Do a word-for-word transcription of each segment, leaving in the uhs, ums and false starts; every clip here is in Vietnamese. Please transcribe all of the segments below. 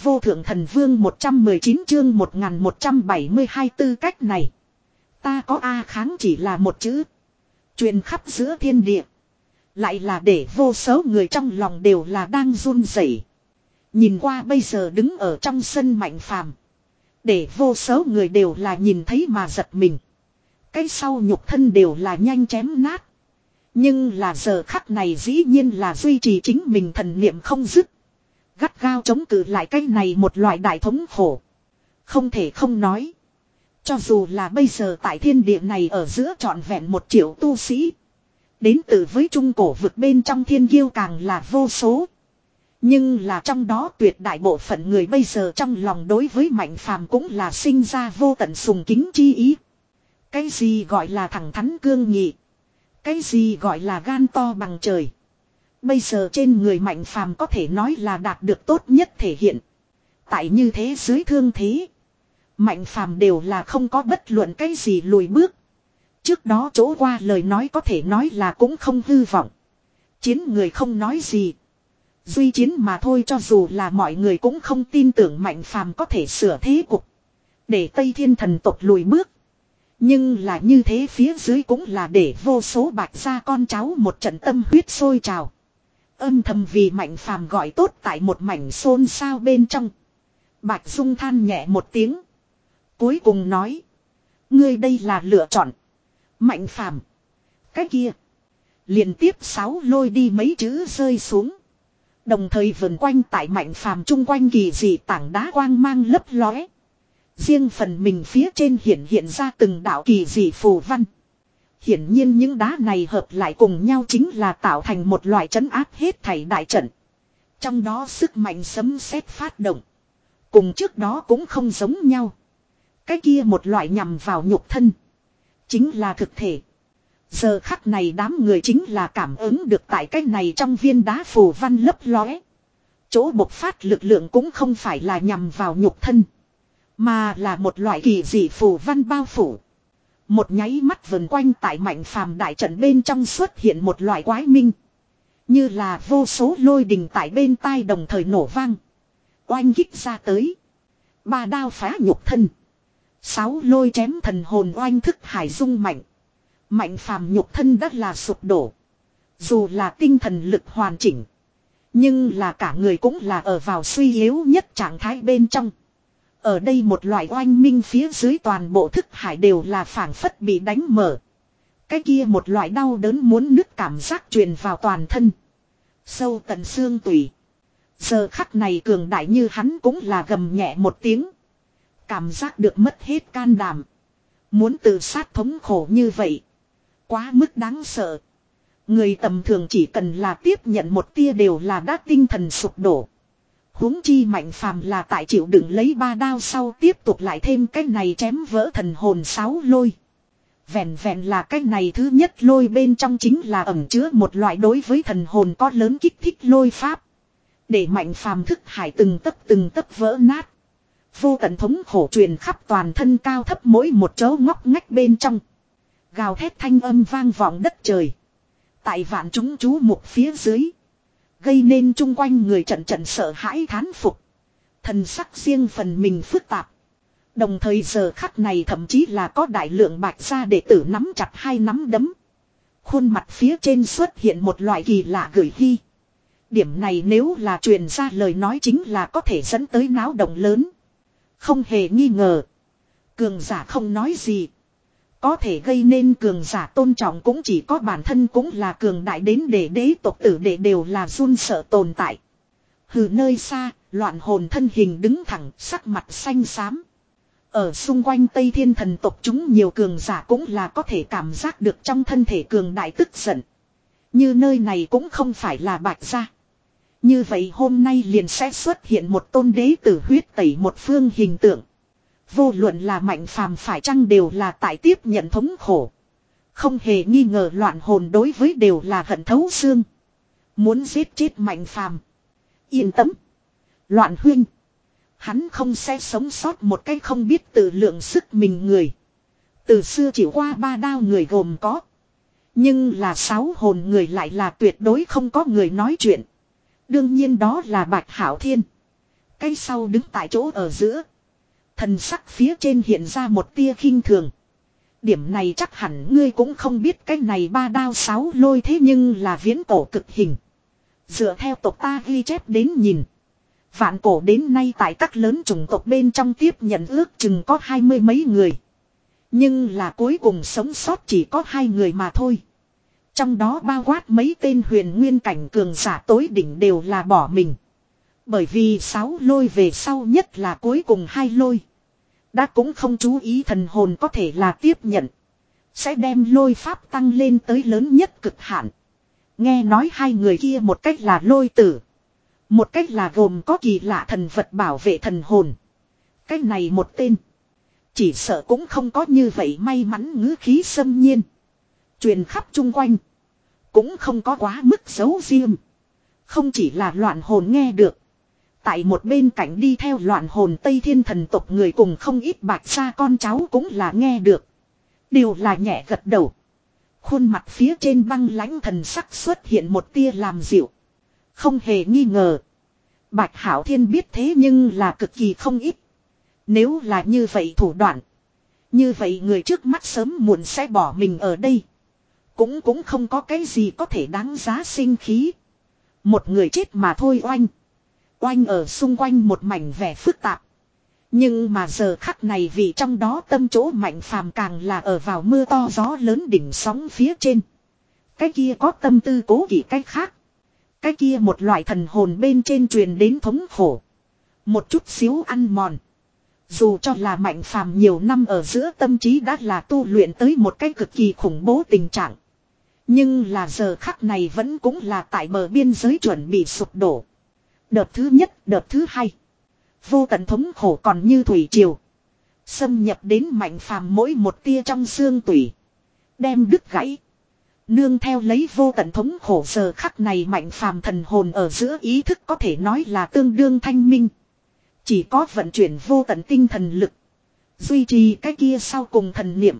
Vô thượng thần vương một trăm mười chín chương một nghìn một trăm bảy mươi hai tư cách này. Ta có A kháng chỉ là một chữ. Truyền khắp giữa thiên địa. Lại là để vô số người trong lòng đều là đang run rẩy. Nhìn qua bây giờ đứng ở trong sân Mạnh Phàm, để vô số người đều là nhìn thấy mà giật mình. Cái sau nhục thân đều là nhanh chém nát. Nhưng là giờ khắc này dĩ nhiên là duy trì chính mình thần niệm không dứt. Gắt gao chống cự lại cái này một loại đại thống khổ. Không thể không nói. Cho dù là bây giờ tại thiên địa này ở giữa trọn vẹn một triệu tu sĩ. Đến từ với trung cổ vực bên trong thiên kiêu càng là vô số. Nhưng là trong đó tuyệt đại bộ phận người bây giờ trong lòng đối với Mạnh Phàm cũng là sinh ra vô tận sùng kính chi ý. Cái gì gọi là thẳng thắn cương nghị. Cái gì gọi là gan to bằng trời. Bây giờ trên người Mạnh Phàm có thể nói là đạt được tốt nhất thể hiện. Tại như thế dưới thương thế, Mạnh Phàm đều là không có bất luận cái gì lùi bước. Trước đó chỗ qua lời nói có thể nói là cũng không hư vọng. Chiến người không nói gì. Duy chiến mà thôi, cho dù là mọi người cũng không tin tưởng Mạnh Phàm có thể sửa thế cục. Để Tây Thiên thần tộc lùi bước. Nhưng là như thế phía dưới cũng là để vô số bạch gia con cháu một trận tâm huyết sôi trào. Âm thầm vì Mạnh Phàm gọi tốt tại một mảnh xôn xao bên trong. Bạch Dung than nhẹ một tiếng. Cuối cùng nói. Ngươi đây là lựa chọn. Mạnh Phàm. Cái kia. Liên tiếp sáu lôi đi mấy chữ rơi xuống. Đồng thời vần quanh tại Mạnh Phàm chung quanh kỳ dị tảng đá quang mang lấp lóe. Riêng phần mình phía trên hiện hiện ra từng đạo kỳ dị phù văn. Hiển nhiên những đá này hợp lại cùng nhau chính là tạo thành một loại trấn áp hết thảy đại trận. Trong đó sức mạnh sấm sét phát động. Cùng trước đó cũng không giống nhau. Cái kia một loại nhằm vào nhục thân. Chính là thực thể. Giờ khắc này đám người chính là cảm ứng được tại cái này trong viên đá phù văn lấp lóe. Chỗ bộc phát lực lượng cũng không phải là nhằm vào nhục thân. Mà là một loại kỳ dị phù văn bao phủ. Một nháy mắt vần quanh tại Mạnh Phàm đại trận bên trong xuất hiện một loại quái minh. Như là vô số lôi đình tại bên tai đồng thời nổ vang. Oanh kích ra tới. Ba đao phá nhục thân. Sáu lôi chém thần hồn oanh thức hải dung mạnh. Mạnh Phàm nhục thân đã là sụp đổ. Dù là tinh thần lực hoàn chỉnh. Nhưng là cả người cũng là ở vào suy yếu nhất trạng thái bên trong. Ở đây một loại oanh minh phía dưới toàn bộ thức hải đều là phảng phất bị đánh mở. Cái kia một loại đau đớn muốn nứt cảm giác truyền vào toàn thân. Sâu tận xương tủy. Giờ khắc này cường đại như hắn cũng là gầm nhẹ một tiếng. Cảm giác được mất hết can đảm. Muốn tự sát thống khổ như vậy. Quá mức đáng sợ. Người tầm thường chỉ cần là tiếp nhận một tia đều là đã tinh thần sụp đổ. Huống chi Mạnh Phàm là tại chịu đựng lấy ba đao sau tiếp tục lại thêm cái này chém vỡ thần hồn sáu lôi. Vẹn vẹn là cái này thứ nhất lôi bên trong chính là ẩn chứa một loại đối với thần hồn có lớn kích thích lôi pháp. Để Mạnh Phàm thức hải từng tấc từng tấc vỡ nát. Vô tận thống khổ truyền khắp toàn thân cao thấp mỗi một chỗ ngóc ngách bên trong. Gào thét thanh âm vang vọng đất trời. Tại vạn chúng chú mục phía dưới. Gây nên chung quanh người trận trận sợ hãi thán phục. Thần sắc riêng phần mình phức tạp. Đồng thời giờ khắc này thậm chí là có đại lượng bạch gia đệ tử nắm chặt hai nắm đấm. Khuôn mặt phía trên xuất hiện một loại kỳ lạ gửi hy. Điểm này nếu là truyền ra lời nói chính là có thể dẫn tới náo động lớn. Không hề nghi ngờ. Cường giả không nói gì. Có thể gây nên cường giả tôn trọng cũng chỉ có bản thân cũng là cường đại đến để đế tộc tử đệ đều là run sợ tồn tại. Hừ, nơi xa, loạn hồn thân hình đứng thẳng, sắc mặt xanh xám. Ở xung quanh Tây Thiên thần tộc chúng nhiều cường giả cũng là có thể cảm giác được trong thân thể cường đại tức giận. Như nơi này cũng không phải là bạch gia. Như vậy hôm nay liền sẽ xuất hiện một tôn đế tử huyết tẩy một phương hình tượng. Vô luận là Mạnh Phàm phải chăng đều là tại tiếp nhận thống khổ. Không hề nghi ngờ loạn hồn đối với đều là hận thấu xương. Muốn giết chết Mạnh Phàm. Yên tâm. Loạn huynh. Hắn không sẽ sống sót một cách không biết tự lượng sức mình người. Từ xưa chịu qua ba đao người gồm có. Nhưng là sáu hồn người lại là tuyệt đối không có người nói chuyện. Đương nhiên đó là Bạch Hạo Thiên. Cái sau đứng tại chỗ ở giữa. Thần sắc phía trên hiện ra một tia khinh thường. Điểm này chắc hẳn ngươi cũng không biết cái này ba đao sáu lôi thế nhưng là viễn cổ cực hình. Dựa theo tộc ta ghi chép đến nhìn. Vạn cổ đến nay tại các lớn chủng tộc bên trong tiếp nhận ước chừng có hai mươi mấy người. Nhưng là cuối cùng sống sót chỉ có hai người mà thôi. Trong đó bao quát mấy tên huyền nguyên cảnh cường giả tối đỉnh đều là bỏ mình. Bởi vì sáu lôi về sau nhất là cuối cùng hai lôi. Đã cũng không chú ý thần hồn có thể là tiếp nhận. Sẽ đem lôi pháp tăng lên tới lớn nhất cực hạn. Nghe nói hai người kia một cách là lôi tử. Một cách là gồm có kỳ lạ thần vật bảo vệ thần hồn. Cách này một tên. Chỉ sợ cũng không có như vậy may mắn ngữ khí xâm nhiên. Truyền khắp chung quanh. Cũng không có quá mức xấu riêng. Không chỉ là loạn hồn nghe được. Tại một bên cạnh đi theo loạn hồn Tây Thiên thần tộc người cùng không ít bạch sa con cháu cũng là nghe được. Đều là nhẹ gật đầu. Khuôn mặt phía trên băng lãnh thần sắc xuất hiện một tia làm dịu. Không hề nghi ngờ. Bạch Hảo Thiên biết thế nhưng là cực kỳ không ít. Nếu là như vậy thủ đoạn. Như vậy người trước mắt sớm muộn sẽ bỏ mình ở đây. Cũng cũng không có cái gì có thể đáng giá sinh khí. Một người chết mà thôi oanh. Oanh ở xung quanh một mảnh vẻ phức tạp. Nhưng mà giờ khắc này vì trong đó tâm chỗ mạnh phàm càng là ở vào mưa to gió lớn đỉnh sóng phía trên. Cái kia có tâm tư cố kỵ cái khác. Cái kia một loại thần hồn bên trên truyền đến thống khổ. Một chút xíu ăn mòn. Dù cho là mạnh phàm nhiều năm ở giữa tâm trí đã là tu luyện tới một cái cực kỳ khủng bố tình trạng. Nhưng là giờ khắc này vẫn cũng là tại bờ biên giới chuẩn bị sụp đổ. Đợt thứ nhất, đợt thứ hai. Vô tận thống khổ còn như thủy triều. Xâm nhập đến mạnh phàm mỗi một tia trong xương tủy. Đem đứt gãy. Nương theo lấy vô tận thống khổ giờ khắc này mạnh phàm thần hồn ở giữa ý thức có thể nói là tương đương thanh minh. Chỉ có vận chuyển vô tận tinh thần lực. Duy trì cái kia sau cùng thần niệm.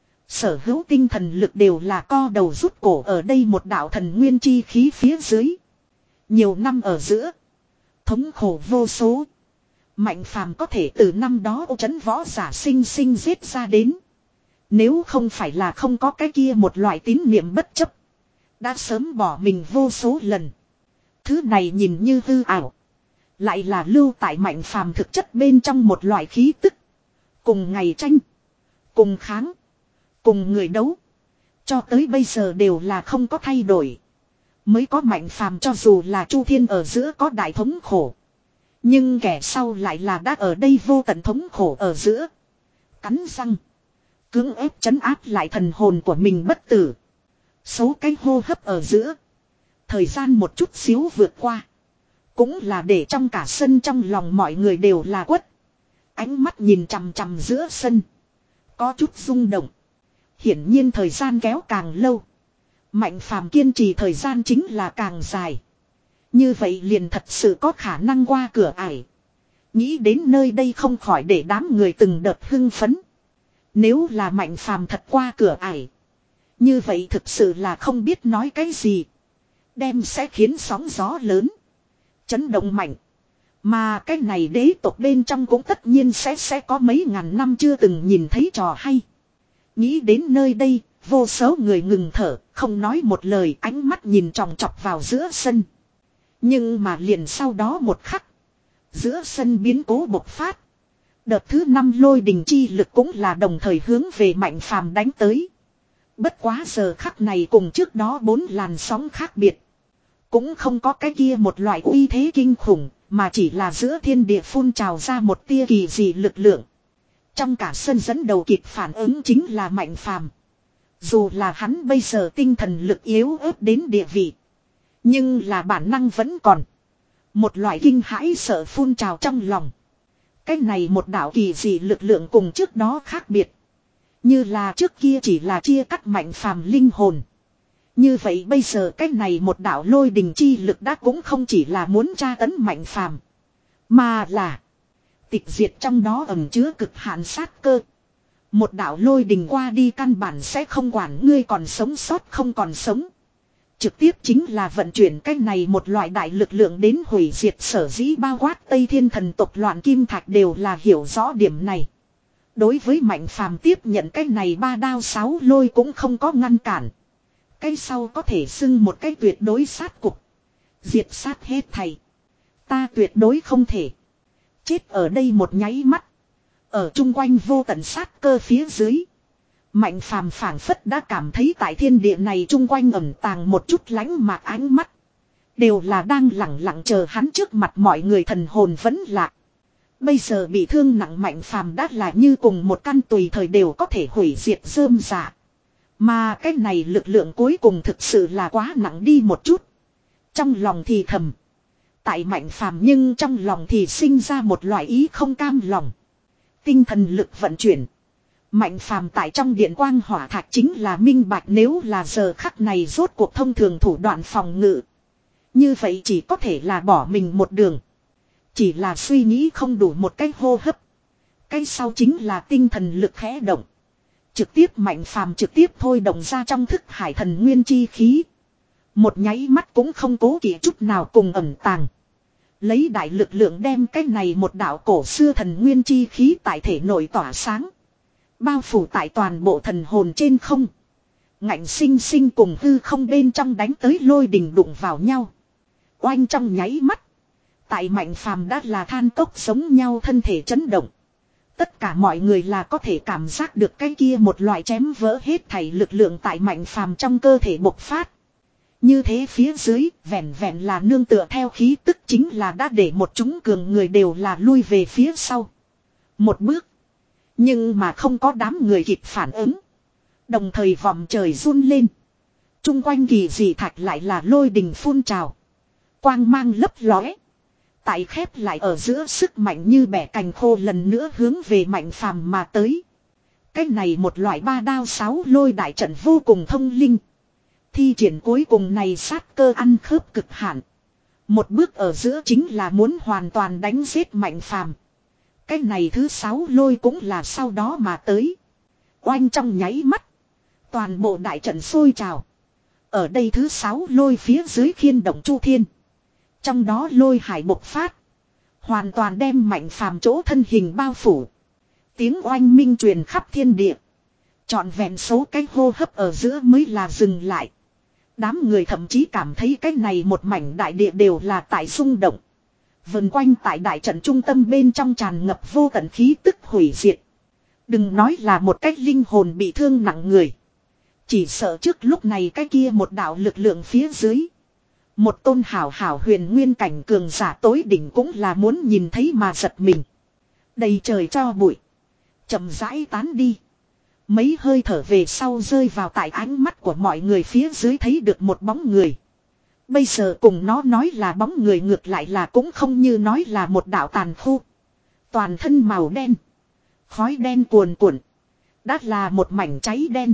Sở hữu tinh thần lực đều là co đầu rút cổ ở đây một đạo thần nguyên chi khí phía dưới. Nhiều năm ở giữa. Thống khổ vô số. Mạnh phàm có thể từ năm đó ô trấn võ giả sinh sinh giết ra đến. Nếu không phải là không có cái kia một loại tín niệm bất chấp. Đã sớm bỏ mình vô số lần. Thứ này nhìn như hư ảo. Lại là lưu tại mạnh phàm thực chất bên trong một loại khí tức. Cùng ngày tranh. Cùng kháng. Cùng người đấu. Cho tới bây giờ đều là không có thay đổi. Mới có mạnh phàm cho dù là Chu Thiên ở giữa có đại thống khổ. Nhưng kẻ sau lại là đã ở đây vô tận thống khổ ở giữa. Cắn răng. Cưỡng ép trấn áp lại thần hồn của mình bất tử. Số cái hô hấp ở giữa. Thời gian một chút xíu vượt qua. Cũng là để trong cả sân trong lòng mọi người đều là quất. Ánh mắt nhìn chằm chằm giữa sân. Có chút rung động. Hiển nhiên thời gian kéo càng lâu. Mạnh phàm kiên trì thời gian chính là càng dài. Như vậy liền thật sự có khả năng qua cửa ải. Nghĩ đến nơi đây không khỏi để đám người từng đợt hưng phấn. Nếu là mạnh phàm thật qua cửa ải. Như vậy thực sự là không biết nói cái gì. Đem sẽ khiến sóng gió lớn. Chấn động mạnh. Mà cái này đế tộc bên trong cũng tất nhiên sẽ sẽ có mấy ngàn năm chưa từng nhìn thấy trò hay. Nghĩ đến nơi đây, vô số người ngừng thở, không nói một lời, ánh mắt nhìn tròng trọc vào giữa sân. Nhưng mà liền sau đó một khắc. Giữa sân biến cố bộc phát. Đợt thứ năm lôi đình chi lực cũng là đồng thời hướng về mạnh phàm đánh tới. Bất quá giờ khắc này cùng trước đó bốn làn sóng khác biệt. Cũng không có cái kia một loại uy thế kinh khủng, mà chỉ là giữa thiên địa phun trào ra một tia kỳ dị lực lượng. Trong cả sân dẫn đầu kịp phản ứng chính là mạnh phàm. Dù là hắn bây giờ tinh thần lực yếu ớt đến địa vị. Nhưng là bản năng vẫn còn. Một loại kinh hãi sợ phun trào trong lòng. Cái này một đạo kỳ dị lực lượng cùng trước đó khác biệt. Như là trước kia chỉ là chia cắt mạnh phàm linh hồn. Như vậy bây giờ cái này một đạo lôi đình chi lực đã cũng không chỉ là muốn tra tấn mạnh phàm. Mà là tịch diệt trong đó ẩn chứa cực hạn sát cơ. Một đạo lôi đình qua đi căn bản sẽ không quản ngươi còn sống sót không còn sống. Trực tiếp chính là vận chuyển cái này một loại đại lực lượng đến hủy diệt, sở dĩ bao quát Tây Thiên thần tộc loạn kim thạch đều là hiểu rõ điểm này. Đối với Mạnh Phàm tiếp nhận cái này ba đao sáu lôi cũng không có ngăn cản. Cái sau có thể xưng một cái tuyệt đối sát cục. Diệt sát hết thầy. Ta tuyệt đối không thể. Chết ở đây một nháy mắt. Ở chung quanh vô tận sát cơ phía dưới. Mạnh Phàm phảng phất đã cảm thấy tại thiên địa này chung quanh ẩn tàng một chút lánh mạc ánh mắt. Đều là đang lặng lặng chờ hắn trước mặt mọi người, thần hồn vẫn lạc. Bây giờ bị thương nặng Mạnh Phàm đã là như cùng một căn tùy thời đều có thể hủy diệt rơm rạ. Mà cái này lực lượng cuối cùng thực sự là quá nặng đi một chút. Trong lòng thì thầm. Tại Mạnh Phàm nhưng trong lòng thì sinh ra một loại ý không cam lòng. Tinh thần lực vận chuyển. Mạnh Phàm tại trong điện quang hỏa thạch chính là minh bạch, nếu là giờ khắc này rốt cuộc thông thường thủ đoạn phòng ngự. Như vậy chỉ có thể là bỏ mình một đường. Chỉ là suy nghĩ không đủ một cái hô hấp. Cái sau chính là tinh thần lực khẽ động. Trực tiếp Mạnh Phàm trực tiếp thôi động ra trong thức hải thần nguyên chi khí. Một nháy mắt cũng không cố kỵ chút nào cùng ẩn tàng. Lấy đại lực lượng đem cái này một đạo cổ xưa thần nguyên chi khí tại thể nội tỏa sáng. Bao phủ tại toàn bộ thần hồn trên không. Ngạnh sinh sinh cùng hư không bên trong đánh tới lôi đình đụng vào nhau. Oanh trong nháy mắt. Tại Mạnh Phàm đã là than cốc giống nhau thân thể chấn động. Tất cả mọi người là có thể cảm giác được cái kia một loại chém vỡ hết thảy lực lượng tại Mạnh Phàm trong cơ thể bộc phát. Như thế phía dưới, vẹn vẹn là nương tựa theo khí tức chính là đã để một chúng cường người đều là lui về phía sau. Một bước. Nhưng mà không có đám người kịp phản ứng. Đồng thời vòng trời run lên. Trung quanh kỳ dị thạch lại là lôi đình phun trào. Quang mang lấp lóe. Tại khép lại ở giữa sức mạnh như bẻ cành khô lần nữa hướng về Mạnh Phàm mà tới. Cái này một loại ba đao sáu lôi đại trận vô cùng thông linh. Thi triển cuối cùng này sát cơ ăn khớp cực hạn. Một bước ở giữa chính là muốn hoàn toàn đánh giết Mạnh Phàm. Cái này thứ sáu lôi cũng là sau đó mà tới. Oanh trong nháy mắt. Toàn bộ đại trận sôi trào. Ở đây thứ sáu lôi phía dưới khiên động chu thiên. Trong đó lôi hải bộc phát. Hoàn toàn đem Mạnh Phàm chỗ thân hình bao phủ. Tiếng oanh minh truyền khắp thiên địa. Trọn vẹn số cái hô hấp ở giữa mới là dừng lại. Đám người thậm chí cảm thấy cái này một mảnh đại địa đều là tại rung động. Vần quanh tại đại trận trung tâm bên trong tràn ngập vô tận khí tức hủy diệt. Đừng nói là một cách linh hồn bị thương nặng người. Chỉ sợ trước lúc này cái kia một đạo lực lượng phía dưới. Một tôn hảo hảo huyền nguyên cảnh cường giả tối đỉnh cũng là muốn nhìn thấy mà giật mình. Đầy trời cho bụi. Chậm rãi tán đi. Mấy hơi thở về sau rơi vào tại ánh mắt của mọi người phía dưới thấy được một bóng người. Bây giờ cùng nó nói là bóng người ngược lại là cũng không như nói là một đạo tàn khu. Toàn thân màu đen. Khói đen cuồn cuộn. Đã là một mảnh cháy đen.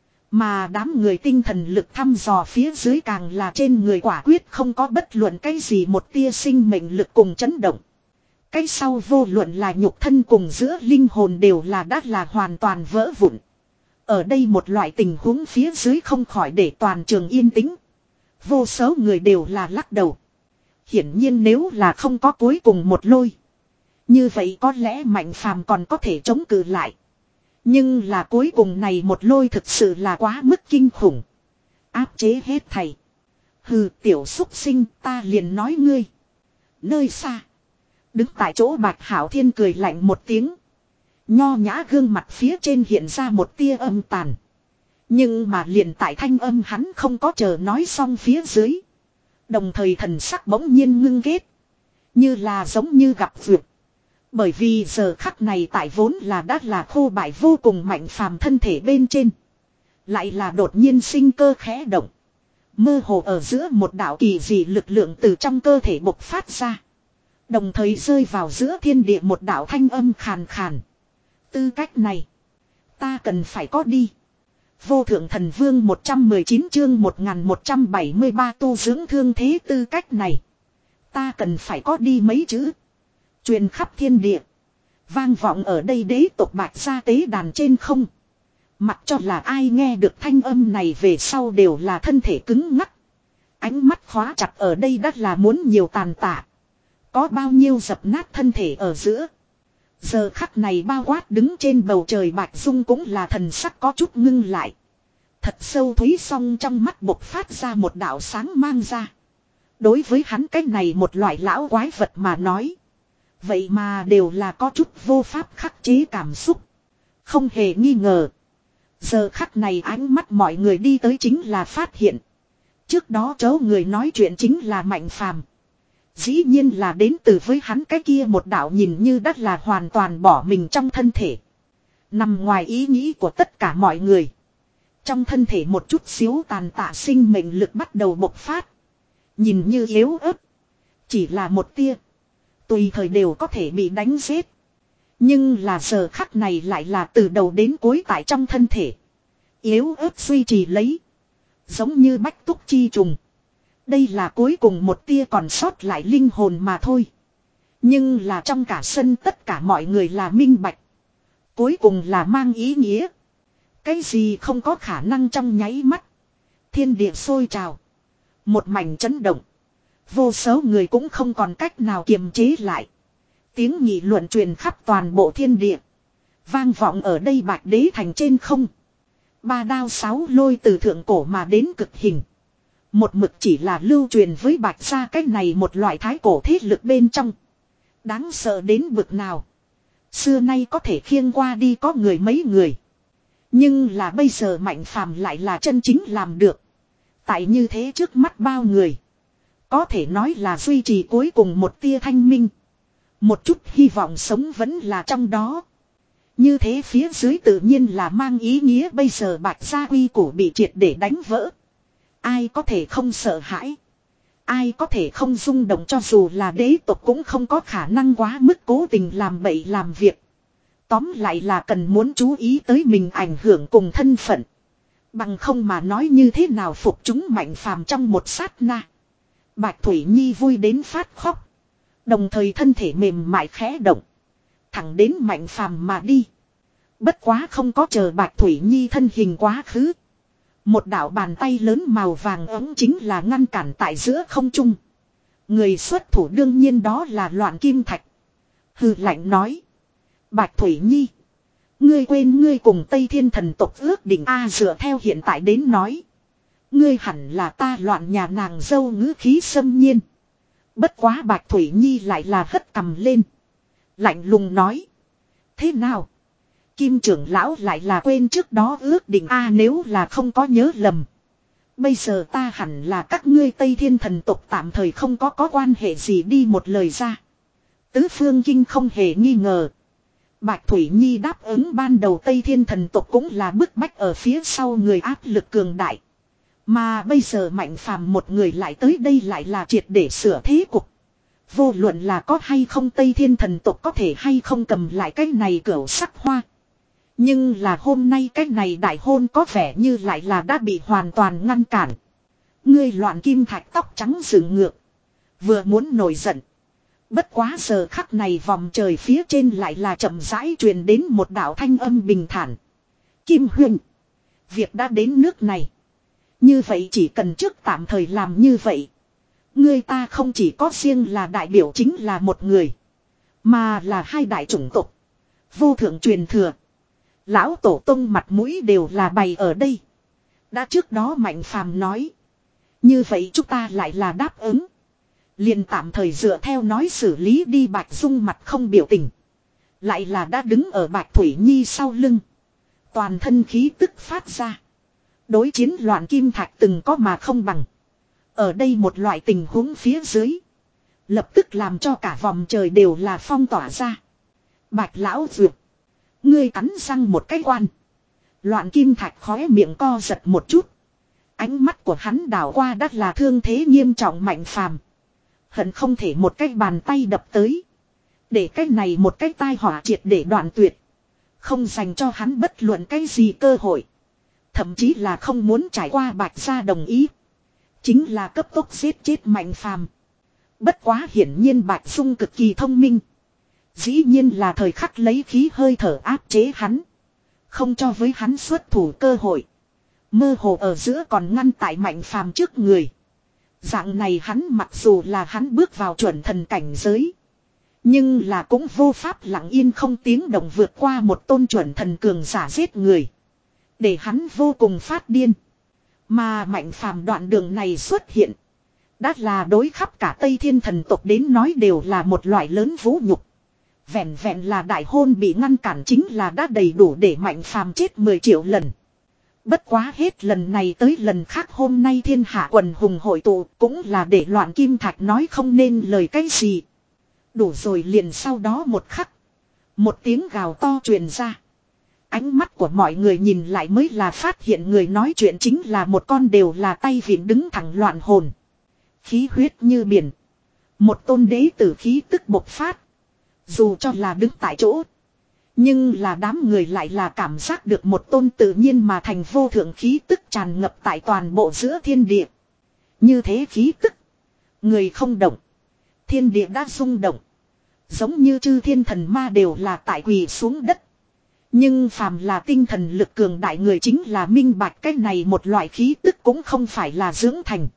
Mà đám người tinh thần lực thăm dò phía dưới càng là trên người quả quyết không có bất luận cái gì một tia sinh mệnh lực cùng chấn động. Cái sau vô luận là nhục thân cùng giữa linh hồn đều là đã là hoàn toàn vỡ vụn. Ở đây một loại tình huống phía dưới không khỏi để toàn trường yên tĩnh. Vô số người đều là lắc đầu. Hiển nhiên nếu là không có cuối cùng một lôi. Như vậy có lẽ Mạnh Phàm còn có thể chống cự lại. Nhưng là cuối cùng này một lôi thực sự là quá mức kinh khủng. Áp chế hết thầy. Hừ, tiểu xúc sinh, ta liền nói ngươi. Nơi xa. Đứng tại chỗ Bạch Hảo Thiên cười lạnh một tiếng. Nho nhã gương mặt phía trên hiện ra một tia âm tàn. Nhưng mà liền tại thanh âm hắn không có chờ nói xong phía dưới. Đồng thời thần sắc bỗng nhiên ngưng ghét. Như là giống như gặp vượt. Bởi vì giờ khắc này tại vốn là đã là khô bại vô cùng Mạnh Phàm thân thể bên trên. Lại là đột nhiên sinh cơ khẽ động. Mơ hồ ở giữa một đạo kỳ dị lực lượng từ trong cơ thể bộc phát ra. Đồng thời rơi vào giữa thiên địa một đạo thanh âm khàn khàn. Tư cách này. Ta cần phải có đi. Vô thượng thần vương một trăm mười chín chương một nghìn một trăm bảy mươi ba tu dưỡng thương thế tư cách này. Ta cần phải có đi mấy chữ. Truyền khắp thiên địa. Vang vọng ở đây đế tộc Bạch gia tế đàn trên không. Mặc cho là ai nghe được thanh âm này về sau đều là thân thể cứng ngắc. Ánh mắt khóa chặt ở đây đã là muốn nhiều tàn tạ. Có bao nhiêu dập nát thân thể ở giữa. Giờ khắc này bao quát đứng trên bầu trời Bạch Dung cũng là thần sắc có chút ngưng lại. Thật sâu thúy song trong mắt bộc phát ra một đạo sáng mang ra. Đối với hắn cái này một loại lão quái vật mà nói. Vậy mà đều là có chút vô pháp khắc chế cảm xúc. Không hề nghi ngờ. Giờ khắc này ánh mắt mọi người đi tới chính là phát hiện. Trước đó chỗ người nói chuyện chính là Mạnh Phàm. Dĩ nhiên là đến từ với hắn cái kia một đạo nhìn như đất là hoàn toàn bỏ mình trong thân thể. Nằm ngoài ý nghĩ của tất cả mọi người. Trong thân thể một chút xíu tàn tạ sinh mệnh lực bắt đầu bộc phát. Nhìn như yếu ớt. Chỉ là một tia. Tùy thời đều có thể bị đánh giết. Nhưng là giờ khắc này lại là từ đầu đến cuối tại trong thân thể. Yếu ớt duy trì lấy. Giống như bách túc chi trùng. Đây là cuối cùng một tia còn sót lại linh hồn mà thôi. Nhưng là trong cả sân tất cả mọi người là minh bạch. Cuối cùng là mang ý nghĩa. Cái gì không có khả năng trong nháy mắt. Thiên địa sôi trào. Một mảnh chấn động. Vô số người cũng không còn cách nào kiềm chế lại. Tiếng nghị luận truyền khắp toàn bộ thiên địa. Vang vọng ở đây Bạch Đế thành trên không. Ba đao sáu lôi từ thượng cổ mà đến cực hình. Một mực chỉ là lưu truyền với Bạch gia cái này một loại thái cổ thế lực bên trong. Đáng sợ đến bực nào. Xưa nay có thể khiêng qua đi có người mấy người. Nhưng là bây giờ Mạnh Phàm lại là chân chính làm được. Tại như thế trước mắt bao người. Có thể nói là duy trì cuối cùng một tia thanh minh. Một chút hy vọng sống vẫn là trong đó. Như thế phía dưới tự nhiên là mang ý nghĩa bây giờ Bạch gia uy củ bị triệt để đánh vỡ. Ai có thể không sợ hãi. Ai có thể không rung động cho dù là đế tộc cũng không có khả năng quá mức cố tình làm bậy làm việc. Tóm lại là cần muốn chú ý tới mình ảnh hưởng cùng thân phận. Bằng không mà nói như thế nào phục chúng Mạnh Phàm trong một sát na. Bạch Thủy Nhi vui đến phát khóc. Đồng thời thân thể mềm mại khẽ động. Thẳng đến Mạnh Phàm mà đi. Bất quá không có chờ Bạch Thủy Nhi thân hình quá khứ. Một đạo bàn tay lớn màu vàng ấm chính là ngăn cản tại giữa không trung. Người xuất thủ đương nhiên đó là Loạn Kim Thạch. Hừ lạnh nói. Bạch Thủy Nhi. Ngươi quên ngươi cùng Tây Thiên thần tộc ước định A dựa theo hiện tại đến nói. Ngươi hẳn là ta Loạn nhà nàng dâu ngữ khí xâm nhiên. Bất quá Bạch Thủy Nhi lại là hất cằm lên. Lạnh lùng nói. Thế nào? Kim trưởng lão lại là quên trước đó ước định A nếu là không có nhớ lầm. Bây giờ ta hẳn là các ngươi Tây Thiên thần tộc tạm thời không có có quan hệ gì đi một lời ra. Tứ phương kinh không hề nghi ngờ. Bạch Thủy Nhi đáp ứng ban đầu Tây Thiên thần tộc cũng là bức bách ở phía sau người áp lực cường đại. Mà bây giờ Mạnh Phàm một người lại tới đây lại là triệt để sửa thế cục. Vô luận là có hay không Tây Thiên thần tộc có thể hay không cầm lại cái này cửu sắc hoa. Nhưng là hôm nay cái này đại hôn có vẻ như lại là đã bị hoàn toàn ngăn cản. Ngươi Loạn Kim Thạch tóc trắng dựng ngược. Vừa muốn nổi giận. Bất quá giờ khắc này vòng trời phía trên lại là chậm rãi truyền đến một đạo thanh âm bình thản. Kim Huyền. Việc đã đến nước này. Như vậy chỉ cần trước tạm thời làm như vậy. Ngươi ta không chỉ có riêng là đại biểu chính là một người. Mà là hai đại chủng tộc. Vô thượng truyền thừa. Lão tổ tông mặt mũi đều là bày ở đây. Đã trước đó Mạnh Phàm nói. Như vậy chúng ta lại là đáp ứng. Liền tạm thời dựa theo nói xử lý đi. Bạch Dung mặt không biểu tình. Lại là đã đứng ở Bạch Thủy Nhi sau lưng. Toàn thân khí tức phát ra. Đối chiến Loạn Kim Thạch từng có mà không bằng. Ở đây một loại tình huống phía dưới. Lập tức làm cho cả vòng trời đều là phong tỏa ra. Bạch Lão Duyệt. Ngươi cắn răng một cái quan. Loạn Kim Thạch khóe miệng co giật một chút. Ánh mắt của hắn đảo qua đắt là thương thế nghiêm trọng Mạnh Phàm. Hận không thể một cái bàn tay đập tới. Để cái này một cái tai họa triệt để đoạn tuyệt. Không dành cho hắn bất luận cái gì cơ hội. Thậm chí là không muốn trải qua Bạch gia đồng ý. Chính là cấp tốc giết chết Mạnh Phàm. Bất quá hiển nhiên Bạch Dung cực kỳ thông minh. Dĩ nhiên là thời khắc lấy khí hơi thở áp chế hắn. Không cho với hắn xuất thủ cơ hội. Mơ hồ ở giữa còn ngăn tại Mạnh Phàm trước người. Dạng này hắn mặc dù là hắn bước vào chuẩn thần cảnh giới. Nhưng là cũng vô pháp lặng yên không tiếng động vượt qua một tôn chuẩn thần cường giả giết người. Để hắn vô cùng phát điên. Mà Mạnh Phàm đoạn đường này xuất hiện. Đã là đối khắp cả Tây Thiên thần tộc đến nói đều là một loại lớn vũ nhục. Vẹn vẹn là đại hôn bị ngăn cản chính là đã đầy đủ để Mạnh Phàm chết mười triệu lần. Bất quá hết lần này tới lần khác hôm nay thiên hạ quần hùng hội tụ cũng là để Loạn Kim Thạch nói không nên lời cái gì. Đủ rồi liền sau đó một khắc. Một tiếng gào to truyền ra. Ánh mắt của mọi người nhìn lại mới là phát hiện người nói chuyện chính là một con đều là tay vịn đứng thẳng loạn hồn. Khí huyết như biển. Một tôn đế tử khí tức bộc phát. Dù cho là đứng tại chỗ. Nhưng là đám người lại là cảm giác được một tôn tự nhiên mà thành vô thượng khí tức tràn ngập tại toàn bộ giữa thiên địa. Như thế khí tức. Người không động. Thiên địa đã rung động. Giống như chư thiên thần ma đều là tại quỳ xuống đất. Nhưng phàm là tinh thần lực cường đại người chính là minh bạch cái này một loại khí tức cũng không phải là dưỡng thành.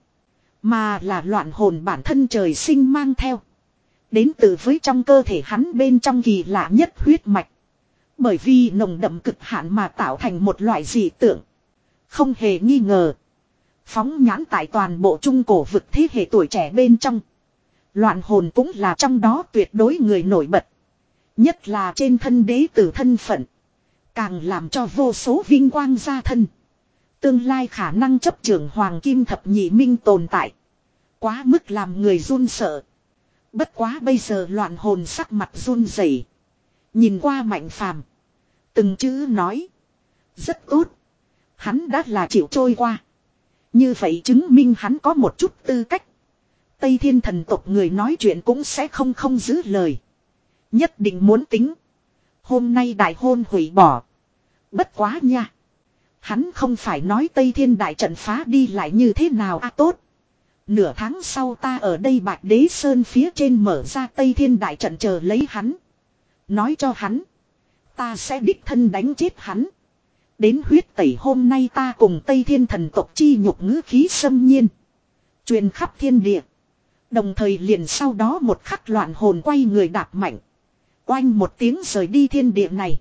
Mà là loạn hồn bản thân trời sinh mang theo. Đến từ với trong cơ thể hắn bên trong kỳ lạ nhất huyết mạch. Bởi vì nồng đậm cực hạn mà tạo thành một loại dị tượng. Không hề nghi ngờ. Phóng nhãn tại toàn bộ trung cổ vực thế hệ tuổi trẻ bên trong. Loạn hồn cũng là trong đó tuyệt đối người nổi bật. Nhất là trên thân đế tử thân phận. Càng làm cho vô số vinh quang ra thân. Tương lai khả năng chấp trưởng Hoàng Kim Thập Nhị Minh tồn tại. Quá mức làm người run sợ. Bất quá bây giờ loạn hồn sắc mặt run rẩy, nhìn qua Mạnh Phàm, từng chữ nói. Rất tốt. Hắn đã là chịu trôi qua. Như vậy chứng minh hắn có một chút tư cách. Tây Thiên thần tộc người nói chuyện cũng sẽ không không giữ lời. Nhất định muốn tính. Hôm nay đại hôn hủy bỏ. Bất quá nha. Hắn không phải nói Tây Thiên đại trận phá đi lại như thế nào à tốt. Nửa tháng sau ta ở đây Bạch Đế Sơn phía trên mở ra Tây Thiên đại trận chờ lấy hắn. Nói cho hắn. Ta sẽ đích thân đánh chết hắn. Đến huyết tẩy hôm nay ta cùng Tây Thiên thần tộc chi nhục ngữ khí xâm nhiên. Truyền khắp thiên địa. Đồng thời liền sau đó một khắc loạn hồn quay người đạp mạnh. Oanh một tiếng rời đi thiên địa này.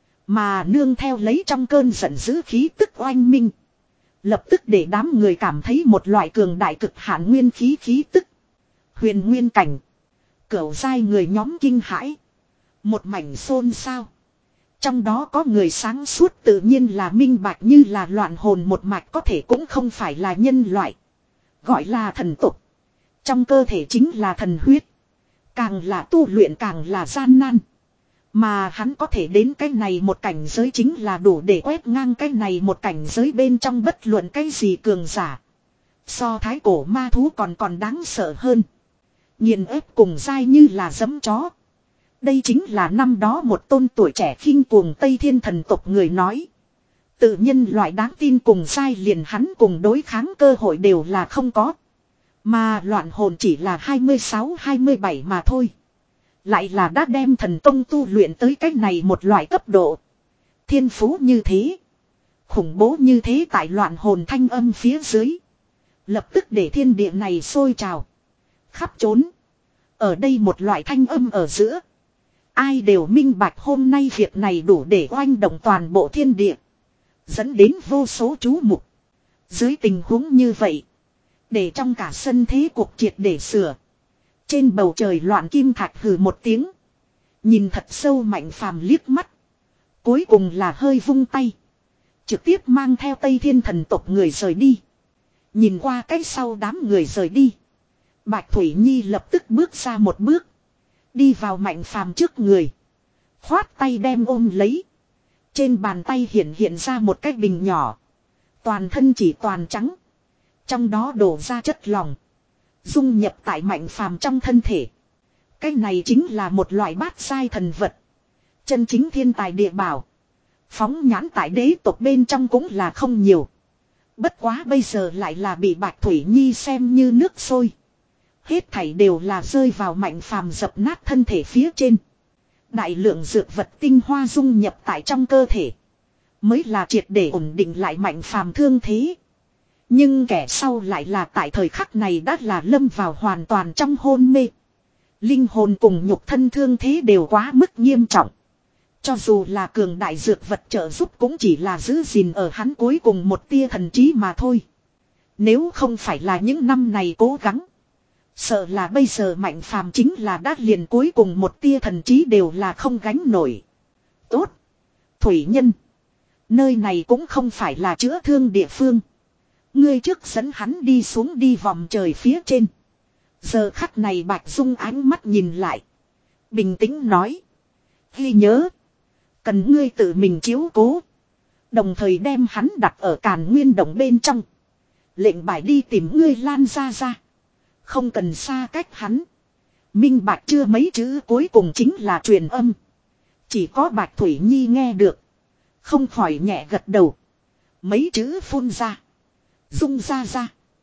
Mà nương theo lấy trong cơn giận dữ khí tức oanh minh. Lập tức để đám người cảm thấy một loại cường đại cực hạn nguyên khí khí tức. Huyền nguyên cảnh. Cửu giai người nhóm kinh hãi. Một mảnh xôn xao. Trong đó có người sáng suốt tự nhiên là minh bạch như là loạn hồn một mạch có thể cũng không phải là nhân loại. Gọi là thần tục. Trong cơ thể chính là thần huyết. Càng là tu luyện càng là gian nan. Mà hắn có thể đến cái này một cảnh giới chính là đủ để quét ngang cái này một cảnh giới bên trong bất luận cái gì cường giả. So thái cổ ma thú còn còn đáng sợ hơn. Nghiền ép cùng dai như là giấm chó. Đây chính là năm đó một tôn tuổi trẻ khinh cuồng Tây Thiên thần tộc người nói. Tự nhân loại đáng tin cùng dai liền hắn cùng đối kháng cơ hội đều là không có. Mà loạn hồn chỉ là hai mươi sáu hai mươi bảy mà thôi. Lại là đã đem thần công tu luyện tới cách này một loại cấp độ. Thiên phú như thế. Khủng bố như thế tại loạn hồn thanh âm phía dưới. Lập tức để thiên địa này sôi trào. Khắp trốn. Ở đây một loại thanh âm ở giữa. Ai đều minh bạch hôm nay việc này đủ để oanh động toàn bộ thiên địa. Dẫn đến vô số chú mục. Dưới tình huống như vậy. Để trong cả sân thế cuộc triệt để sửa. Trên bầu trời loạn kim thạch hừ một tiếng. Nhìn thật sâu Mạnh Phàm liếc mắt. Cuối cùng là hơi vung tay. Trực tiếp mang theo Tây Thiên thần tộc người rời đi. Nhìn qua cách sau đám người rời đi. Bạch Thủy Nhi lập tức bước ra một bước. Đi vào Mạnh Phàm trước người. Khoát tay đem ôm lấy. Trên bàn tay hiện hiện ra một cái bình nhỏ. Toàn thân chỉ toàn trắng. Trong đó đổ ra chất lỏng. Dung nhập tại Mạnh Phàm trong thân thể. Cái này chính là một loại bát giai thần vật. Chân chính thiên tài địa bảo. Phóng nhãn tại đế tộc bên trong cũng là không nhiều. Bất quá bây giờ lại là bị Bạch Thủy Nhi xem như nước sôi. Hết thảy đều là rơi vào Mạnh Phàm dập nát thân thể phía trên. Đại lượng dược vật tinh hoa dung nhập tại trong cơ thể. Mới là triệt để ổn định lại Mạnh Phàm thương thế. Nhưng kẻ sau lại là tại thời khắc này đã là lâm vào hoàn toàn trong hôn mê. Linh hồn cùng nhục thân thương thế đều quá mức nghiêm trọng. Cho dù là cường đại dược vật trợ giúp cũng chỉ là giữ gìn ở hắn cuối cùng một tia thần trí mà thôi. Nếu không phải là những năm này cố gắng. Sợ là bây giờ Mạnh Phàm chính là đã liền cuối cùng một tia thần trí đều là không gánh nổi. Tốt. Thủy Nhân. Nơi này cũng không phải là chữa thương địa phương. Ngươi trước dẫn hắn đi xuống đi vòng trời phía trên. Giờ khắc này Bạch Dung ánh mắt nhìn lại. Bình tĩnh nói. Ghi nhớ. Cần ngươi tự mình chiếu cố. Đồng thời đem hắn đặt ở Càn Nguyên Động bên trong. Lệnh bài đi tìm ngươi Lan ra ra. Không cần xa cách hắn. Minh Bạch chưa mấy chữ cuối cùng chính là truyền âm. Chỉ có Bạch Thủy Nhi nghe được. Không khỏi nhẹ gật đầu. Mấy chữ phun ra. Dung ra ra.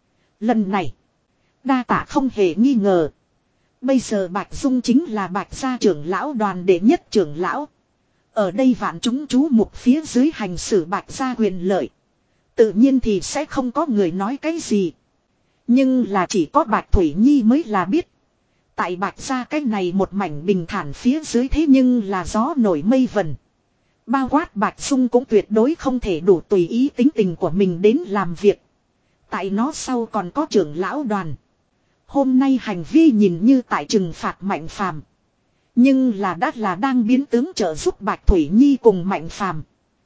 Lần này. Đa tạ không hề nghi ngờ. Bây giờ Bạch Dung chính là Bạch gia trưởng lão đoàn đệ nhất trưởng lão. Ở đây vạn chúng chú mục phía dưới hành xử Bạch gia quyền lợi. Tự nhiên thì sẽ không có người nói cái gì. Nhưng là chỉ có Bạch Thủy Nhi mới là biết. Tại Bạch gia cái này một mảnh bình thản phía dưới thế nhưng là gió nổi mây vần. Bao quát Bạch Dung cũng tuyệt đối không thể đủ tùy ý tính tình của mình đến làm việc. Tại nó sau còn có trưởng lão đoàn. Hôm nay hành vi nhìn như tại trừng phạt Mạnh Phàm, nhưng là đã là đang biến tướng trợ giúp Bạch Thủy Nhi cùng Mạnh Phàm.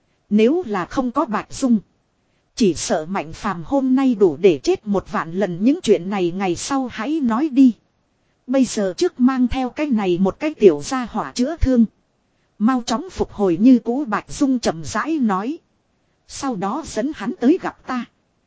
Nếu là không có Bạch Dung, chỉ sợ Mạnh Phàm hôm nay đủ để chết một vạn lần. Những chuyện này ngày sau hãy nói đi. Bây giờ trước mang theo cái này một cái tiểu gia hỏa chữa thương. Mau chóng phục hồi như cũ. Bạch Dung chậm rãi nói. Sau đó dẫn hắn tới gặp ta.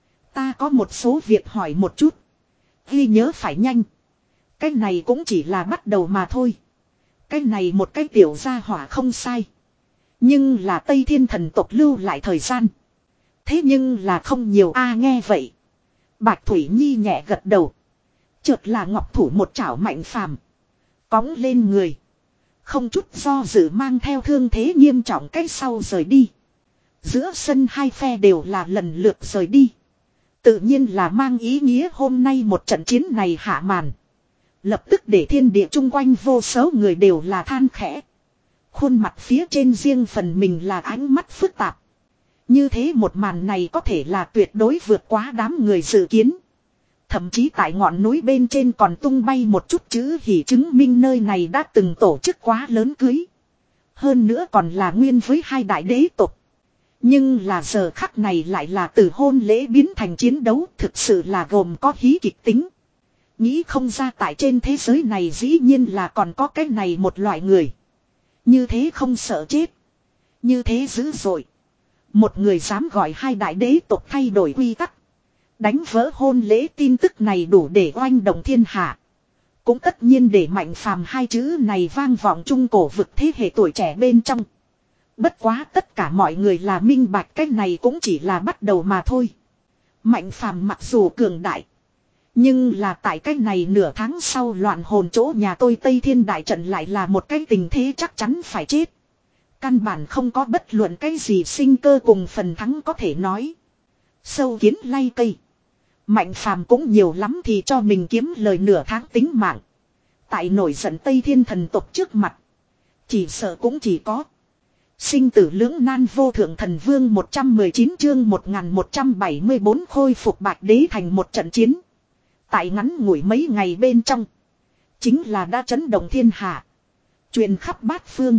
Ta có một số việc hỏi một chút. Ghi nhớ phải nhanh. Cái này cũng chỉ là bắt đầu mà thôi. Cái này một cái tiểu gia hỏa không sai. Nhưng là Tây Thiên thần tộc lưu lại thời gian. Thế nhưng là không nhiều a. Nghe vậy. Bạch Thủy Nhi nhẹ gật đầu. Chợt là ngọc thủ một chảo Mạnh Phàm, cõng lên người. Không chút do dự mang theo thương thế nghiêm trọng cách sau rời đi. Giữa sân hai phe đều là lần lượt rời đi. Tự nhiên là mang ý nghĩa hôm nay một trận chiến này hạ màn. Lập tức để thiên địa chung quanh vô số người đều là than khẽ. Khuôn mặt phía trên riêng phần mình là ánh mắt phức tạp. Như thế một màn này có thể là tuyệt đối vượt quá đám người dự kiến. Thậm chí tại ngọn núi bên trên còn tung bay một chút chữ hỉ chứng minh nơi này đã từng tổ chức quá lớn cưới. Hơn nữa còn là nguyên với hai đại đế tộc. Nhưng là giờ khắc này lại là từ hôn lễ biến thành chiến đấu, thực sự là gồm có hí kịch tính. Nghĩ không ra tại trên thế giới này dĩ nhiên là còn có cái này một loại người. Như thế không sợ chết. Như thế dữ dội. Một người dám gọi hai đại đế tộc thay đổi quy tắc. Đánh vỡ hôn lễ tin tức này đủ để oanh động thiên hạ. Cũng tất nhiên để Mạnh Phàm hai chữ này vang vọng trung cổ vực thế hệ tuổi trẻ bên trong. Bất quá tất cả mọi người là minh bạch cái này cũng chỉ là bắt đầu mà thôi. Mạnh Phàm mặc dù cường đại, nhưng là tại cái này nửa tháng sau loạn hồn chỗ nhà tôi Tây Thiên Đại Trận lại là một cái tình thế chắc chắn phải chết. Căn bản không có bất luận cái gì sinh cơ cùng phần thắng có thể nói. Sâu kiến lay cây. Mạnh Phàm cũng nhiều lắm thì cho mình kiếm lời nửa tháng tính mạng. Tại nổi giận Tây Thiên thần tộc trước mặt, chỉ sợ cũng chỉ có sinh tử lưỡng nan. Vô thượng thần vương một trăm mười chín chương một nghìn một trăm bảy mươi bốn khôi phục Bạch Đế thành một trận chiến. Tại ngắn ngủi mấy ngày bên trong, chính là đã chấn động thiên hạ, truyền khắp bát phương.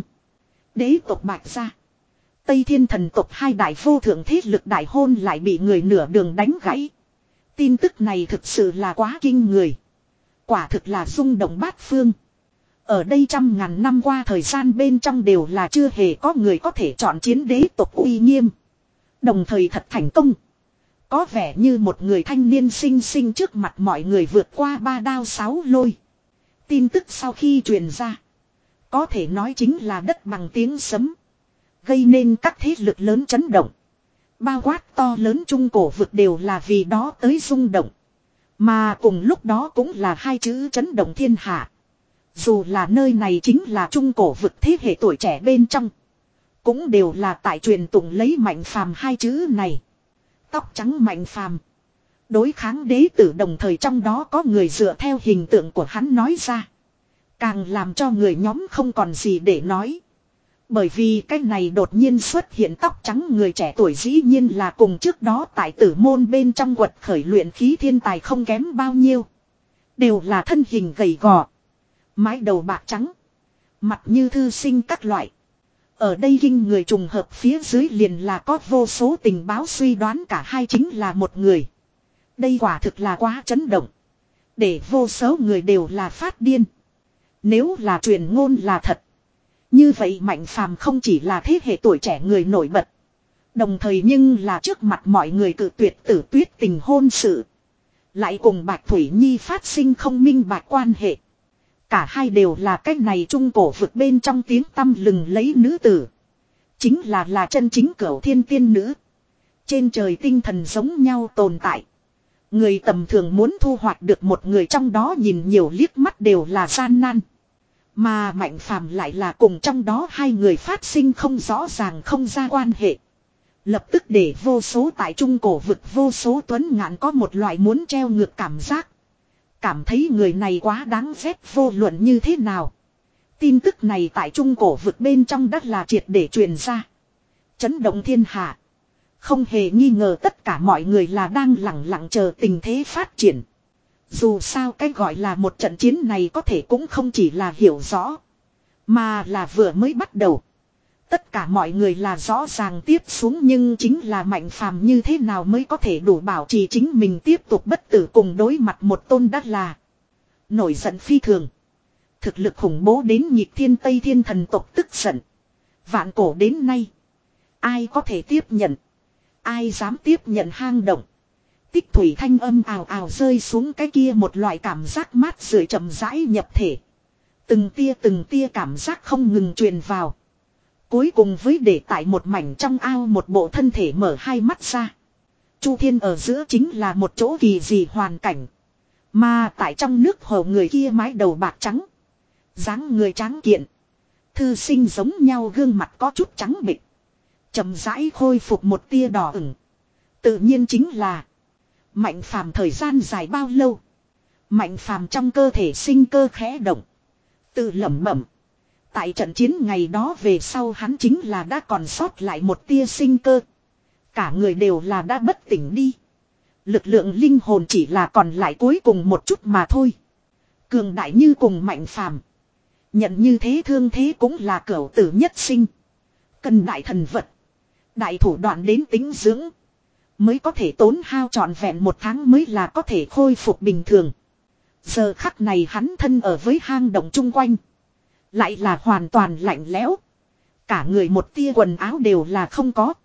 Đế tộc Bạch gia, Tây Thiên thần tộc hai đại vô thượng thế lực đại hôn lại bị người nửa đường đánh gãy. Tin tức này thực sự là quá kinh người. Quả thực là rung động bát phương. Ở đây trăm ngàn năm qua thời gian bên trong đều là chưa hề có người có thể chọn chiến đế tộc uy nghiêm. Đồng thời thật thành công. Có vẻ như một người thanh niên xinh xinh trước mặt mọi người vượt qua ba đao sáu lôi. Tin tức sau khi truyền ra, có thể nói chính là đất bằng tiếng sấm. Gây nên các thế lực lớn chấn động. Bao quát to lớn trung cổ vực đều là vì đó tới rung động. Mà cùng lúc đó cũng là hai chữ chấn động thiên hạ. Dù là nơi này chính là trung cổ vực thế hệ tuổi trẻ bên trong, cũng đều là tại truyền tụng lấy Mạnh Phàm hai chữ này. Tóc trắng Mạnh Phàm, Đối kháng đế tử đồng thời trong đó có người dựa theo hình tượng của hắn nói ra. Càng làm cho người nhóm không còn gì để nói. Bởi vì cái này đột nhiên xuất hiện tóc trắng người trẻ tuổi dĩ nhiên là cùng trước đó tại tử môn bên trong quật khởi luyện khí thiên tài không kém bao nhiêu. Đều là thân hình gầy gò. Mái đầu bạc trắng. Mặt như thư sinh các loại. Ở đây kinh người trùng hợp phía dưới liền là có vô số tình báo suy đoán cả hai chính là một người. Đây quả thực là quá chấn động. Để vô số người đều là phát điên. Nếu là truyền ngôn là thật. Như vậy Mạnh Phàm không chỉ là thế hệ tuổi trẻ người nổi bật. Đồng thời nhưng là trước mặt mọi người cự tuyệt tử tuyết tình hôn sự. Lại cùng Bạch Thủy Nhi phát sinh không minh bạch quan hệ. Cả hai đều là cách này trung cổ vực bên trong tiếng tăm lừng lấy nữ tử. Chính là là chân chính cửu thiên tiên nữ. Trên trời tinh thần giống nhau tồn tại. Người tầm thường muốn thu hoạch được một người trong đó nhìn nhiều liếc mắt đều là gian nan. Mà Mạnh Phàm lại là cùng trong đó hai người phát sinh không rõ ràng không ra quan hệ. Lập tức để vô số tại trung cổ vực vô số tuấn ngạn có một loại muốn treo ngược cảm giác. Cảm thấy người này quá đáng ghét vô luận như thế nào. Tin tức này tại trung cổ vực bên trong đất là triệt để truyền ra. Chấn động thiên hạ. Không hề nghi ngờ tất cả mọi người là đang lặng lặng chờ tình thế phát triển. Dù sao cái gọi là một trận chiến này có thể cũng không chỉ là hiểu rõ. Mà là vừa mới bắt đầu. Tất cả mọi người là rõ ràng tiếp xuống nhưng chính là Mạnh Phàm như thế nào mới có thể đủ bảo trì chính mình tiếp tục bất tử cùng đối mặt một tôn đắt là. Nổi giận phi thường. Thực lực khủng bố đến nhịp thiên Tây Thiên thần tộc tức giận. Vạn cổ đến nay. Ai có thể tiếp nhận. Ai dám tiếp nhận hang động. Tích thủy thanh âm ào ào rơi xuống cái kia một loại cảm giác mát rượi chậm rãi nhập thể. Từng tia từng tia cảm giác không ngừng truyền vào. Cuối cùng với để tại một mảnh trong ao một bộ thân thể mở hai mắt ra. Chu thiên ở giữa chính là một chỗ kỳ dị hoàn cảnh. Mà tại trong nước hồ người kia mái đầu bạc trắng. Dáng người tráng kiện. Thư sinh giống nhau gương mặt có chút trắng bệch. Chậm rãi khôi phục một tia đỏ ửng. Tự nhiên chính là Mạnh Phàm thời gian dài bao lâu. Mạnh Phàm trong cơ thể sinh cơ khẽ động. Tự lẩm bẩm. Tại trận chiến ngày đó về sau hắn chính là đã còn sót lại một tia sinh cơ. Cả người đều là đã bất tỉnh đi. Lực lượng linh hồn chỉ là còn lại cuối cùng một chút mà thôi. Cường đại như cùng Mạnh Phàm. Nhận như thế thương thế cũng là cửu tử nhất sinh. Cần đại thần vật. Đại thủ đoạn đến tính dưỡng. Mới có thể tốn hao trọn vẹn một tháng mới là có thể khôi phục bình thường. Giờ khắc này hắn thân ở với hang động chung quanh. Lại là hoàn toàn lạnh lẽo. Cả người một tia quần áo đều là không có.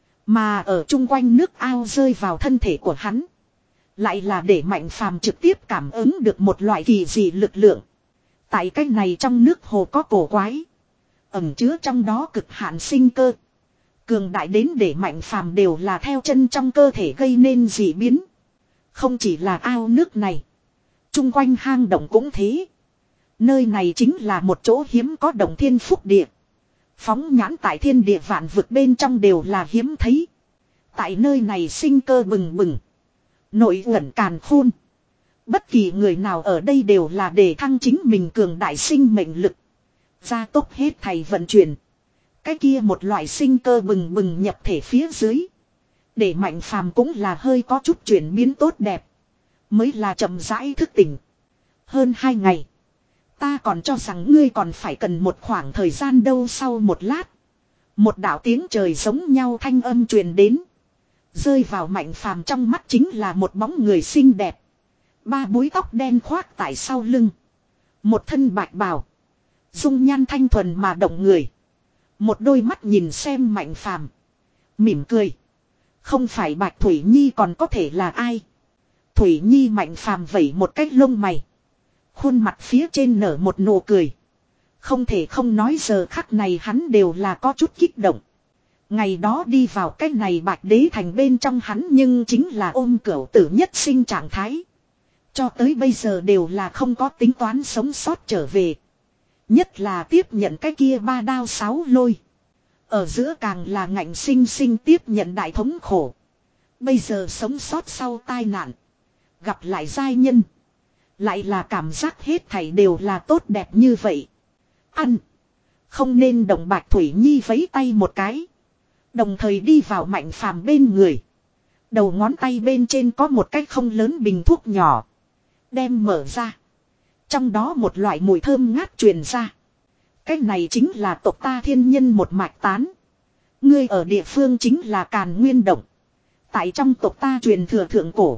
Mà ở chung quanh nước ao rơi vào thân thể của hắn. Lại là để Mạnh Phàm trực tiếp cảm ứng được một loại kỳ dị lực lượng. Tại cái này trong nước hồ có cổ quái. Ẩn chứa trong đó cực hạn sinh cơ. Cường đại đến để Mạnh Phàm đều là theo chân trong cơ thể gây nên dị biến. Không chỉ là ao nước này. Chung quanh hang động cũng thế. Nơi này chính là một chỗ hiếm có động thiên phúc địa. Phóng nhãn tại thiên địa vạn vực bên trong đều là hiếm thấy. Tại nơi này sinh cơ bừng bừng. Nội ẩn càn khôn. Bất kỳ người nào ở đây đều là để thăng chính mình cường đại sinh mệnh lực. Gia tốc hết thầy vận chuyển. Cái kia một loại sinh cơ bừng bừng nhập thể phía dưới. Để Mạnh Phàm cũng là hơi có chút chuyển biến tốt đẹp. Mới là chậm rãi thức tỉnh. Hơn hai ngày. Ta còn cho rằng ngươi còn phải cần một khoảng thời gian đâu sau một lát. Một đạo tiếng trời giống nhau thanh âm truyền đến. Rơi vào Mạnh Phàm trong mắt chính là một bóng người xinh đẹp. Ba búi tóc đen khoác tại sau lưng. Một thân bạch bào. Dung nhan thanh thuần mà động người. Một đôi mắt nhìn xem Mạnh Phàm, mỉm cười. Không phải Bạch Thủy Nhi còn có thể là ai? Thủy Nhi Mạnh Phàm vẩy một cách lông mày. Khuôn mặt phía trên nở một nụ cười. Không thể không nói giờ khắc này hắn đều là có chút kích động. Ngày đó đi vào cái này Bạch Đế thành bên trong hắn nhưng chính là ôm cửu tử nhất sinh trạng thái. Cho tới bây giờ đều là không có tính toán sống sót trở về. Nhất là tiếp nhận cái kia ba đao sáu lôi. Ở giữa càng là ngạnh sinh sinh tiếp nhận đại thống khổ. Bây giờ sống sót sau tai nạn. Gặp lại giai nhân. Lại là cảm giác hết thảy đều là tốt đẹp như vậy. Ăn. Không nên động Bạch Thủy Nhi vẫy tay một cái. Đồng thời đi vào Mạnh Phàm bên người. Đầu ngón tay bên trên có một cái không lớn bình thuốc nhỏ. Đem mở ra. Trong đó một loại mùi thơm ngát truyền ra. Cái này chính là tộc ta thiên nhân một mạch tán. Ngươi ở địa phương chính là Càn Nguyên Động. Tại trong tộc ta truyền thừa thượng cổ.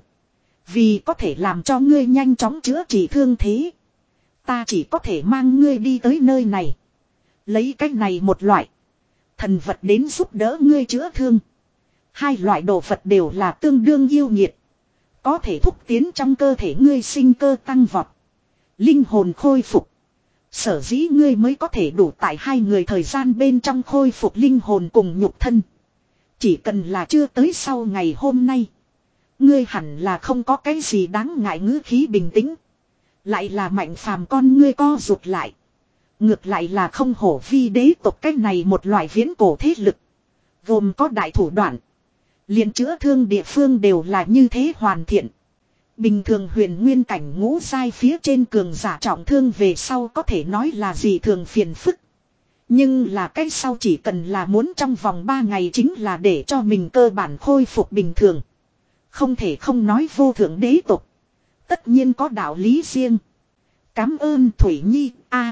Vì có thể làm cho ngươi nhanh chóng chữa trị thương thế. Ta chỉ có thể mang ngươi đi tới nơi này. Lấy cái này một loại. Thần vật đến giúp đỡ ngươi chữa thương. Hai loại đồ vật đều là tương đương yêu nhiệt. Có thể thúc tiến trong cơ thể ngươi sinh cơ tăng vọt. Linh hồn khôi phục. Sở dĩ ngươi mới có thể đủ tại hai người thời gian bên trong khôi phục linh hồn cùng nhục thân. Chỉ cần là chưa tới sau ngày hôm nay. Ngươi hẳn là không có cái gì đáng ngại, ngữ khí bình tĩnh. Lại là Mạnh Phàm con ngươi co rụt lại. Ngược lại là không hổ vi đế tộc cái này một loại viễn cổ thế lực. Gồm có đại thủ đoạn. Liền chữa thương địa phương đều là như thế hoàn thiện. Bình thường huyền nguyên cảnh ngũ giai phía trên cường giả trọng thương về sau có thể nói là gì thường phiền phức. Nhưng là cái sau chỉ cần là muốn trong vòng ba ngày chính là để cho mình cơ bản khôi phục bình thường. Không thể không nói vô thượng đế tộc. Tất nhiên có đạo lý riêng. Cám ơn Thủy Nhi, a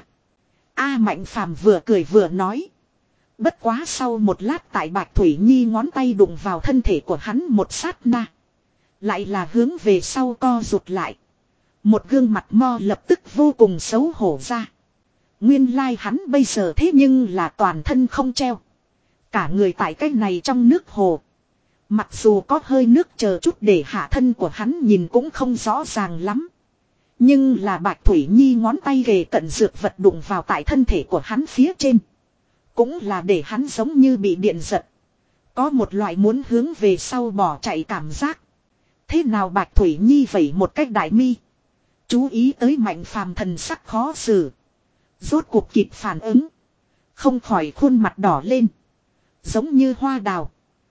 A Mạnh Phàm vừa cười vừa nói. Bất quá sau một lát tại Bạch Thủy Nhi ngón tay đụng vào thân thể của hắn một sát na. Lại là hướng về sau co rụt lại. Một gương mặt mo lập tức vô cùng xấu hổ ra. Nguyên lai like hắn bây giờ thế nhưng là toàn thân không treo. Cả người tại cái này trong nước hồ. Mặc dù có hơi nước chờ chút để hạ thân của hắn nhìn cũng không rõ ràng lắm. Nhưng là Bạch Thủy Nhi ngón tay ghề cận dược vật đụng vào tại thân thể của hắn phía trên. Cũng là để hắn giống như bị điện giật. Có một loại muốn hướng về sau bỏ chạy cảm giác. Thế nào Bạch Thủy Nhi vẩy một cách đại mi. Chú ý tới Mạnh Phàm thần sắc khó xử. Rốt cuộc kịp phản ứng. Không khỏi khuôn mặt đỏ lên. Giống như hoa đào.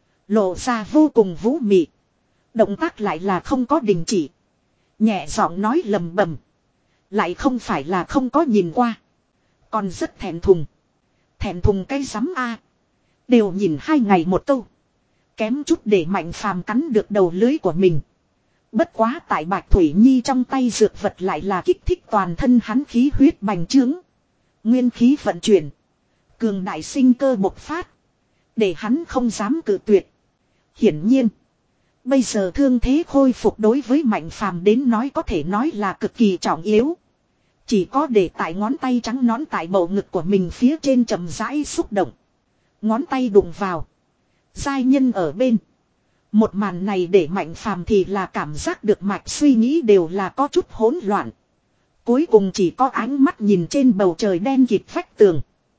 Lộ ra vô cùng vũ mị. Động tác lại là không có đình chỉ. Nhẹ giọng nói lầm bầm. Lại không phải là không có nhìn qua. Còn rất thẹn thùng. Thẹn thùng cái rắm a. Đều nhìn hai ngày một câu. Kém chút để Mạnh Phàm cắn được đầu lưới của mình. Bất quá tại Bạch Thủy Nhi trong tay dược vật lại là kích thích toàn thân hắn khí huyết bành trướng. Nguyên khí vận chuyển. Cường đại sinh cơ bộc phát. Để hắn không dám cự tuyệt. Hiển nhiên. Bây giờ thương thế khôi phục đối với Mạnh Phàm đến nói có thể nói là cực kỳ trọng yếu. Chỉ có để tại ngón tay trắng nõn tại bầu ngực của mình phía trên chậm rãi xúc động. Ngón tay đụng vào. Giai nhân ở bên. Một màn này để Mạnh Phàm thì là cảm giác được mạch suy nghĩ đều là có chút hỗn loạn. Cuối cùng chỉ có ánh mắt nhìn trên bầu trời đen kịt vách tường.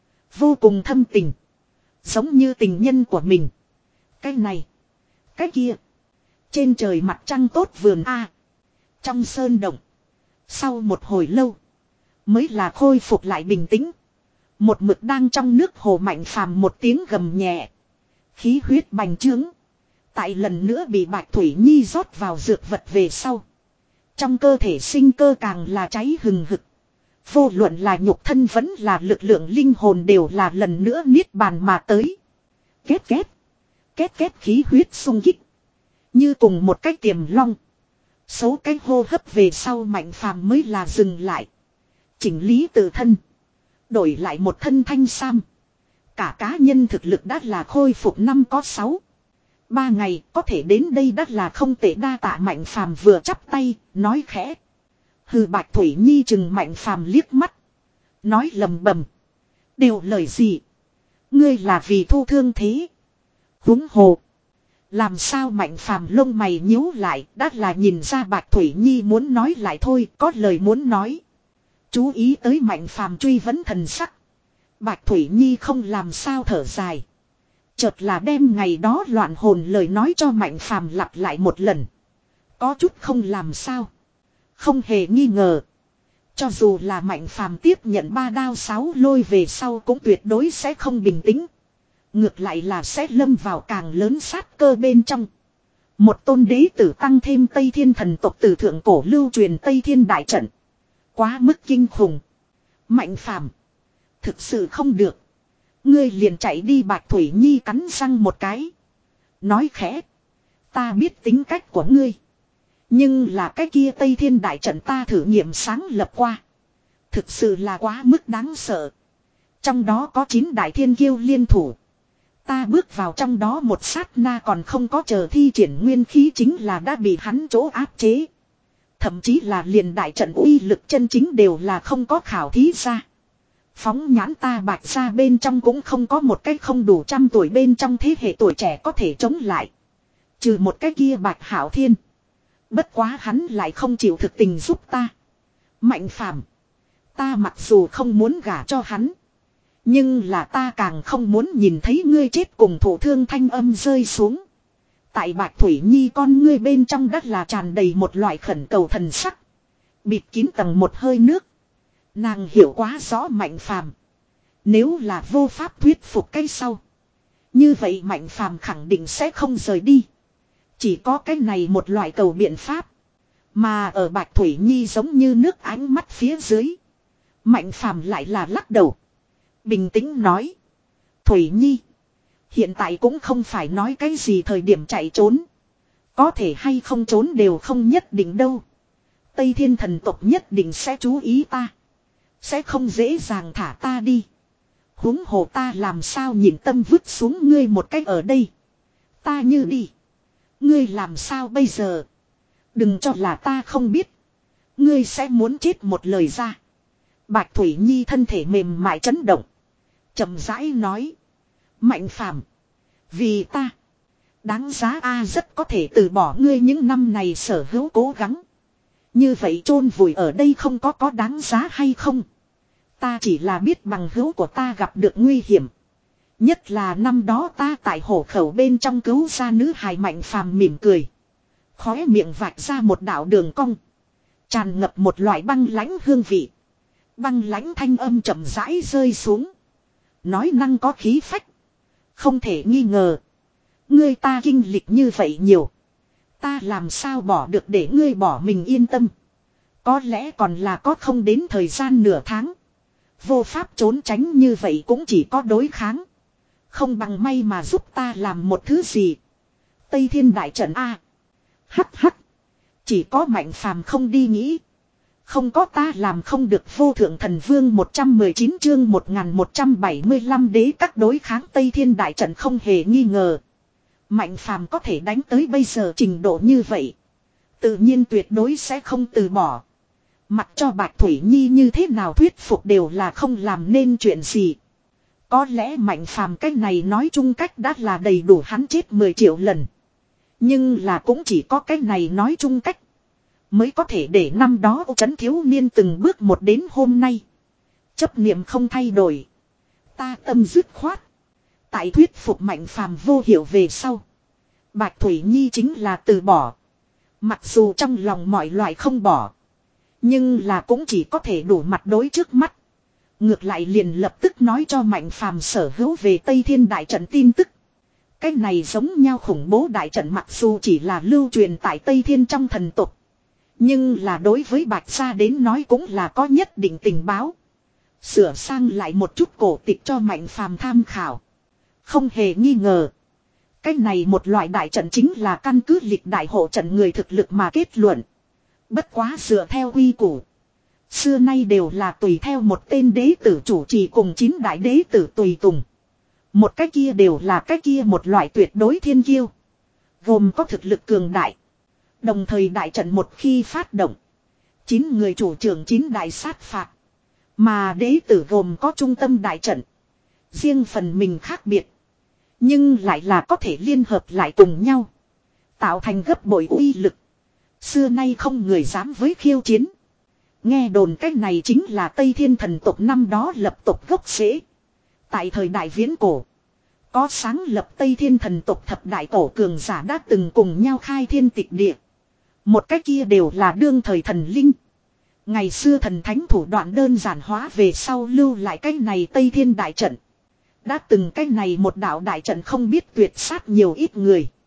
Vô cùng thâm tình. Giống như tình nhân của mình. Cái này. Cái kia. Trên trời mặt trăng tốt vườn A. Trong sơn động. Sau một hồi lâu. Mới là khôi phục lại bình tĩnh. Một mực đang trong nước hồ Mạnh Phàm một tiếng gầm nhẹ. Khí huyết bành trướng. Tại lần nữa bị Bạch Thủy Nhi rót vào dược vật về sau. Trong cơ thể sinh cơ càng là cháy hừng hực. Vô luận là nhục thân vẫn là lực lượng linh hồn đều là lần nữa niết bàn mà tới. Kết kết. Kết kết khí huyết sung kích. Như cùng một cái tiềm long. Số cái hô hấp về sau Mạnh Phàm mới là dừng lại. Chỉnh lý tự thân. Đổi lại một thân thanh sam. Cả cá nhân thực lực đã là khôi phục năm có sáu. Ba ngày có thể đến đây đã là không tệ, đa tạ. Mạnh Phàm vừa chắp tay, nói khẽ. Hừ. Bạch Thủy Nhi chừng Mạnh Phàm liếc mắt. Nói lầm bầm. Đều lời gì? Ngươi là vì thu thương thế. Húng hồ. Làm sao? Mạnh Phàm lông mày nhíu lại, đã là nhìn ra Bạch Thủy Nhi muốn nói lại thôi, có lời muốn nói. Chú ý tới Mạnh Phàm truy vấn thần sắc. Bạch Thủy Nhi không làm sao thở dài. Chợt là đem ngày đó loạn hồn lời nói cho Mạnh Phàm lặp lại một lần. Có chút không làm sao. Không hề nghi ngờ. Cho dù là Mạnh Phàm tiếp nhận ba đao sáu lôi về sau cũng tuyệt đối sẽ không bình tĩnh. Ngược lại là sẽ lâm vào càng lớn sát cơ bên trong. Một tôn đế tử tăng thêm Tây Thiên thần tộc từ thượng cổ lưu truyền Tây Thiên đại trận. Quá mức kinh khủng. Mạnh phàm. Thực sự không được. Ngươi liền chạy đi. Bạch Thủy Nhi cắn răng một cái. Nói khẽ. Ta biết tính cách của ngươi. Nhưng là cái kia Tây Thiên đại trận ta thử nghiệm sáng lập qua. Thực sự là quá mức đáng sợ. Trong đó có chín đại thiên kiêu liên thủ. Ta bước vào trong đó một sát na còn không có chờ thi triển nguyên khí chính là đã bị hắn chỗ áp chế. Thậm chí là liền đại trận uy lực chân chính đều là không có khảo thí ra. Phóng nhãn ta Bạch ra bên trong cũng không có một cái không đủ trăm tuổi bên trong thế hệ tuổi trẻ có thể chống lại. Trừ một cái kia Bạch Hảo Thiên. Bất quá hắn lại không chịu thực tình giúp ta. Mạnh phàm. Ta mặc dù không muốn gả cho hắn. Nhưng là ta càng không muốn nhìn thấy ngươi chết cùng thổ thương thanh âm rơi xuống. Tại Bạch Thủy Nhi con ngươi bên trong đất là tràn đầy một loại khẩn cầu thần sắc. Bịt kín tầng một hơi nước. Nàng hiểu quá rõ Mạnh phàm. Nếu là vô pháp thuyết phục cái sau. Như vậy Mạnh phàm khẳng định sẽ không rời đi. Chỉ có cái này một loại cầu biện pháp. Mà ở Bạch Thủy Nhi giống như nước ánh mắt phía dưới. Mạnh phàm lại là lắc đầu. Bình tĩnh nói. Thủy Nhi. Hiện tại cũng không phải nói cái gì thời điểm chạy trốn. Có thể hay không trốn đều không nhất định đâu. Tây Thiên thần tộc nhất định sẽ chú ý ta. Sẽ không dễ dàng thả ta đi. Huống hồ ta làm sao nhìn tâm vứt xuống ngươi một cách ở đây. Ta như đi. Ngươi làm sao bây giờ. Đừng cho là ta không biết. Ngươi sẽ muốn chết một lời ra. Bạch Thủy Nhi thân thể mềm mại chấn động. Chậm rãi nói. Mạnh phàm. Vì ta. Đáng giá a rất có thể từ bỏ ngươi những năm này sở hữu cố gắng. Như vậy chôn vùi ở đây không có có đáng giá hay không. Ta chỉ là biết bằng hữu của ta gặp được nguy hiểm. Nhất là năm đó ta tại hổ khẩu bên trong cứu ra nữ hài. Mạnh phàm mỉm cười. Khóe miệng vạch ra một đạo đường cong. Tràn ngập một loại băng lãnh hương vị. Băng lãnh thanh âm chậm rãi rơi xuống. Nói năng có khí phách. Không thể nghi ngờ. Ngươi ta kinh lịch như vậy nhiều. Ta làm sao bỏ được để ngươi bỏ mình yên tâm. Có lẽ còn là có không đến thời gian nửa tháng. Vô pháp trốn tránh như vậy cũng chỉ có đối kháng. Không bằng may mà giúp ta làm một thứ gì. Tây Thiên đại trận A. Hắc hắc. Chỉ có Mạnh phàm không đi nghĩ. Không có ta làm không được. Vô thượng thần vương một trăm mười chín chương một nghìn một trăm bảy mươi lăm đế các đối kháng Tây Thiên đại trận không hề nghi ngờ. Mạnh phàm có thể đánh tới bây giờ trình độ như vậy. Tự nhiên tuyệt đối sẽ không từ bỏ. Mặc cho Bạch Thủy Nhi như thế nào thuyết phục đều là không làm nên chuyện gì. Có lẽ Mạnh phàm cách này nói chung cách đã là đầy đủ hắn chết mười triệu lần. Nhưng là cũng chỉ có cách này nói chung cách. Mới có thể để năm đó Ô Trấn thiếu niên từng bước một đến hôm nay. Chấp niệm không thay đổi. Ta tâm dứt khoát. Tại thuyết phục Mạnh phàm vô hiệu về sau. Bạch Thủy Nhi chính là từ bỏ. Mặc dù trong lòng mọi loại không bỏ. Nhưng là cũng chỉ có thể đủ mặt đối trước mắt. Ngược lại liền lập tức nói cho Mạnh phàm sở hữu về Tây Thiên đại trận tin tức. Cái này giống nhau khủng bố đại trận mặc dù chỉ là lưu truyền tại Tây Thiên trong thần tục. Nhưng là đối với Bạch Gia đến nói cũng là có nhất định tình báo. Sửa sang lại một chút cổ tịch cho Mạnh phàm tham khảo. Không hề nghi ngờ. Cái này một loại đại trận chính là căn cứ lịch đại hộ trận người thực lực mà kết luận. Bất quá dựa theo quy củ. Xưa nay đều là tùy theo một tên đế tử chủ trì cùng chín đại đế tử tùy tùng. Một cái kia đều là cái kia một loại tuyệt đối thiên kiêu. Gồm có thực lực cường đại. Đồng thời đại trận một khi phát động. Chín người chủ trưởng chín đại sát phạt. Mà đế tử gồm có trung tâm đại trận. Riêng phần mình khác biệt. Nhưng lại là có thể liên hợp lại cùng nhau. Tạo thành gấp bội uy lực. Xưa nay không người dám với khiêu chiến. Nghe đồn cách này chính là Tây Thiên thần tộc năm đó lập tộc gốc rễ. Tại thời đại viễn cổ. Có sáng lập Tây Thiên thần tộc thập đại tổ cường giả đã từng cùng nhau khai thiên tịch địa. Một cách kia đều là đương thời thần linh. Ngày xưa thần thánh thủ đoạn đơn giản hóa về sau lưu lại cách này Tây Thiên đại trận. Đã từng cách này một đạo đại trận không biết tuyệt sát nhiều ít người.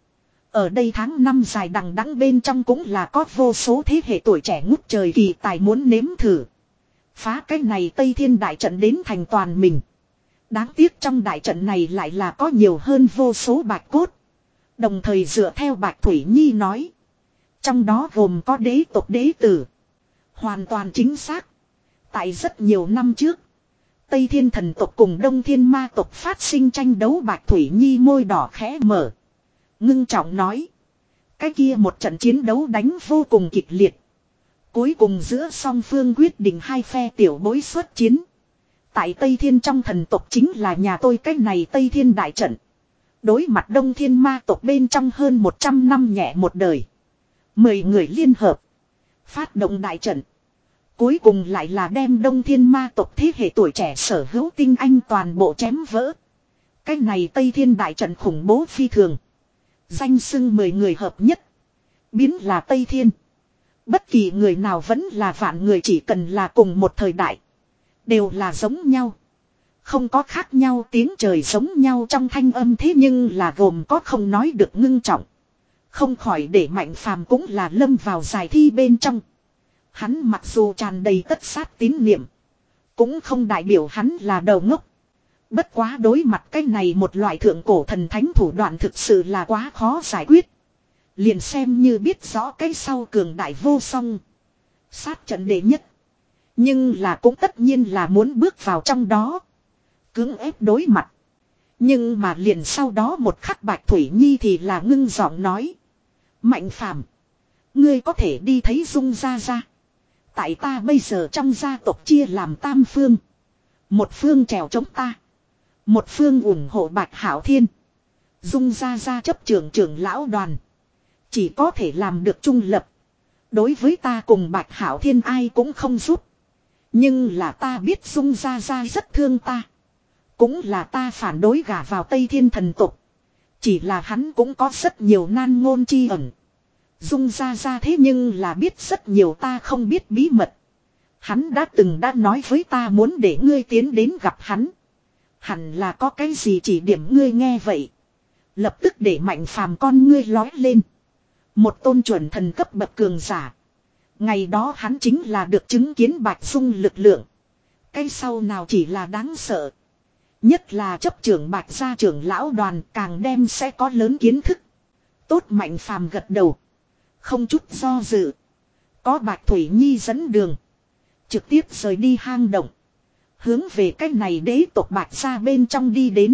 Ở đây tháng năm dài đằng đẵng bên trong cũng là có vô số thế hệ tuổi trẻ ngút trời kỳ tài muốn nếm thử. Phá cái này Tây Thiên đại trận đến thành toàn mình. Đáng tiếc trong đại trận này lại là có nhiều hơn vô số bạch cốt. Đồng thời dựa theo Bạch Thủy Nhi nói. Trong đó gồm có đế tộc đế tử. Hoàn toàn chính xác. Tại rất nhiều năm trước. Tây Thiên thần tộc cùng Đông Thiên ma tộc phát sinh tranh đấu. Bạch Thủy Nhi môi đỏ khẽ mở. Ngưng trọng nói. Cái kia một trận chiến đấu đánh vô cùng kịch liệt. Cuối cùng giữa song phương quyết định hai phe tiểu bối xuất chiến. Tại Tây Thiên trong thần tộc chính là nhà tôi cái này Tây Thiên đại trận. Đối mặt Đông Thiên ma tộc bên trong hơn một trăm năm nhẹ một đời. Mười người liên hợp. Phát động đại trận. Cuối cùng lại là đem Đông Thiên ma tộc thế hệ tuổi trẻ sở hữu tinh anh toàn bộ chém vỡ. Cái này Tây Thiên đại trận khủng bố phi thường. Danh xưng mười người hợp nhất. Biến là Tây Thiên. Bất kỳ người nào vẫn là vạn người, chỉ cần là cùng một thời đại. Đều là giống nhau. Không có khác nhau, tiếng trời giống nhau trong thanh âm, thế nhưng là gồm có không nói được ngưng trọng. Không khỏi để Mạnh Phàm cũng là lâm vào giải thi bên trong. Hắn mặc dù tràn đầy tất sát tín niệm. Cũng không đại biểu hắn là đầu ngốc. Bất quá đối mặt cái này một loại thượng cổ thần thánh thủ đoạn thực sự là quá khó giải quyết. Liền xem như biết rõ cái sau cường đại vô song. Sát trận đệ nhất. Nhưng là cũng tất nhiên là muốn bước vào trong đó. Cưỡng ép đối mặt. Nhưng mà liền sau đó một khắc Bạch Thủy Nhi thì là ngưng giọng nói. Mạnh Phàm, ngươi có thể đi thấy Dung gia gia. Tại ta bây giờ trong gia tộc chia làm tam phương. Một phương trèo chống ta. Một phương ủng hộ Bạch Hảo Thiên. Dung gia gia chấp trưởng trưởng lão đoàn. Chỉ có thể làm được trung lập. Đối với ta cùng Bạch Hảo Thiên ai cũng không giúp. Nhưng là ta biết Dung gia gia rất thương ta. Cũng là ta phản đối gả vào Tây Thiên thần tục. Chỉ là hắn cũng có rất nhiều nan ngôn chi ẩn. Dung gia gia thế nhưng là biết rất nhiều ta không biết bí mật. Hắn đã từng đã nói với ta muốn để ngươi tiến đến gặp hắn. Hẳn là có cái gì chỉ điểm ngươi nghe vậy. Lập tức để Mạnh Phàm con ngươi lói lên. Một tôn chuẩn thần cấp bậc cường giả. Ngày đó hắn chính là được chứng kiến Bạch Dung lực lượng. Cái sau nào chỉ là đáng sợ. Nhất là chấp trưởng Bạch gia trưởng lão đoàn càng đem sẽ có lớn kiến thức. Tốt, Mạnh Phàm gật đầu. Không chút do dự. Có Bạch Thủy Nhi dẫn đường. Trực tiếp rời đi hang động. Hướng về cách này đế tộc Bạch gia bên trong đi đến.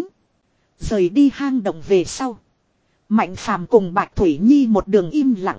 Rời đi hang động về sau. Mạnh Phàm cùng Bạch Thủy Nhi một đường im lặng.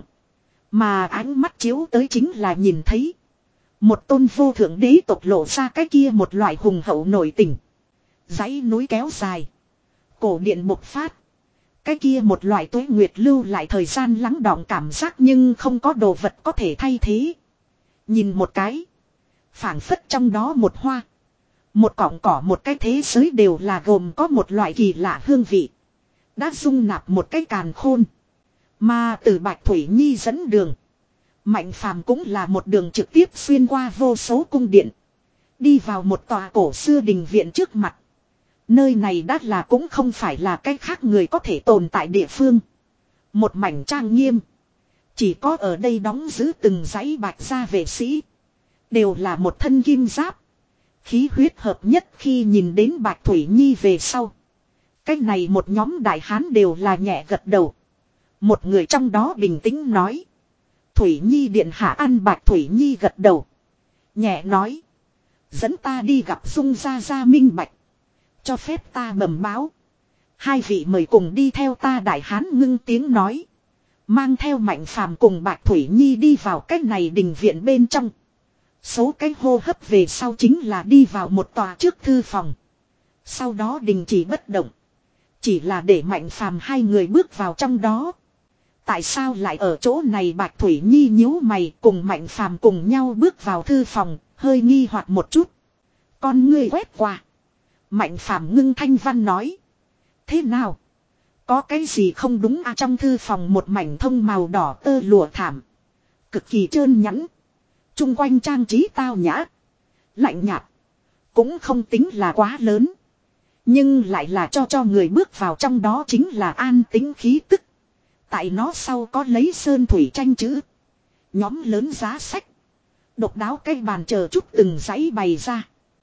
Mà ánh mắt chiếu tới chính là nhìn thấy. Một tôn vô thượng đế tộc lộ ra cái kia một loại hùng hậu nổi tình. Dãy núi kéo dài. Cổ điện bộc phát. Cái kia một loại tuế nguyệt lưu lại thời gian lắng đọng cảm giác, nhưng không có đồ vật có thể thay thế. Nhìn một cái. Phảng phất trong đó một hoa. Một cọng cỏ, một cái thế giới đều là gồm có một loại kỳ lạ hương vị. Đã dung nạp một cái càn khôn. Mà từ Bạch Thủy Nhi dẫn đường. Mạnh Phàm cũng là một đường trực tiếp xuyên qua vô số cung điện. Đi vào một tòa cổ xưa đình viện trước mặt. Nơi này đắt là cũng không phải là cách khác người có thể tồn tại địa phương. Một mảnh trang nghiêm. Chỉ có ở đây đóng giữ từng dãy Bạch gia vệ sĩ. Đều là một thân kim giáp. Khí huyết hợp nhất. Khi nhìn đến Bạch Thủy Nhi về sau. Cách này một nhóm đại hán đều là nhẹ gật đầu. Một người trong đó bình tĩnh nói. Thủy Nhi điện hạ. Ăn Bạch Thủy Nhi gật đầu. Nhẹ nói. Dẫn ta đi gặp Dung gia gia minh bạch. Cho phép ta bẩm báo. Hai vị mời cùng đi theo ta. Đại hán ngưng tiếng nói. Mang theo Mạnh Phàm cùng Bạch Thủy Nhi đi vào cái này đình viện bên trong. Số cái hô hấp về sau chính là đi vào một tòa trước thư phòng. Sau đó đình chỉ bất động. Chỉ là để Mạnh Phàm hai người bước vào trong đó. Tại sao lại ở chỗ này? Bạch Thủy Nhi nhíu mày, cùng Mạnh Phàm cùng nhau bước vào thư phòng, hơi nghi hoặc một chút. Con ngươi quét qua. Mạnh Phàm ngưng thanh văn nói. Thế nào? Có cái gì không đúng à? Trong thư phòng một mảnh thông màu đỏ tơ lụa thảm. Cực kỳ trơn nhẵn. Trung quanh trang trí tao nhã. Lạnh nhạt. Cũng không tính là quá lớn. Nhưng lại là cho cho người bước vào trong đó chính là an tĩnh khí tức. Tại nó sau có lấy sơn thủy tranh chữ. Nhóm lớn giá sách. Độc đáo cái bàn chờ chút từng dãy bày ra.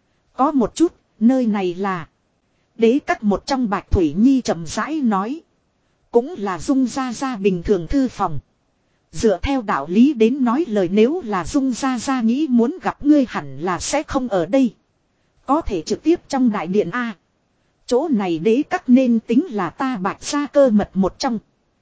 Có một chút, nơi này là đế các một trong Bạch Thủy Nhi chậm rãi nói. Cũng là Dung Gia Gia bình thường thư phòng. Dựa theo đạo lý đến nói lời, nếu là Dung Gia Gia nghĩ muốn gặp ngươi hẳn là sẽ không ở đây. Có thể trực tiếp trong đại điện A. Chỗ này đế các nên tính là ta Bạch gia cơ mật một trong.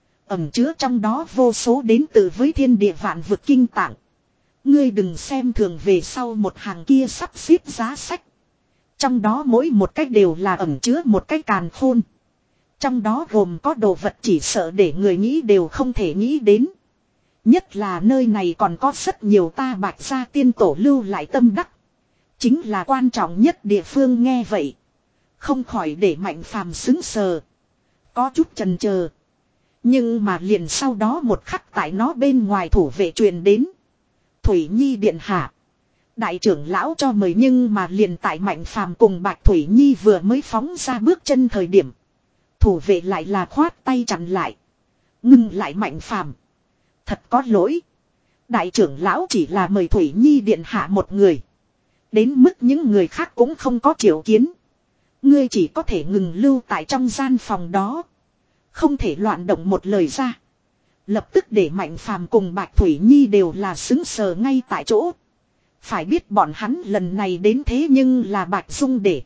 Ẩn chứa trong đó vô số đến từ với thiên địa vạn vực kinh tạng. Ngươi đừng xem thường về sau một hàng kia sắp xếp giá sách. Trong đó mỗi một cách đều là ẩn chứa một cái càn khôn. Trong đó gồm có đồ vật chỉ sợ để người nghĩ đều không thể nghĩ đến. Nhất là nơi này còn có rất nhiều ta Bạch gia tiên tổ lưu lại tâm đắc. Chính là quan trọng nhất địa phương. Nghe vậy, không khỏi để Mạnh Phàm sững sờ. Có chút chần chờ. Nhưng mà liền sau đó một khắc tại nó bên ngoài thủ vệ truyền đến. Thủy Nhi điện hạ. Đại trưởng lão cho mời. Nhưng mà liền tại Mạnh Phàm cùng Bạch Thủy Nhi vừa mới phóng ra bước chân thời điểm. Thủ vệ lại là khoát tay chặn lại. Ngưng lại Mạnh Phàm. Thật có lỗi. Đại trưởng lão chỉ là mời Thủy Nhi điện hạ một người. Đến mức những người khác cũng không có triệu kiến. Ngươi chỉ có thể ngừng lưu tại trong gian phòng đó. Không thể loạn động một lời ra. Lập tức để Mạnh Phàm cùng Bạch Thủy Nhi đều là xứng sờ ngay tại chỗ. Phải biết bọn hắn lần này đến thế nhưng là Bạch Dung để.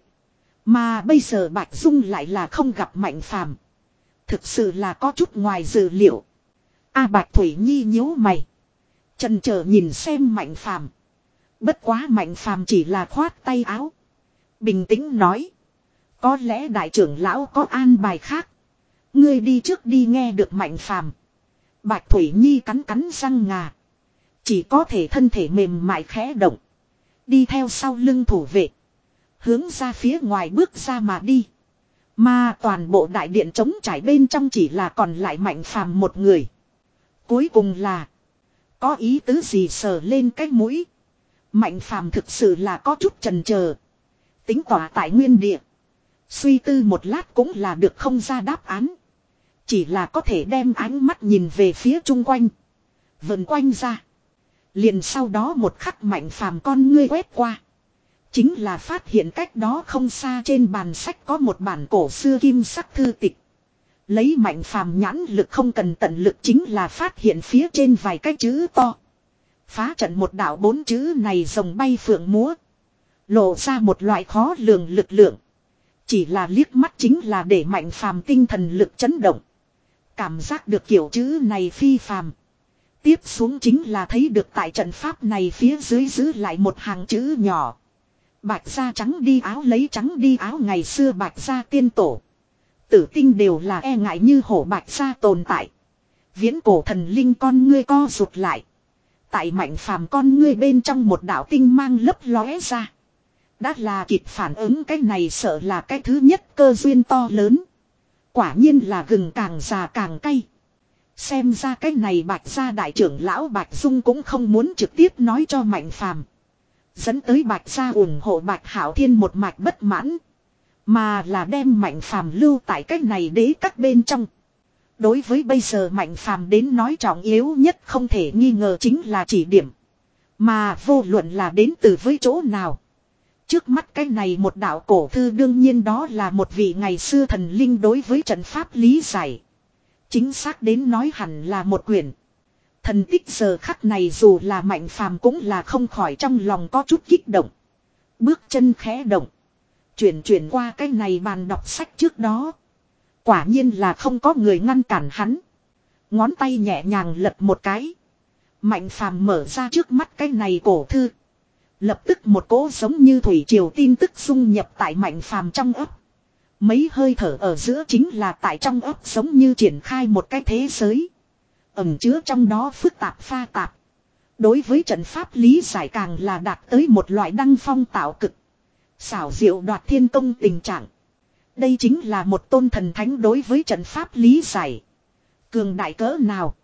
Mà bây giờ Bạch Dung lại là không gặp Mạnh Phàm. Thực sự là có chút ngoài dự liệu. A Bạch Thủy Nhi nhíu mày. Chần chờ nhìn xem Mạnh Phàm. Bất quá Mạnh Phàm chỉ là khoát tay áo. Bình tĩnh nói. Có lẽ đại trưởng lão có an bài khác. Ngươi đi trước đi. Nghe được Mạnh Phàm. Bạch Thủy Nhi cắn cắn răng ngà. Chỉ có thể thân thể mềm mại khẽ động. Đi theo sau lưng thủ vệ. Hướng ra phía ngoài bước ra mà đi. Mà toàn bộ đại điện trống trải bên trong chỉ là còn lại Mạnh Phàm một người. Cuối cùng là. Có ý tứ gì sờ lên cái mũi. Mạnh Phàm thực sự là có chút chần chờ. Tính tỏa tại nguyên địa. Suy tư một lát cũng là được không ra đáp án. Chỉ là có thể đem ánh mắt nhìn về phía chung quanh. Vần quanh ra. Liền sau đó một khắc Mạnh Phàm con ngươi quét qua. Chính là phát hiện cách đó không xa trên bàn sách có một bản cổ xưa kim sắc thư tịch. Lấy Mạnh Phàm nhãn lực không cần tận lực chính là phát hiện phía trên vài cái chữ to. Phá trận một đạo bốn chữ này rồng bay phượng múa. Lộ ra một loại khó lường lực lượng. Chỉ là liếc mắt chính là để Mạnh Phàm tinh thần lực chấn động. Cảm giác được kiểu chữ này phi phàm. Tiếp xuống chính là thấy được tại trận pháp này phía dưới giữ lại một hàng chữ nhỏ. Bạch da trắng đi áo lấy trắng đi áo. Ngày xưa Bạch da tiên tổ. Tử tinh đều là e ngại như hổ Bạch da tồn tại. Viễn cổ thần linh con ngươi co rụt lại. Tại Mạnh Phàm con ngươi bên trong một đạo tinh mang lấp lóe ra. Đã là kịp phản ứng, cái này sợ là cái thứ nhất cơ duyên to lớn. Quả nhiên là gừng càng già càng cay. Xem ra cái này Bạch gia đại trưởng lão Bạch Dung cũng không muốn trực tiếp nói cho Mạnh Phàm. Dẫn tới Bạch gia ủng hộ Bạch Hạo Thiên một mạch bất mãn. Mà là đem Mạnh Phàm lưu tại cái này đế các bên trong. Đối với bây giờ Mạnh Phàm đến nói trọng yếu nhất không thể nghi ngờ chính là chỉ điểm. Mà vô luận là đến từ với chỗ nào. Trước mắt cái này một đạo cổ thư đương nhiên đó là một vị ngày xưa thần linh đối với trận pháp lý giải. Chính xác đến nói hẳn là một quyển. Thần tích giờ khắc này dù là Mạnh Phàm cũng là không khỏi trong lòng có chút kích động. Bước chân khẽ động. Chuyển chuyển qua cái này bàn đọc sách trước đó. Quả nhiên là không có người ngăn cản hắn. Ngón tay nhẹ nhàng lật một cái. Mạnh Phàm mở ra trước mắt cái này cổ thư. Lập tức một cỗ giống như thủy triều tin tức dung nhập tại Mạnh Phàm trong ấp. Mấy hơi thở ở giữa chính là tại trong ấp giống như triển khai một cái thế giới. Ẩn chứa trong đó phức tạp pha tạp. Đối với trận pháp lý giải càng là đạt tới một loại đăng phong tạo cực. Xảo diệu đoạt thiên công tình trạng. Đây chính là một tôn thần thánh đối với trận pháp lý giải. Cường đại cỡ nào?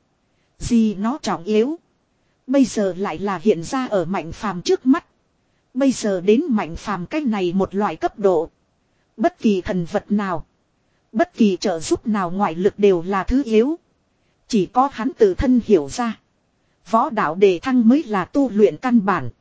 Gì nó trọng yếu? Bây giờ lại là hiện ra ở Mạnh Phàm trước mắt. Bây giờ đến Mạnh Phàm cái này một loại cấp độ. Bất kỳ thần vật nào. Bất kỳ trợ giúp nào ngoại lực đều là thứ yếu. Chỉ có hắn tự thân hiểu ra. Võ đạo đề thăng mới là tu luyện căn bản.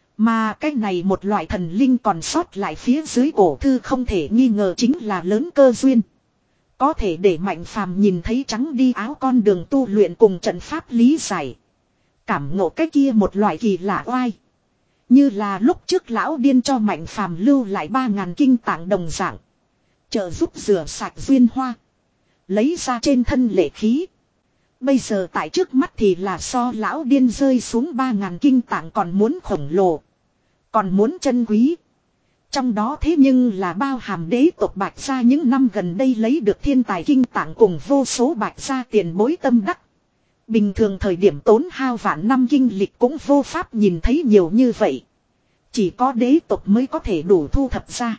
Mà cái này một loại thần linh còn sót lại phía dưới cổ thư không thể nghi ngờ chính là lớn cơ duyên. Có thể để Mạnh Phàm nhìn thấy trắng đi áo con đường tu luyện cùng trận pháp lý giải. Cảm ngộ cái kia một loại kỳ lạ oai. Như là lúc trước lão điên cho Mạnh Phàm lưu lại ba ngàn kinh tạng đồng dạng. Trợ giúp rửa sạch duyên hoa. Lấy ra trên thân lệ khí. Bây giờ tại trước mắt thì là so lão điên rơi xuống ba ngàn kinh tạng còn muốn khổng lồ. Còn muốn chân quý. Trong đó thế nhưng là bao hàm đế tộc Bạch Gia những năm gần đây lấy được thiên tài kinh tạng cùng vô số Bạch Gia tiền bối tâm đắc. Bình thường thời điểm tốn hao vạn năm kinh lịch cũng vô pháp nhìn thấy nhiều như vậy. Chỉ có đế tộc mới có thể đủ thu thập ra.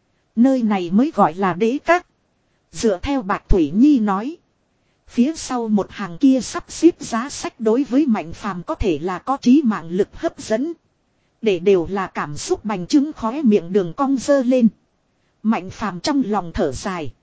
Nơi này mới gọi là đế các. Dựa theo Bạch Thủy Nhi nói. Phía sau một hàng kia sắp xếp giá sách đối với Mạnh Phàm có thể là có trí mạng lực hấp dẫn. Để đều là cảm xúc bành trướng khóe miệng đường cong dơ lên. Mạnh Phàm trong lòng thở dài.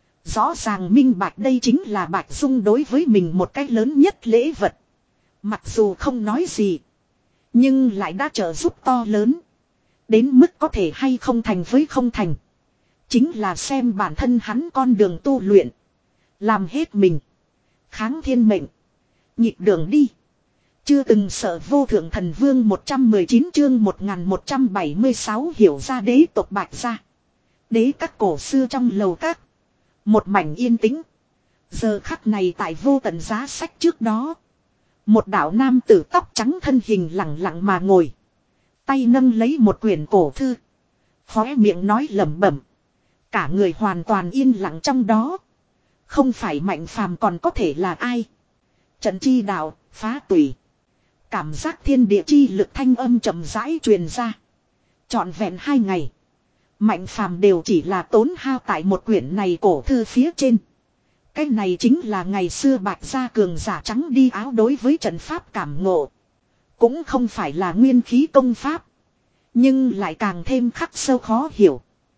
Rõ ràng minh bạch đây chính là Bạch Dung đối với mình một cách lớn nhất lễ vật. Mặc dù không nói gì. Nhưng lại đã trợ giúp to lớn. Đến mức có thể hay không thành với không thành. Chính là xem bản thân hắn con đường tu luyện. Làm hết mình. Kháng thiên mệnh. Nhịp đường đi. Chưa từng sợ vô thượng thần vương một trăm mười chín chương một nghìn một trăm bảy mươi sáu hiểu ra đế tộc Bạch Gia. Đế các cổ xưa trong lầu các. Một mảnh yên tĩnh. Giờ khắc này tại vô tận giá sách trước đó. Một đạo nam tử tóc trắng thân hình lặng lặng mà ngồi. Tay nâng lấy một quyển cổ thư. Khóe miệng nói lẩm bẩm. Cả người hoàn toàn yên lặng trong đó. Không phải Mạnh Phàm còn có thể là ai. Trận chi đạo, phá tùy. Cảm giác thiên địa chi lực thanh âm chậm rãi truyền ra. Trọn vẹn hai ngày. Mạnh Phàm đều chỉ là tốn hao tại một quyển này cổ thư phía trên. Cái này chính là ngày xưa Bạch Gia cường giả trắng đi áo đối với trận pháp cảm ngộ. Cũng không phải là nguyên khí công pháp. Nhưng lại càng thêm khắc sâu khó hiểu.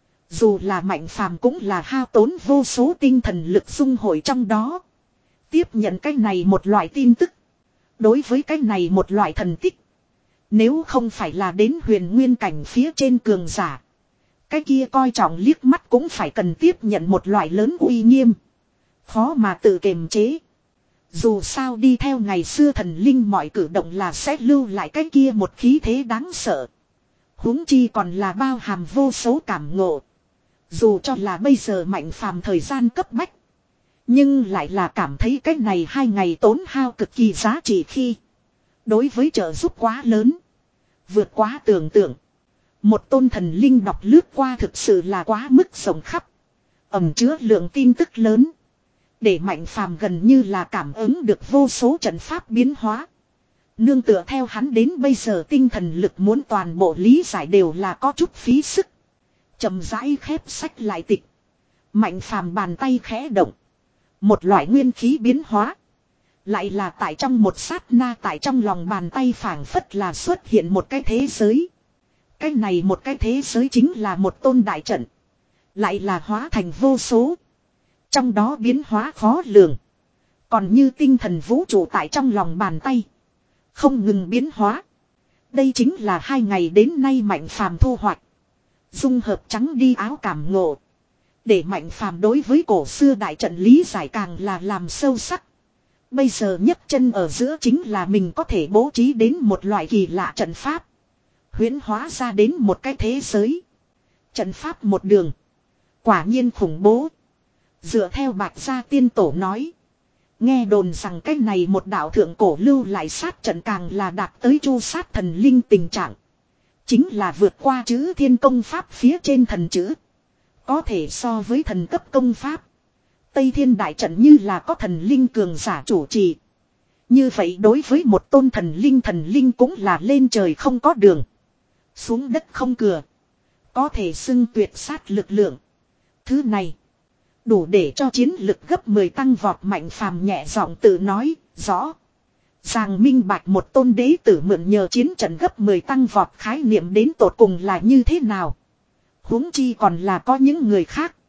Dù là Mạnh Phàm cũng là hao tốn vô số tinh thần lực dung hội trong đó. Tiếp nhận cái này một loại tin tức. Đối với cái này một loại thần tích. Nếu không phải là đến huyền nguyên cảnh phía trên cường giả. Cái kia coi trọng liếc mắt cũng phải cần tiếp nhận một loại lớn uy nghiêm. Khó mà tự kiềm chế. Dù sao đi theo ngày xưa thần linh mọi cử động là sẽ lưu lại cái kia một khí thế đáng sợ. Huống chi còn là bao hàm vô số cảm ngộ. Dù cho là bây giờ Mạnh Phàm thời gian cấp bách. Nhưng lại là cảm thấy cái này hai ngày tốn hao cực kỳ giá trị khi. Đối với trợ giúp quá lớn. Vượt quá tưởng tượng. Một tôn thần linh đọc lướt qua thực sự là quá mức rộng khắp. Ẩm chứa lượng tin tức lớn. Để Mạnh Phàm gần như là cảm ứng được vô số trận pháp biến hóa. Nương tựa theo hắn đến bây giờ tinh thần lực muốn toàn bộ lý giải đều là có chút phí sức. Chậm rãi khép sách lại tịch. Mạnh Phàm bàn tay khẽ động. Một loại nguyên khí biến hóa. Lại là tại trong một sát na tại trong lòng bàn tay phảng phất là xuất hiện một cái thế giới. Cái này một cái thế giới chính là một tôn đại trận. Lại là hóa thành vô số. Trong đó biến hóa khó lường. Còn như tinh thần vũ trụ tại trong lòng bàn tay. Không ngừng biến hóa. Đây chính là hai ngày đến nay Mạnh Phàm thu hoạch. Dung hợp trắng đi áo cảm ngộ. Để Mạnh Phàm đối với cổ xưa đại trận lý giải càng là làm sâu sắc. Bây giờ nhấc chân ở giữa chính là mình có thể bố trí đến một loại kỳ lạ trận pháp. Huyễn hóa ra đến một cái thế giới. Trận pháp một đường. Quả nhiên khủng bố. Dựa theo Bạch Gia tiên tổ nói. Nghe đồn rằng cái này một đạo thượng cổ lưu lại sát trận càng là đạt tới chu sát thần linh tình trạng. Chính là vượt qua chữ thiên công pháp phía trên thần chữ. Có thể so với thần cấp công pháp. Tây Thiên đại trận như là có thần linh cường giả chủ trì. Như vậy đối với một tôn thần linh thần linh cũng là lên trời không có đường. Xuống đất không cửa. Có thể xưng tuyệt sát lực lượng. Thứ này. Đủ để cho chiến lực gấp mười tăng vọt Mạnh Phàm nhẹ giọng tự nói. Rõ. Giàng minh bạch một tôn đế tử mượn nhờ chiến trận gấp mười tăng vọt khái niệm đến tột cùng là như thế nào. Huống chi còn là có những người khác.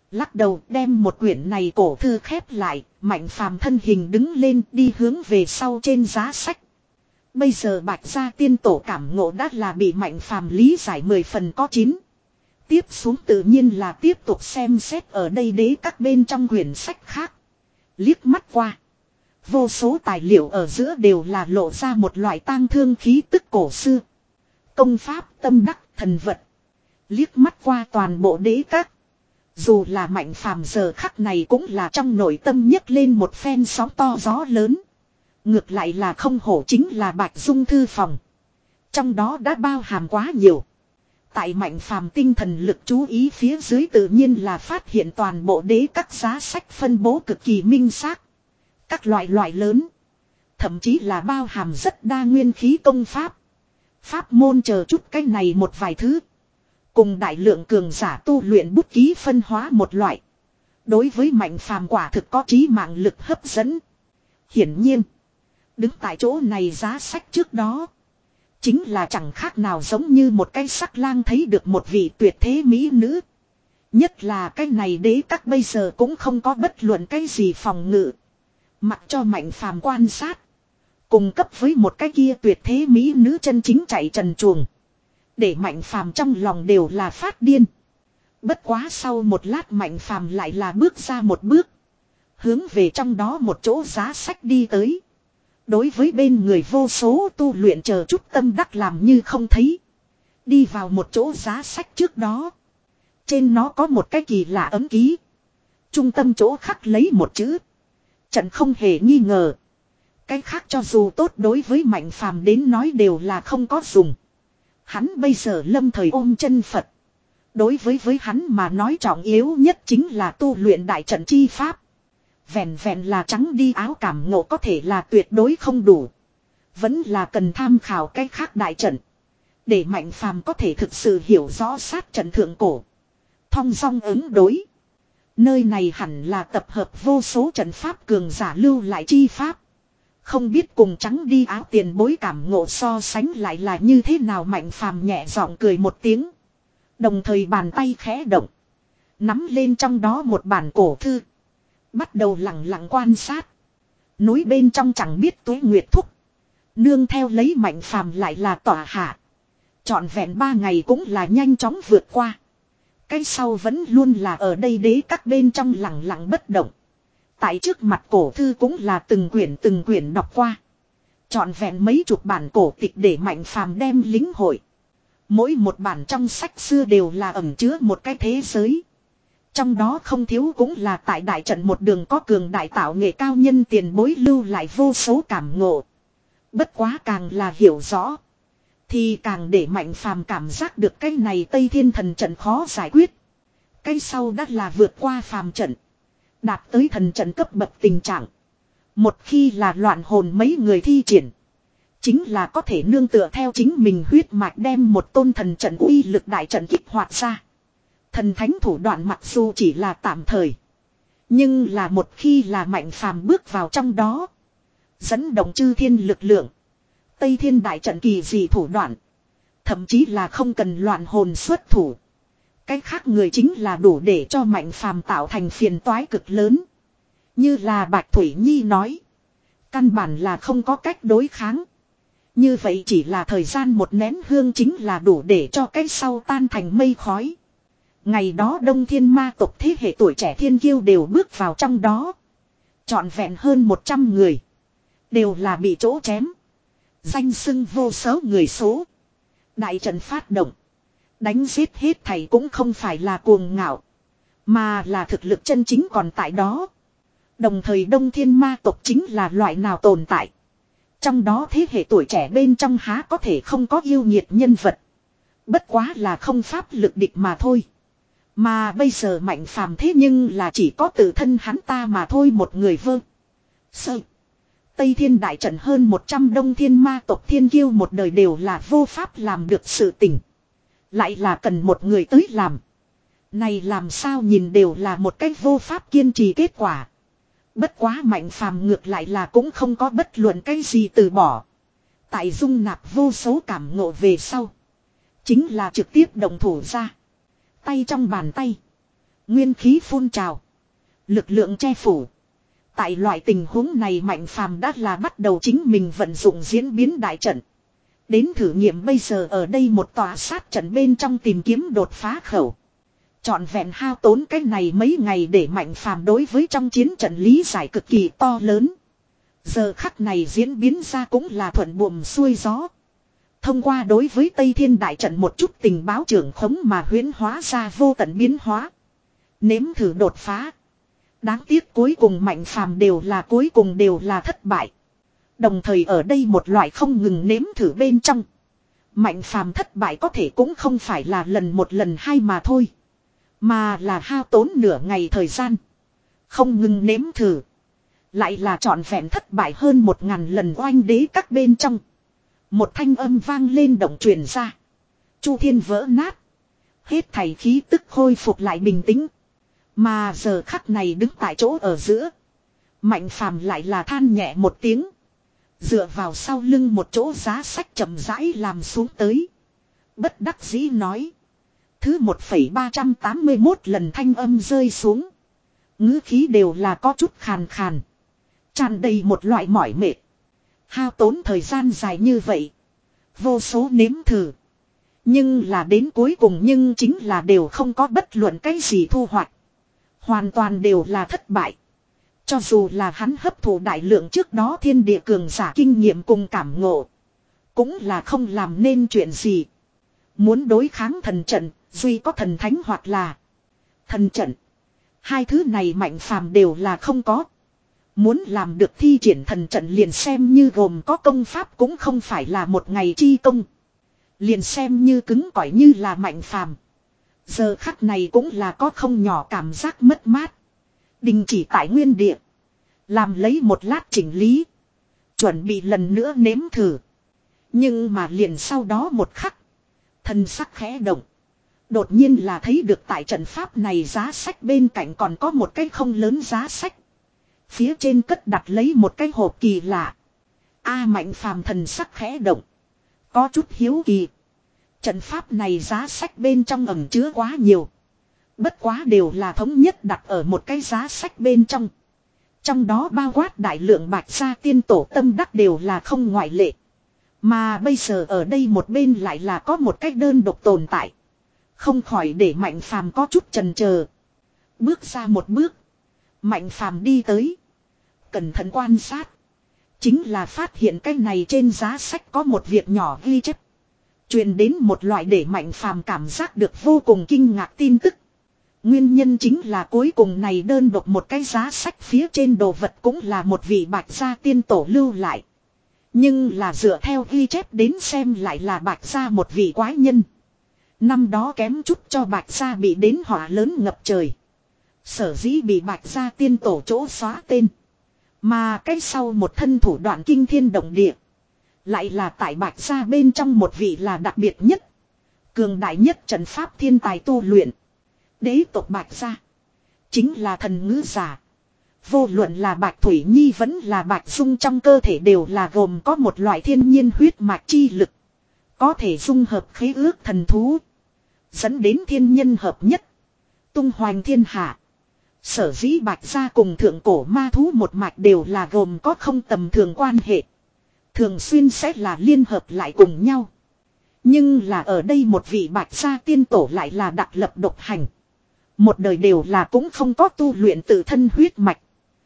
Lắc đầu đem một quyển này cổ thư khép lại, Mạnh Phàm thân hình đứng lên đi hướng về sau trên giá sách. Bây giờ Bạch Gia tiên tổ cảm ngộ đã là bị Mạnh Phàm lý giải mười phần có chín. Tiếp xuống tự nhiên là tiếp tục xem xét ở đây đế các bên trong quyển sách khác. Liếc mắt qua. Vô số tài liệu ở giữa đều là lộ ra một loại tang thương khí tức cổ xưa. Công pháp, tâm đắc, thần vật. Liếc mắt qua toàn bộ đế các. Dù là Mạnh Phàm giờ khắc này cũng là trong nội tâm nhấc lên một phen sóng to gió lớn. Ngược lại là không hổ chính là Bạch Dung thư phòng. Trong đó đã bao hàm quá nhiều. Tại Mạnh Phàm tinh thần lực chú ý phía dưới tự nhiên là phát hiện toàn bộ đế các giá sách phân bố cực kỳ minh xác. Các loại loại lớn. Thậm chí là bao hàm rất đa nguyên khí công pháp. Pháp môn chờ chút cái này một vài thứ. Cùng đại lượng cường giả tu luyện bút ký phân hóa một loại. Đối với Mạnh Phàm quả thực có trí mạng lực hấp dẫn. Hiển nhiên. Đứng tại chỗ này giá sách trước đó. Chính là chẳng khác nào giống như một cái sắc lang thấy được một vị tuyệt thế mỹ nữ. Nhất là cái này đế các bây giờ cũng không có bất luận cái gì phòng ngự. Mặc cho Mạnh Phàm quan sát. Cùng cấp với một cái kia tuyệt thế mỹ nữ chân chính chạy trần truồng. Để Mạnh Phàm trong lòng đều là phát điên. Bất quá sau một lát Mạnh Phàm lại là bước ra một bước. Hướng về trong đó một chỗ giá sách đi tới. Đối với bên người vô số tu luyện chờ chút tâm đắc làm như không thấy. Đi vào một chỗ giá sách trước đó. Trên nó có một cái kỳ lạ ấm ký. Trung tâm chỗ khắc lấy một chữ. Trận không hề nghi ngờ. Cái khác cho dù tốt đối với Mạnh Phàm đến nói đều là không có dùng. Hắn bây giờ lâm thời ôm chân Phật. Đối với với hắn mà nói trọng yếu nhất chính là tu luyện đại trận chi pháp. Vẹn vẹn là trắng đi áo cảm ngộ có thể là tuyệt đối không đủ. Vẫn là cần tham khảo cái khác đại trận. Để Mạnh Phàm có thể thực sự hiểu rõ sát trận thượng cổ. Thong dong ứng đối. Nơi này hẳn là tập hợp vô số trận pháp cường giả lưu lại chi pháp. Không biết cùng trắng đi áo tiền bối cảm ngộ so sánh lại là như thế nào. Mạnh Phàm nhẹ giọng cười một tiếng. Đồng thời bàn tay khẽ động. Nắm lên trong đó một bản cổ thư. Bắt đầu lặng lặng quan sát. Núi bên trong chẳng biết Tuế Nguyệt thúc. Nương theo lấy Mạnh Phàm lại là tỏa hạ. Trọn vẹn ba ngày cũng là nhanh chóng vượt qua. Cái sau vẫn luôn là ở đây đế các bên trong lặng lặng bất động. Tại trước mặt cổ thư cũng là từng quyển từng quyển đọc qua. Trọn vẹn mấy chục bản cổ tịch để Mạnh Phàm đem lính hội. Mỗi một bản trong sách xưa đều là ẩn chứa một cái thế giới. Trong đó không thiếu cũng là tại đại trận một đường có cường đại tạo nghệ cao nhân tiền bối lưu lại vô số cảm ngộ. Bất quá càng là hiểu rõ. Thì càng để Mạnh Phàm cảm giác được cái này Tây Thiên thần trận khó giải quyết. Cái sau đã là vượt qua phàm trận. Đạt tới thần trận cấp bậc tình trạng. Một khi là loạn hồn mấy người thi triển. Chính là có thể nương tựa theo chính mình huyết mạch đem một tôn thần trận uy lực đại trận kích hoạt ra. Thần thánh thủ đoạn mặc dù chỉ là tạm thời. Nhưng là một khi là Mạnh Phàm bước vào trong đó. Dẫn động chư thiên lực lượng. Tây Thiên đại trận kỳ dị thủ đoạn. Thậm chí là không cần loạn hồn xuất thủ. Cái khác người chính là đủ để cho Mạnh Phàm tạo thành phiền toái cực lớn. Như là Bạch Thủy Nhi nói. Căn bản là không có cách đối kháng. Như vậy chỉ là thời gian một nén hương chính là đủ để cho cái sau tan thành mây khói. Ngày đó Đông Thiên ma tộc thế hệ tuổi trẻ thiên kiêu đều bước vào trong đó. Trọn vẹn hơn một trăm người. Đều là bị chỗ chém. Danh xưng vô số người số. Đại trận phát động. Đánh giết hết thầy cũng không phải là cuồng ngạo. Mà là thực lực chân chính còn tại đó. Đồng thời Đông Thiên ma tộc chính là loại nào tồn tại. Trong đó thế hệ tuổi trẻ bên trong há có thể không có yêu nhiệt nhân vật. Bất quá là không pháp lực địch mà thôi. Mà bây giờ Mạnh Phàm thế nhưng là chỉ có tự thân hắn ta mà thôi một người vơ. Sơ. Tây Thiên đại trận hơn một trăm Đông Thiên ma tộc thiên kiêu một đời đều là vô pháp làm được sự tình. Lại là cần một người tới làm. Này làm sao nhìn đều là một cách vô pháp kiên trì kết quả. Bất quá Mạnh Phàm ngược lại là cũng không có bất luận cái gì từ bỏ. Tại dung nạp vô số cảm ngộ về sau. Chính là trực tiếp động thủ ra. Tay trong bàn tay. Nguyên khí phun trào. Lực lượng che phủ. Tại loại tình huống này Mạnh Phàm đã là bắt đầu chính mình vận dụng diễn biến đại trận. Đến thử nghiệm bây giờ ở đây một tòa sát trận bên trong tìm kiếm đột phá khẩu. Trọn vẹn hao tốn cái này mấy ngày để Mạnh Phàm đối với trong chiến trận lý giải cực kỳ to lớn. Giờ khắc này diễn biến ra cũng là thuận buồm xuôi gió. Thông qua đối với Tây Thiên đại trận một chút tình báo trưởng khống mà huyễn hóa ra vô tận biến hóa. Nếm thử đột phá. Đáng tiếc cuối cùng Mạnh Phàm đều là cuối cùng đều là thất bại. Đồng thời ở đây một loại không ngừng nếm thử bên trong. Mạnh Phàm thất bại có thể cũng không phải là lần một lần hai mà thôi. Mà là hao tốn nửa ngày thời gian. Không ngừng nếm thử. Lại là trọn vẹn thất bại hơn một ngàn lần oanh đế các bên trong. Một thanh âm vang lên động truyền ra. Chu thiên vỡ nát. Hết thảy khí tức khôi phục lại bình tĩnh. Mà giờ khắc này đứng tại chỗ ở giữa. Mạnh Phàm lại là than nhẹ một tiếng. Dựa vào sau lưng một chỗ giá sách chậm rãi làm xuống tới. Bất đắc dĩ nói. Thứ một phẩy ba trăm tám mươi mốt lần thanh âm rơi xuống. Ngữ khí đều là có chút khàn khàn. Tràn đầy một loại mỏi mệt. Hao tốn thời gian dài như vậy. Vô số nếm thử. Nhưng là đến cuối cùng nhưng chính là đều không có bất luận cái gì thu hoạch. Hoàn toàn đều là thất bại. Cho dù là hắn hấp thụ đại lượng trước đó thiên địa cường giả kinh nghiệm cùng cảm ngộ. Cũng là không làm nên chuyện gì. Muốn đối kháng thần trận, duy có thần thánh hoặc là thần trận. Hai thứ này Mạnh Phàm đều là không có. Muốn làm được thi triển thần trận liền xem như gồm có công pháp cũng không phải là một ngày chi công. Liền xem như cứng cỏi như là Mạnh Phàm. Giờ khắc này cũng là có không nhỏ cảm giác mất mát. Đình chỉ tại nguyên địa. Làm lấy một lát chỉnh lý. Chuẩn bị lần nữa nếm thử. Nhưng mà liền sau đó một khắc. Thần sắc khẽ động. Đột nhiên là thấy được tại trận pháp này giá sách bên cạnh còn có một cái không lớn giá sách. Phía trên cất đặt lấy một cái hộp kỳ lạ. A Mạnh Phàm thần sắc khẽ động. Có chút hiếu kỳ. Trận pháp này giá sách bên trong ẩn chứa quá nhiều. Bất quá đều là thống nhất đặt ở một cái giá sách bên trong. Trong đó bao quát đại lượng bạch gia tiên tổ tâm đắc đều là không ngoại lệ. Mà bây giờ ở đây một bên lại là có một cái đơn độc tồn tại. Không khỏi để Mạnh Phàm có chút chần chờ. Bước ra một bước. Mạnh Phàm đi tới. Cẩn thận quan sát. Chính là phát hiện cái này trên giá sách có một việc nhỏ ghi chép. Truyền đến một loại để Mạnh Phàm cảm giác được vô cùng kinh ngạc tin tức. Nguyên nhân chính là cuối cùng này đơn độc một cái giá sách phía trên đồ vật cũng là một vị bạch gia tiên tổ lưu lại. Nhưng là dựa theo ghi chép đến xem lại là bạch gia một vị quái nhân. Năm đó kém chút cho bạch gia bị đến họa lớn ngập trời. Sở dĩ bị bạch gia tiên tổ chỗ xóa tên. Mà cái sau một thân thủ đoạn kinh thiên động địa. Lại là tại bạch gia bên trong một vị là đặc biệt nhất. Cường đại nhất trận pháp thiên tài tu luyện. Đế tộc bạch gia. Chính là thần ngữ giả. Vô luận là bạch Thủy Nhi vẫn là bạch Dung trong cơ thể đều là gồm có một loại thiên nhiên huyết mạch chi lực. Có thể dung hợp khế ước thần thú. Dẫn đến thiên nhân hợp nhất. Tung hoành thiên hạ. Sở dĩ bạch gia cùng thượng cổ ma thú một mạch đều là gồm có không tầm thường quan hệ. Thường xuyên sẽ là liên hợp lại cùng nhau. Nhưng là ở đây một vị bạch gia tiên tổ lại là đặc lập độc hành. Một đời đều là cũng không có tu luyện tự thân huyết mạch.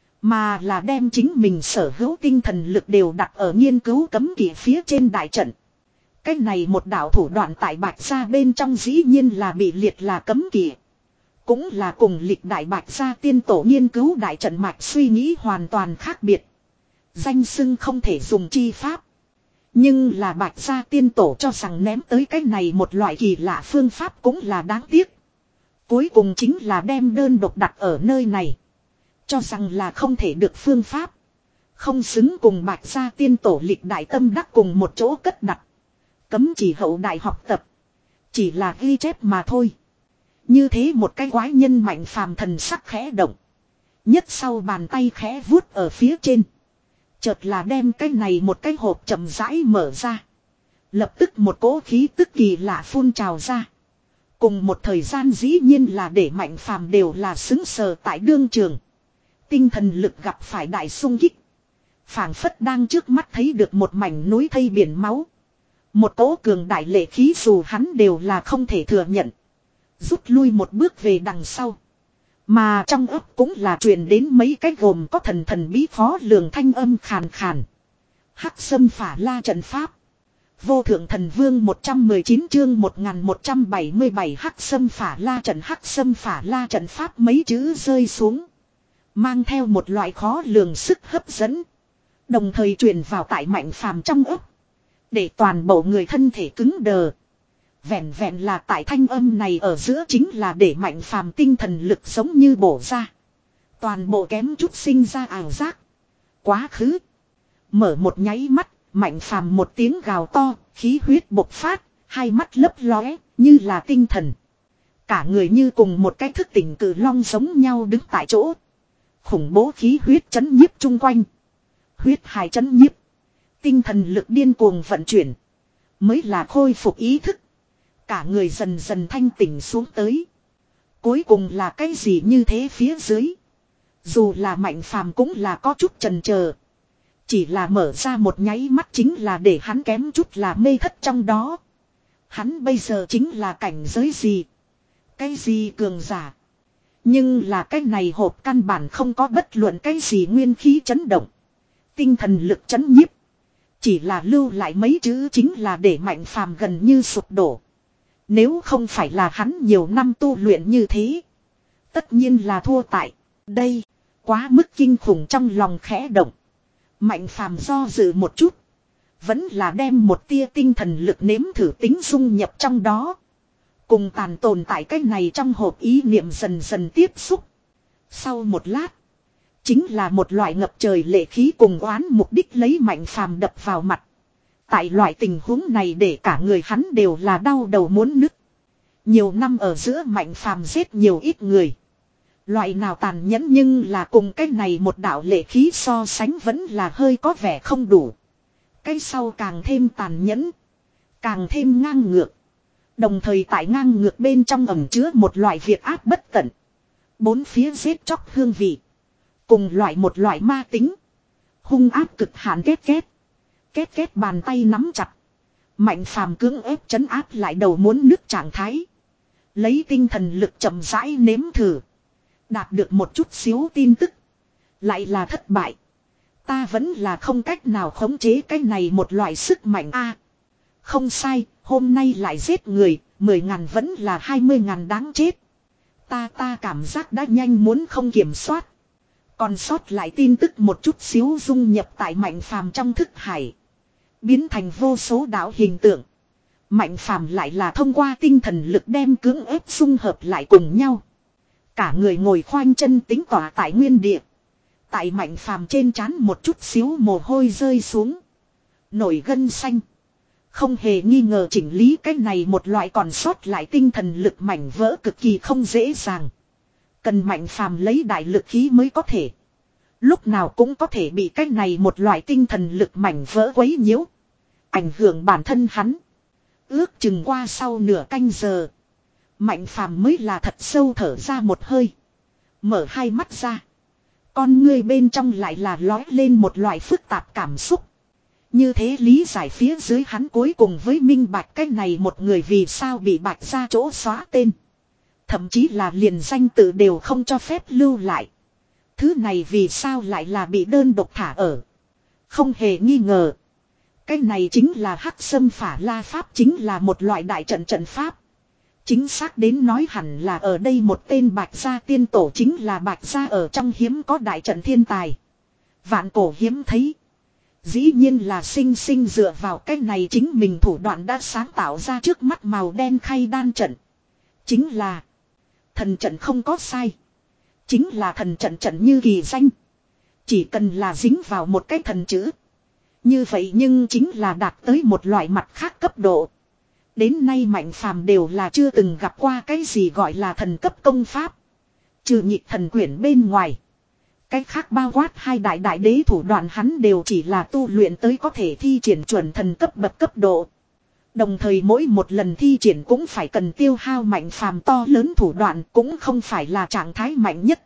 Mà là đem chính mình sở hữu tinh thần lực đều đặt ở nghiên cứu cấm kỵ phía trên đại trận. Cái này một đạo thủ đoạn tại bạch gia bên trong dĩ nhiên là bị liệt là cấm kỵ. Cũng là cùng lịch đại bạch gia tiên tổ nghiên cứu đại trận mạch suy nghĩ hoàn toàn khác biệt. Danh xưng không thể dùng chi pháp. Nhưng là bạch gia tiên tổ cho rằng ném tới cái này một loại kỳ lạ phương pháp cũng là đáng tiếc. Cuối cùng chính là đem đơn độc đặt ở nơi này. Cho rằng là không thể được phương pháp. Không xứng cùng bạch gia tiên tổ lịch đại tâm đắc cùng một chỗ cất đặt. Cấm chỉ hậu đại học tập. Chỉ là ghi chép mà thôi. Như thế một cái quái nhân Mạnh Phàm thần sắc khẽ động. Nhất sau bàn tay khẽ vuốt ở phía trên. Chợt là đem cái này một cái hộp chậm rãi mở ra. Lập tức một cỗ khí tức kỳ lạ phun trào ra. Cùng một thời gian dĩ nhiên là để Mạnh Phàm đều là xứng sờ tại đương trường. Tinh thần lực gặp phải đại xung kích. Phảng phất đang trước mắt thấy được một mảnh núi thây biển máu. Một cỗ cường đại lệ khí dù hắn đều là không thể thừa nhận. Rút lui một bước về đằng sau. Mà trong ấp cũng là truyền đến mấy cái gồm có thần thần bí khó lường thanh âm khàn khàn. Hắc Sâm Phả La trận pháp. Vô thượng thần vương một trăm mười chín chương một nghìn một trăm bảy mươi bảy Hắc Sâm Phả La trận. Hắc Sâm Phả La trận pháp mấy chữ rơi xuống. Mang theo một loại khó lường sức hấp dẫn. Đồng thời truyền vào tại Mạnh Phàm trong ấp. Để toàn bộ người thân thể cứng đờ. Vẹn vẹn là tại thanh âm này ở giữa chính là để Mạnh Phàm tinh thần lực giống như bổ ra. Toàn bộ kém chút sinh ra ảo giác. Quá khứ. Mở một nháy mắt, Mạnh Phàm một tiếng gào to, khí huyết bộc phát, hai mắt lấp lóe, như là tinh thần. Cả người như cùng một cái thức tỉnh cử long giống nhau đứng tại chỗ. Khủng bố khí huyết chấn nhiếp chung quanh. Huyết hài chấn nhiếp. Tinh thần lực điên cuồng vận chuyển. Mới là khôi phục ý thức. Cả người dần dần thanh tỉnh xuống tới. Cuối cùng là cái gì như thế phía dưới. Dù là Mạnh Phàm cũng là có chút chần chờ. Chỉ là mở ra một nháy mắt chính là để hắn kém chút là mê thất trong đó. Hắn bây giờ chính là cảnh giới gì? Cái gì cường giả? Nhưng là cái này hộp căn bản không có bất luận cái gì nguyên khí chấn động. Tinh thần lực chấn nhiếp. Chỉ là lưu lại mấy chữ chính là để Mạnh Phàm gần như sụp đổ. Nếu không phải là hắn nhiều năm tu luyện như thế. Tất nhiên là thua tại đây. Quá mức kinh khủng trong lòng khẽ động. Mạnh Phàm do dự một chút. Vẫn là đem một tia tinh thần lực nếm thử tính dung nhập trong đó. Cùng tàn tồn tại cái này trong hộp ý niệm dần dần tiếp xúc. Sau một lát. Chính là một loại ngập trời lệ khí cùng oán mục đích lấy Mạnh Phàm đập vào mặt. Tại loại tình huống này để cả người hắn đều là đau đầu muốn nứt. Nhiều năm ở giữa Mạnh Phàm giết nhiều ít người. Loại nào tàn nhẫn nhưng là cùng cái này một đạo lệ khí so sánh vẫn là hơi có vẻ không đủ. Cái sau càng thêm tàn nhẫn. Càng thêm ngang ngược. Đồng thời tại ngang ngược bên trong ẩn chứa một loại việc ác bất tận. Bốn phía giết chóc hương vị. Cùng loại một loại ma tính. Hung ác cực hạn kết kết. Kết kết bàn tay nắm chặt. Mạnh Phàm cưỡng ép trấn áp lại đầu muốn nứt trạng thái. Lấy tinh thần lực chậm rãi nếm thử. Đạt được một chút xíu tin tức. Lại là thất bại. Ta vẫn là không cách nào khống chế cái này một loại sức mạnh a. Không sai, hôm nay lại giết người, mười ngàn vẫn là hai mươi ngàn đáng chết. Ta ta cảm giác đã nhanh muốn không kiểm soát. Còn sót lại tin tức một chút xíu dung nhập tại Mạnh Phàm trong thức hải. Biến thành vô số đạo hình tượng. Mạnh Phàm lại là thông qua tinh thần lực đem cưỡng ép dung hợp lại cùng nhau. Cả người ngồi khoanh chân tính tỏa tại nguyên địa. Tại Mạnh Phàm trên trán một chút xíu mồ hôi rơi xuống. Nổi gân xanh. Không hề nghi ngờ chỉnh lý cái này một loại còn sót lại tinh thần lực mảnh vỡ cực kỳ không dễ dàng. Cần Mạnh Phàm lấy đại lực khí mới có thể. Lúc nào cũng có thể bị cái này một loại tinh thần lực mảnh vỡ quấy nhiễu. Ảnh hưởng bản thân hắn. Ước chừng qua sau nửa canh giờ. Mạnh Phàm mới là thật sâu thở ra một hơi. Mở hai mắt ra. Con ngươi bên trong lại là lói lên một loại phức tạp cảm xúc. Như thế lý giải phía dưới hắn cuối cùng với minh bạch cái này một người vì sao bị bạch ra chỗ xóa tên. Thậm chí là liền danh tự đều không cho phép lưu lại. Thứ này vì sao lại là bị đơn độc thả ở. Không hề nghi ngờ. Cái này chính là Hắc Sâm Phả La Pháp, chính là một loại đại trận trận pháp. Chính xác đến nói hẳn là ở đây một tên bạch gia tiên tổ chính là bạch gia ở trong hiếm có đại trận thiên tài. Vạn cổ hiếm thấy. Dĩ nhiên là sinh sinh dựa vào cái này chính mình thủ đoạn đã sáng tạo ra trước mắt màu đen khay đan trận. Chính là thần trận không có sai. Chính là thần trận trận như kỳ danh. Chỉ cần là dính vào một cái thần chữ. Như vậy nhưng chính là đạt tới một loại mặt khác cấp độ. Đến nay Mạnh Phàm đều là chưa từng gặp qua cái gì gọi là thần cấp công pháp. Trừ nhịp thần quyển bên ngoài. Cái khác bao quát hai đại đại đế thủ đoạn hắn đều chỉ là tu luyện tới có thể thi triển chuẩn thần cấp bậc cấp độ. Đồng thời mỗi một lần thi triển cũng phải cần tiêu hao Mạnh Phàm to lớn thủ đoạn, cũng không phải là trạng thái mạnh nhất.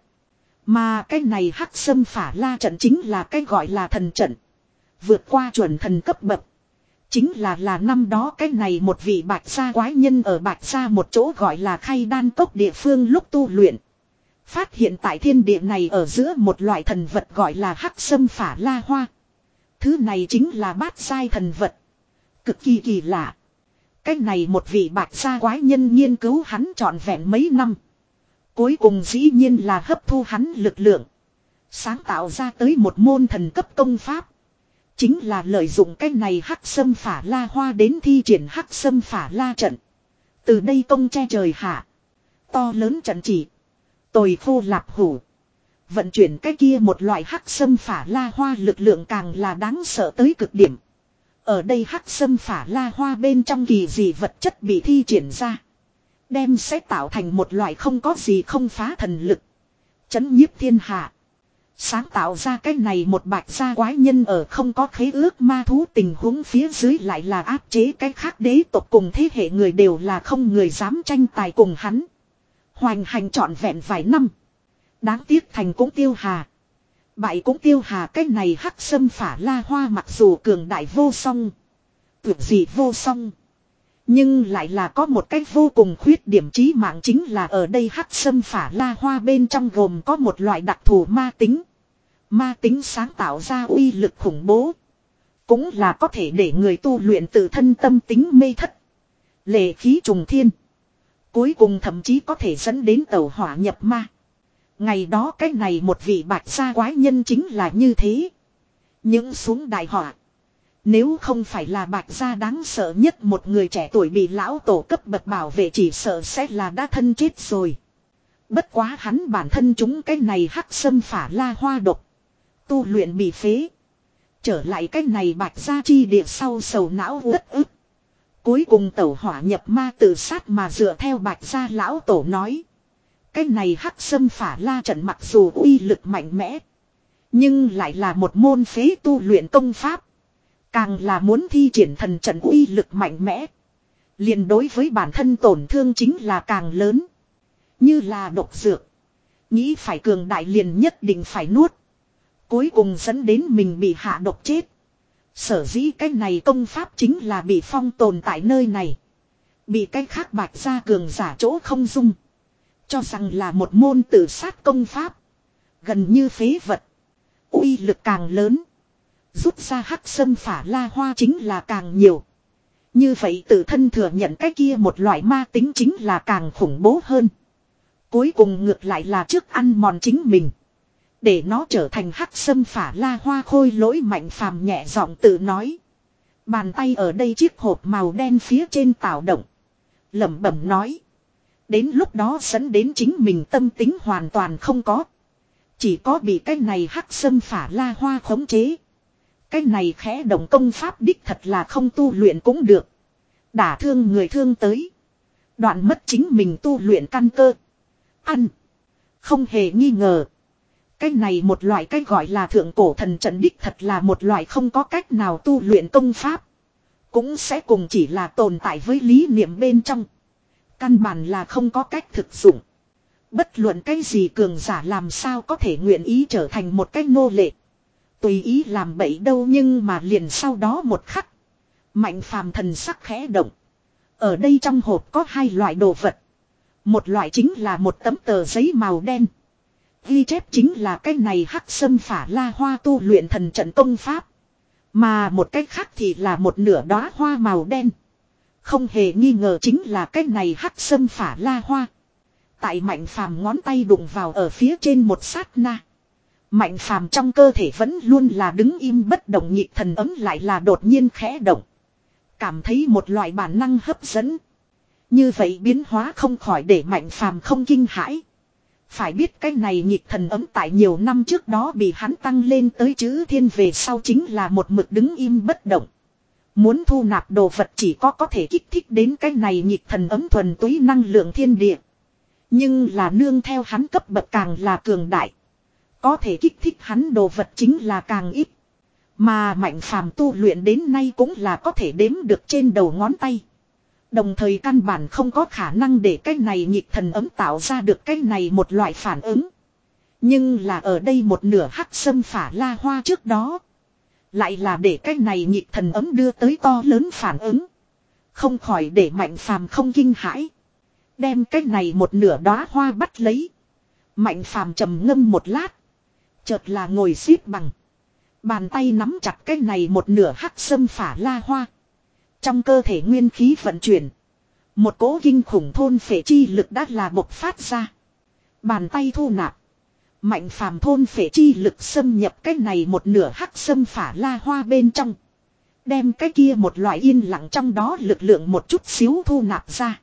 Mà cái này Hắc Sâm Phả La trận chính là cái gọi là thần trận. Vượt qua chuẩn thần cấp bậc. Chính là là năm đó cái này một vị bạch gia quái nhân ở bạch gia một chỗ gọi là Khay Đan Cốc địa phương lúc tu luyện. Phát hiện tại thiên địa này ở giữa một loại thần vật gọi là Hắc Sâm Phả La Hoa. Thứ này chính là bát giai thần vật. Cực kỳ kỳ lạ. Cái này một vị bạch gia quái nhân nghiên cứu hắn trọn vẹn mấy năm. Cuối cùng dĩ nhiên là hấp thu hắn lực lượng. Sáng tạo ra tới một môn thần cấp công pháp. Chính là lợi dụng cái này Hắc Sâm Phả La Hoa đến thi triển Hắc Sâm Phả La trận. Từ đây công che trời hạ. To lớn trận chỉ. Tồi khô lạp hủ. Vận chuyển cái kia một loại Hắc Sâm Phả La Hoa lực lượng càng là đáng sợ tới cực điểm. Ở đây Hắc Sâm Phả La Hoa bên trong kỳ dị vật chất bị thi triển ra. Đem sẽ tạo thành một loại không có gì không phá thần lực. Chấn nhiếp thiên hạ. Sáng tạo ra cái này một bạch gia quái nhân ở không có khế ước ma thú tình huống phía dưới lại là áp chế cái khác đế tộc cùng thế hệ người đều là không người dám tranh tài cùng hắn. Hoành hành trọn vẹn vài năm. Đáng tiếc thành cũng tiêu hà. Bại cũng tiêu hà cái này Hắc Sâm Phả La Hoa mặc dù cường đại vô song. Tuyệt dị vô song. Nhưng lại là có một cái vô cùng khuyết điểm chí mạng chính là ở đây Hắc Sâm Phả La Hoa bên trong gồm có một loại đặc thù ma tính. Ma tính sáng tạo ra uy lực khủng bố. Cũng là có thể để người tu luyện tự thân tâm tính mê thất. Lệ khí trùng thiên. Cuối cùng thậm chí có thể dẫn đến tẩu hỏa nhập ma. Ngày đó cái này một vị bạch gia quái nhân chính là như thế. Những xuống đại họa. Nếu không phải là bạch gia đáng sợ nhất một người trẻ tuổi bị lão tổ cấp bậc bảo vệ chỉ sợ sẽ là đã thân chết rồi. Bất quá hắn bản thân chúng cái này Hắc Sâm Phả La Hoa độc. Tu luyện bị phế. Trở lại cái này bạch gia chi địa sau sầu não uất ức. Cuối cùng tẩu hỏa nhập ma tự sát mà dựa theo bạch gia lão tổ nói. Cái này Hắc Sâm Phả La trận mặc dù uy lực mạnh mẽ. Nhưng lại là một môn phế tu luyện công pháp. Càng là muốn thi triển thần trận uy lực mạnh mẽ. Liền đối với bản thân tổn thương chính là càng lớn. Như là độc dược. Nghĩ phải cường đại liền nhất định phải nuốt. Cuối cùng dẫn đến mình bị hạ độc chết. Sở dĩ cái này công pháp chính là bị phong tồn tại nơi này. Bị cái khác bạch gia cường giả chỗ không dung. Cho rằng là một môn tự sát công pháp. Gần như phế vật. Uy lực càng lớn. Rút ra Hắc Sâm Phả La Hoa chính là càng nhiều. Như vậy tự thân thừa nhận cái kia một loại ma tính chính là càng khủng bố hơn. Cuối cùng ngược lại là trước ăn mòn chính mình. Để nó trở thành Hắc Sâm Phả La Hoa khôi lỗi Mạnh Phàm nhẹ giọng tự nói. Bàn tay ở đây chiếc hộp màu đen phía trên tạo động. Lẩm bẩm nói. Đến lúc đó dẫn đến chính mình tâm tính hoàn toàn không có. Chỉ có bị cái này Hắc Sâm Phả La Hoa khống chế. Cái này khẽ động công pháp đích thật là không tu luyện cũng được. Đả thương người thương tới. Đoạn mất chính mình tu luyện căn cơ. Ăn. Không hề nghi ngờ. Cái này một loại cái gọi là thượng cổ thần trận đích thật là một loại không có cách nào tu luyện công pháp. Cũng sẽ cùng chỉ là tồn tại với lý niệm bên trong. Căn bản là không có cách thực dụng. Bất luận cái gì cường giả làm sao có thể nguyện ý trở thành một cái nô lệ. Tùy ý làm bậy đâu nhưng mà liền sau đó một khắc. Mạnh Phàm thần sắc khẽ động. Ở đây trong hộp có hai loại đồ vật. Một loại chính là một tấm tờ giấy màu đen. Ghi chép chính là cái này Hắc Sâm Phả La Hoa tu luyện thần trận công pháp. Mà một cách khác thì là một nửa đóa hoa màu đen. Không hề nghi ngờ chính là cái này Hắc Sâm Phả La Hoa. Tại Mạnh Phàm ngón tay đụng vào ở phía trên một sát na. Mạnh Phàm trong cơ thể vẫn luôn là đứng im bất động, nhịp thần ấm lại là đột nhiên khẽ động. Cảm thấy một loại bản năng hấp dẫn. Như vậy biến hóa không khỏi để Mạnh Phàm không kinh hãi. Phải biết cái này nhịp thần ấm tại nhiều năm trước đó bị hắn tăng lên tới chữ thiên về sau chính là một mực đứng im bất động. Muốn thu nạp đồ vật chỉ có có thể kích thích đến cái này nhịp thần ấm thuần túy năng lượng thiên địa. Nhưng là nương theo hắn cấp bậc càng là cường đại. Có thể kích thích hắn đồ vật chính là càng ít. Mà Mạnh Phàm tu luyện đến nay cũng là có thể đếm được trên đầu ngón tay. Đồng thời căn bản không có khả năng để cái này nhịp thần ấm tạo ra được cái này một loại phản ứng. Nhưng là ở đây một nửa hắc sâm phả la hoa trước đó. Lại là để cái này nhịp thần ấm đưa tới to lớn phản ứng. Không khỏi để Mạnh Phàm không kinh hãi. Đem cái này một nửa đóa hoa bắt lấy. Mạnh Phàm trầm ngâm một lát. Chợt là ngồi xếp bằng. Bàn tay nắm chặt cái này một nửa hắc sâm phả la hoa. Trong cơ thể nguyên khí vận chuyển. Một cỗ kinh khủng thôn phệ chi lực đã là bộc phát ra. Bàn tay thu nạp. Mạnh Phàm thôn phệ chi lực xâm nhập cái này một nửa hắc sâm phả la hoa bên trong. Đem cái kia một loại yên lặng trong đó lực lượng một chút xíu thu nạp ra.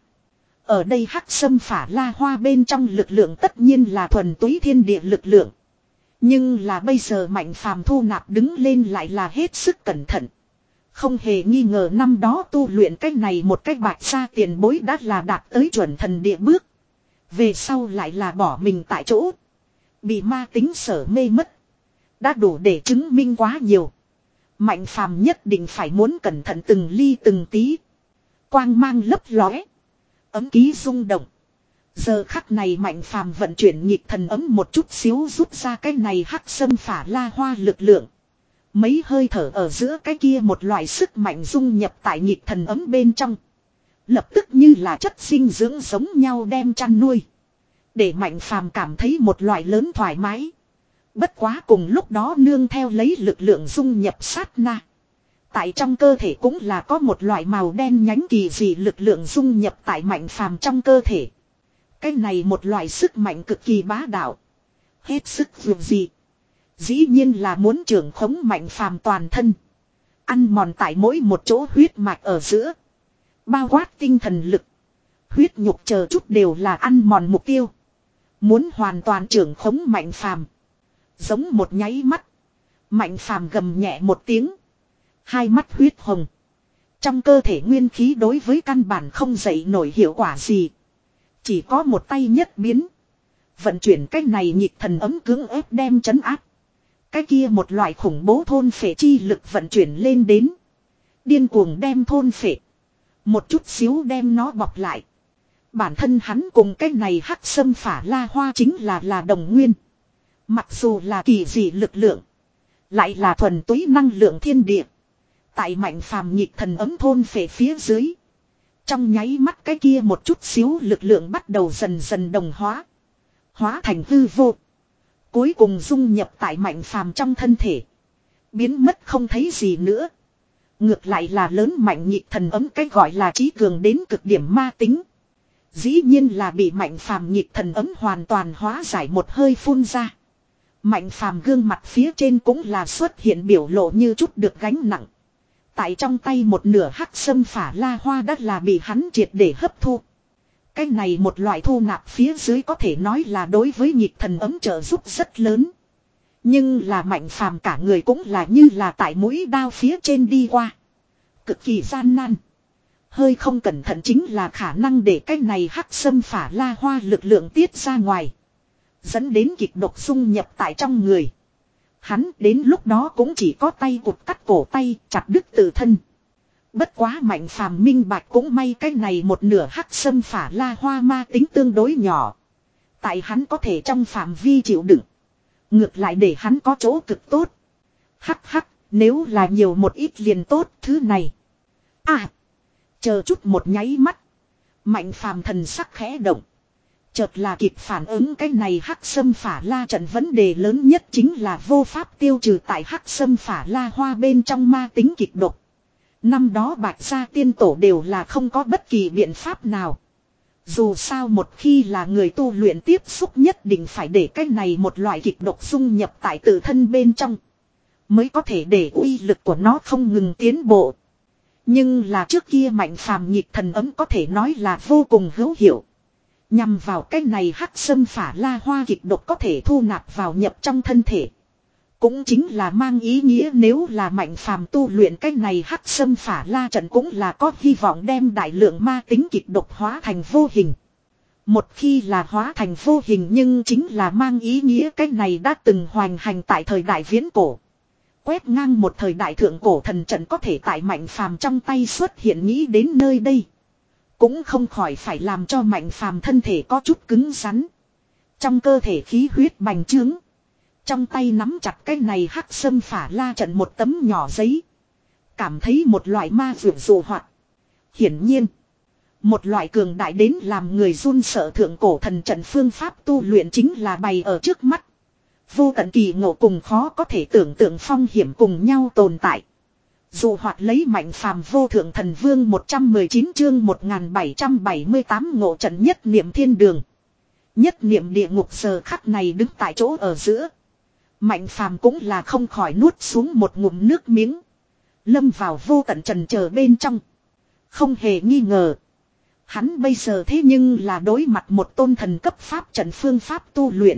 Ở đây hắc sâm phả la hoa bên trong lực lượng tất nhiên là thuần túy thiên địa lực lượng. Nhưng là bây giờ Mạnh Phàm thu nạp đứng lên lại là hết sức cẩn thận. Không hề nghi ngờ năm đó tu luyện cách này một cách bạch ra tiền bối đã là đạt tới chuẩn thần địa bước. Về sau lại là bỏ mình tại chỗ. Bị ma tính sở mê mất. Đã đủ để chứng minh quá nhiều. Mạnh Phàm nhất định phải muốn cẩn thận từng ly từng tí. Quang mang lấp lóe. Ấm ký rung động. Giờ khắc này Mạnh Phàm vận chuyển nhịp thần ấm một chút xíu rút ra cái này hắc sâm phả la hoa lực lượng. Mấy hơi thở ở giữa cái kia một loại sức mạnh dung nhập tại nhịp thần ấm bên trong. Lập tức như là chất dinh dưỡng giống nhau đem chăn nuôi. Để Mạnh Phàm cảm thấy một loại lớn thoải mái. Bất quá cùng lúc đó nương theo lấy lực lượng dung nhập sát na. Tại trong cơ thể cũng là có một loại màu đen nhánh kỳ dị lực lượng dung nhập tại Mạnh Phàm trong cơ thể. Cái này một loại sức mạnh cực kỳ bá đạo. Hết sức vượt dị. Dĩ nhiên là muốn trưởng khống Mạnh Phàm toàn thân. Ăn mòn tại mỗi một chỗ huyết mạch ở giữa. Bao quát tinh thần lực. Huyết nhục chờ chút đều là ăn mòn mục tiêu. Muốn hoàn toàn trưởng khống Mạnh Phàm. Giống một nháy mắt. Mạnh Phàm gầm nhẹ một tiếng. Hai mắt huyết hồng. Trong cơ thể nguyên khí đối với căn bản không dậy nổi hiệu quả gì. Chỉ có một tay nhất biến. Vận chuyển cách này nhịp thần ấm cưỡng ép đem chấn áp. Cái kia một loại khủng bố thôn phệ chi lực vận chuyển lên đến. Điên cuồng đem thôn phệ. Một chút xíu đem nó bọc lại. Bản thân hắn cùng cái này hắc sâm phả la hoa chính là là đồng nguyên. Mặc dù là kỳ dị lực lượng. Lại là thuần túy năng lượng thiên địa. Tại Mạnh Phàm nhịp thần ấm thôn phệ phía dưới. Trong nháy mắt cái kia một chút xíu lực lượng bắt đầu dần dần đồng hóa. Hóa thành hư vô. Cuối cùng dung nhập tại Mạnh Phàm trong thân thể. Biến mất không thấy gì nữa. Ngược lại là lớn mạnh nhịp thần ấm cái gọi là trí cường đến cực điểm ma tính. Dĩ nhiên là bị Mạnh Phàm nhịp thần ấm hoàn toàn hóa giải một hơi phun ra. Mạnh Phàm gương mặt phía trên cũng là xuất hiện biểu lộ như chút được gánh nặng. Tại trong tay một nửa hắc sâm phả la hoa đã là bị hắn triệt để hấp thu. Cái này một loại thu nạp phía dưới có thể nói là đối với nhịp thần ấm trợ giúp rất lớn. Nhưng là Mạnh Phàm cả người cũng là như là tại mũi đao phía trên đi qua. Cực kỳ gian nan. Hơi không cẩn thận chính là khả năng để cái này hắc sâm phả la hoa lực lượng tiết ra ngoài. Dẫn đến kịch độc dung nhập tại trong người. Hắn đến lúc đó cũng chỉ có tay cụt cắt cổ tay, chặt đứt tự thân. Bất quá Mạnh Phàm minh bạch cũng may cái này một nửa hắc sâm phả la hoa ma tính tương đối nhỏ. Tại hắn có thể trong phạm vi chịu đựng. Ngược lại để hắn có chỗ cực tốt. Hắc hắc, nếu là nhiều một ít liền tốt thứ này. À, chờ chút một nháy mắt. Mạnh Phàm thần sắc khẽ động. Chợt là kịp phản ứng cái này hắc sâm phả la trận vấn đề lớn nhất chính là vô pháp tiêu trừ tại hắc sâm phả la hoa bên trong ma tính kịch độc. Năm đó Bạch Gia tiên tổ đều là không có bất kỳ biện pháp nào. Dù sao một khi là người tu luyện tiếp xúc nhất định phải để cái này một loại kịch độc dung nhập tại tự thân bên trong. Mới có thể để uy lực của nó không ngừng tiến bộ. Nhưng là trước kia Mạnh Phàm nhịp thần ấm có thể nói là vô cùng hữu hiệu. Nhằm vào cái này hắc sâm phả la hoa kịch độc có thể thu nạp vào nhập trong thân thể. Cũng chính là mang ý nghĩa nếu là Mạnh Phàm tu luyện cái này hắc sâm phả la trận cũng là có hy vọng đem đại lượng ma tính kịch độc hóa thành vô hình. Một khi là hóa thành vô hình nhưng chính là mang ý nghĩa cái này đã từng hoành hành tại thời đại viễn cổ. Quét ngang một thời đại thượng cổ thần trận có thể tại Mạnh Phàm trong tay xuất hiện, nghĩ đến nơi đây. Cũng không khỏi phải làm cho Mạnh Phàm thân thể có chút cứng rắn. Trong cơ thể khí huyết bành trướng. Trong tay nắm chặt cái này hắc sâm phả la trận một tấm nhỏ giấy. Cảm thấy một loại ma vượt dụ hoạt. Hiển nhiên. Một loại cường đại đến làm người run sợ thượng cổ thần trận phương pháp tu luyện chính là bày ở trước mắt. Vô tận kỳ ngộ cùng khó có thể tưởng tượng phong hiểm cùng nhau tồn tại. Dụ hoạt lấy Mạnh Phàm vô thượng thần vương một trăm mười chín chương một nghìn bảy trăm bảy mươi tám ngộ trận nhất niệm thiên đường. Nhất niệm địa ngục giờ khắc này đứng tại chỗ ở giữa. Mạnh Phàm cũng là không khỏi nuốt xuống một ngụm nước miếng. Lâm vào vô tận trần chờ bên trong. Không hề nghi ngờ. Hắn bây giờ thế nhưng là đối mặt một tôn thần cấp pháp trận phương pháp tu luyện.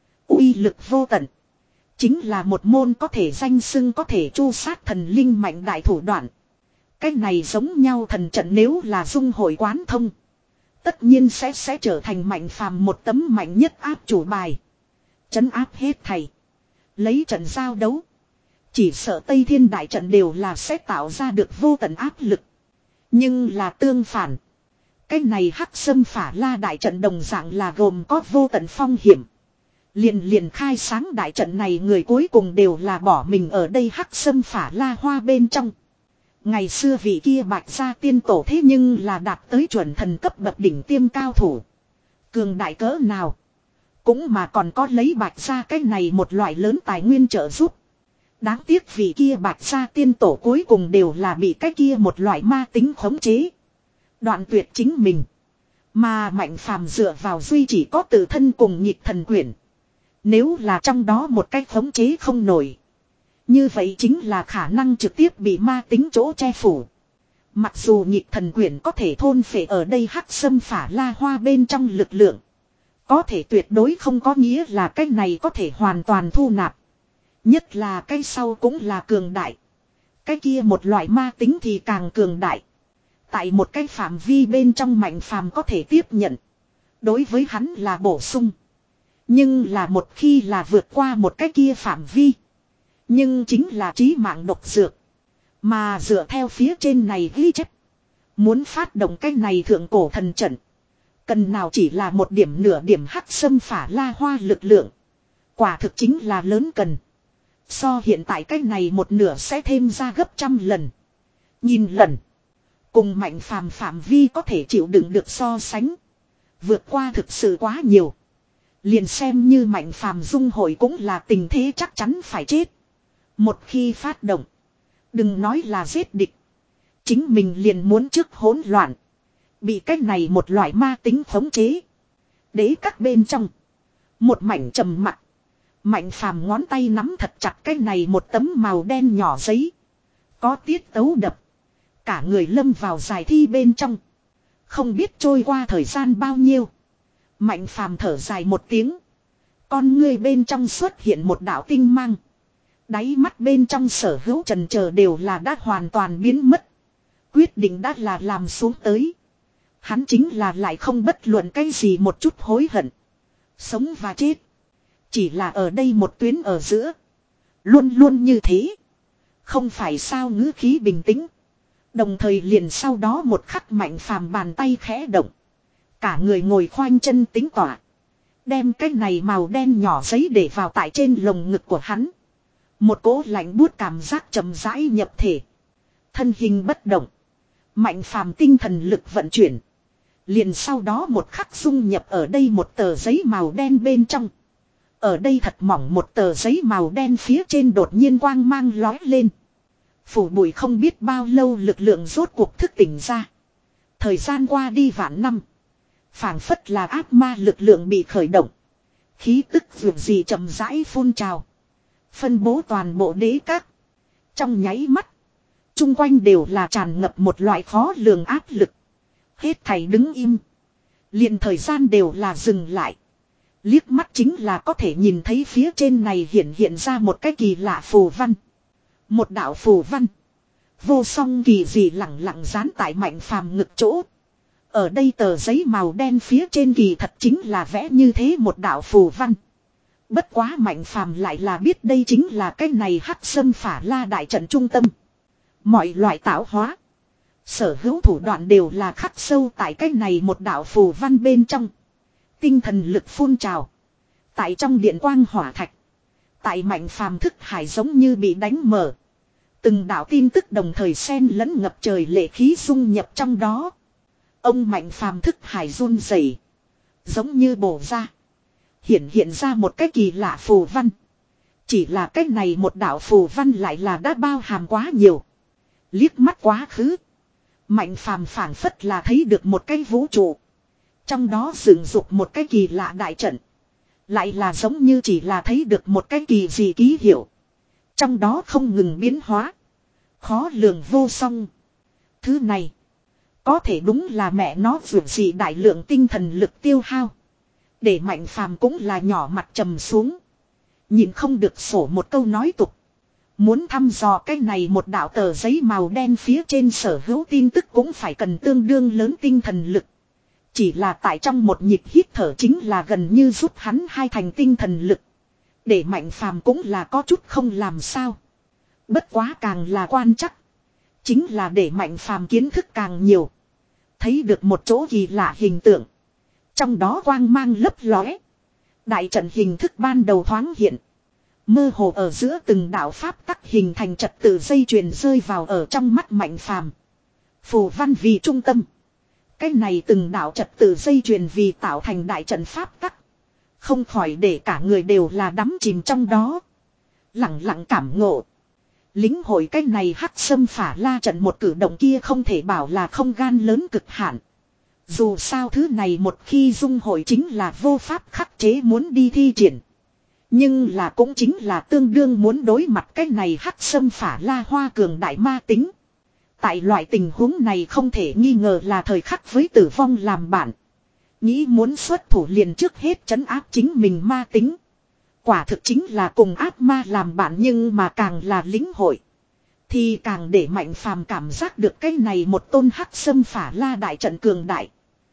Uy lực vô tận. Chính là một môn có thể danh xưng có thể chu sát thần linh mạnh đại thủ đoạn. Cái này giống nhau thần trận nếu là dung hội quán thông. Tất nhiên sẽ sẽ trở thành Mạnh Phàm một tấm mạnh nhất áp chủ bài. Trấn áp hết thầy. Lấy trận giao đấu. Chỉ sợ Tây Thiên đại trận đều là sẽ tạo ra được vô tận áp lực. Nhưng là tương phản. Cái này hắc sâm phả la đại trận đồng dạng là gồm có vô tận phong hiểm. Liền liền khai sáng đại trận này người cuối cùng đều là bỏ mình ở đây hắc sâm phả la hoa bên trong. Ngày xưa vị kia bạch gia tiên tổ thế nhưng là đạt tới chuẩn thần cấp bậc đỉnh tiêm cao thủ. Cường đại cỡ nào. Cũng mà còn có lấy bạch gia cái này một loại lớn tài nguyên trợ giúp. Đáng tiếc vị kia bạch gia tiên tổ cuối cùng đều là bị cái kia một loại ma tính khống chế. Đoạn tuyệt chính mình. Mà Mạnh Phàm dựa vào duy chỉ có tự thân cùng nhịp thần quyển. Nếu là trong đó một cách khống chế không nổi. Như vậy chính là khả năng trực tiếp bị ma tính chỗ che phủ. Mặc dù nhịp thần quyển có thể thôn phệ ở đây hắc sâm phả la hoa bên trong lực lượng. Có thể tuyệt đối không có nghĩa là cái này có thể hoàn toàn thu nạp. Nhất là cái sau cũng là cường đại. Cái kia một loại ma tính thì càng cường đại. Tại một cái phạm vi bên trong Mạnh Phàm có thể tiếp nhận. Đối với hắn là bổ sung. Nhưng là một khi là vượt qua một cái kia phạm vi. Nhưng chính là chí mạng độc dược. Mà dựa theo phía trên này ghi chép. Muốn phát động cái này thượng cổ thần trận. Cần nào chỉ là một điểm nửa điểm hắc sâm phả la hoa lực lượng. Quả thực chính là lớn cần. So hiện tại cái này một nửa sẽ thêm ra gấp trăm lần. Nhìn lần. Cùng Mạnh Phàm phạm vi có thể chịu đựng được so sánh. Vượt qua thực sự quá nhiều. Liền xem như Mạnh Phàm dung hội cũng là tình thế chắc chắn phải chết. Một khi phát động. Đừng nói là giết địch. Chính mình liền muốn trước hỗn loạn. Bị cái này một loại ma tính khống chế. Đế các bên trong. Một mảnh trầm mặc. Mạnh Phàm ngón tay nắm thật chặt cái này một tấm màu đen nhỏ giấy. Có tiết tấu đập. Cả người lâm vào giải thi bên trong. Không biết trôi qua thời gian bao nhiêu. Mạnh Phàm thở dài một tiếng. Con ngươi bên trong xuất hiện một đạo tinh mang. Đáy mắt bên trong sở hữu trần chờ đều là đã hoàn toàn biến mất. Quyết định đã là làm xuống tới. Hắn chính là lại không bất luận cái gì một chút hối hận. Sống và chết. Chỉ là ở đây một tuyến ở giữa. Luôn luôn như thế. Không phải sao ngữ khí bình tĩnh. Đồng thời liền sau đó một khắc Mạnh Phàm bàn tay khẽ động. Cả người ngồi khoanh chân tính tỏa. Đem cái này màu đen nhỏ giấy để vào tại trên lồng ngực của hắn. Một cỗ lạnh buốt cảm giác chậm rãi nhập thể. Thân hình bất động. Mạnh Phàm tinh thần lực vận chuyển. Liền sau đó một khắc dung nhập ở đây một tờ giấy màu đen bên trong. Ở đây thật mỏng một tờ giấy màu đen phía trên đột nhiên quang mang lói lên. Phủ bụi không biết bao lâu lực lượng rốt cuộc thức tỉnh ra. Thời gian qua đi vạn năm. Phảng phất là ác ma lực lượng bị khởi động. Khí tức vượt gì chậm rãi phun trào. Phân bố toàn bộ đế các. Trong nháy mắt. Trung quanh đều là tràn ngập một loại khó lường áp lực. Hết thảy đứng im. Liền thời gian đều là dừng lại. Liếc mắt chính là có thể nhìn thấy phía trên này hiện hiện ra một cái kỳ lạ phù văn. Một đạo phù văn. Vô song kỳ dị lặng lặng dán tại Mạnh Phàm ngực chỗ. Ở đây tờ giấy màu đen phía trên kỳ thật chính là vẽ như thế một đạo phù văn. Bất quá Mạnh Phàm lại là biết đây chính là cái này Hắc Sâm Phả La đại trận trung tâm. Mọi loại tạo hóa, sở hữu thủ đoạn đều là khắc sâu tại cái này một đạo phù văn bên trong. Tinh thần lực phun trào. Tại trong điện quang hỏa thạch. Tại Mạnh Phàm thức hải giống như bị đánh mở. Từng đạo tin tức đồng thời xen lẫn ngập trời lệ khí dung nhập trong đó. Ông Mạnh Phàm thức hải run rẩy, giống như bổ ra. Hiện hiện ra một cái kỳ lạ phù văn. Chỉ là cái này một đạo phù văn lại là đã bao hàm quá nhiều. Liếc mắt quá khứ, Mạnh Phàm phảng phất là thấy được một cái vũ trụ. Trong đó dựng dục một cái kỳ lạ đại trận. Lại là giống như chỉ là thấy được một cái kỳ gì ký hiệu. Trong đó không ngừng biến hóa. Khó lường vô song. Thứ này có thể đúng là mẹ nó vượt gì đại lượng tinh thần lực tiêu hao. Để Mạnh Phàm cũng là nhỏ mặt trầm xuống. Nhìn không được sổ một câu nói tục. Muốn thăm dò cái này một đạo tờ giấy màu đen phía trên sở hữu tin tức cũng phải cần tương đương lớn tinh thần lực. Chỉ là tại trong một nhịp hít thở chính là gần như giúp hắn hai thành tinh thần lực. Để Mạnh Phàm cũng là có chút không làm sao. Bất quá càng là quan chắc. Chính là để Mạnh Phàm kiến thức càng nhiều. Thấy được một chỗ kỳ lạ hình tượng. Trong đó quang mang lấp lóe. Đại trận hình thức ban đầu thoáng hiện. Mơ hồ ở giữa từng đạo pháp tắc hình thành trật tự dây chuyền rơi vào ở trong mắt Mạnh Phàm. Phù văn vì trung tâm. Cái này từng đạo trật tự dây chuyền vì tạo thành đại trận pháp tắc. Không khỏi để cả người đều là đắm chìm trong đó. Lặng lặng cảm ngộ. Lính hội cái này Hắc Sâm Phả La trận một cử động kia không thể bảo là không gan lớn cực hạn. Dù sao thứ này một khi dung hội chính là vô pháp khắc chế muốn đi thi triển. Nhưng là cũng chính là tương đương muốn đối mặt cái này Hắc Sâm Phả La hoa cường đại ma tính. Tại loại tình huống này không thể nghi ngờ là thời khắc với tử vong làm bạn. Nghĩ muốn xuất thủ liền trước hết trấn áp chính mình ma tính. Quả thực chính là cùng ác ma làm bạn, nhưng mà càng là lính hội. Thì càng để Mạnh Phàm cảm giác được cái này một tôn Hắc Sâm Phả La đại trận cường đại.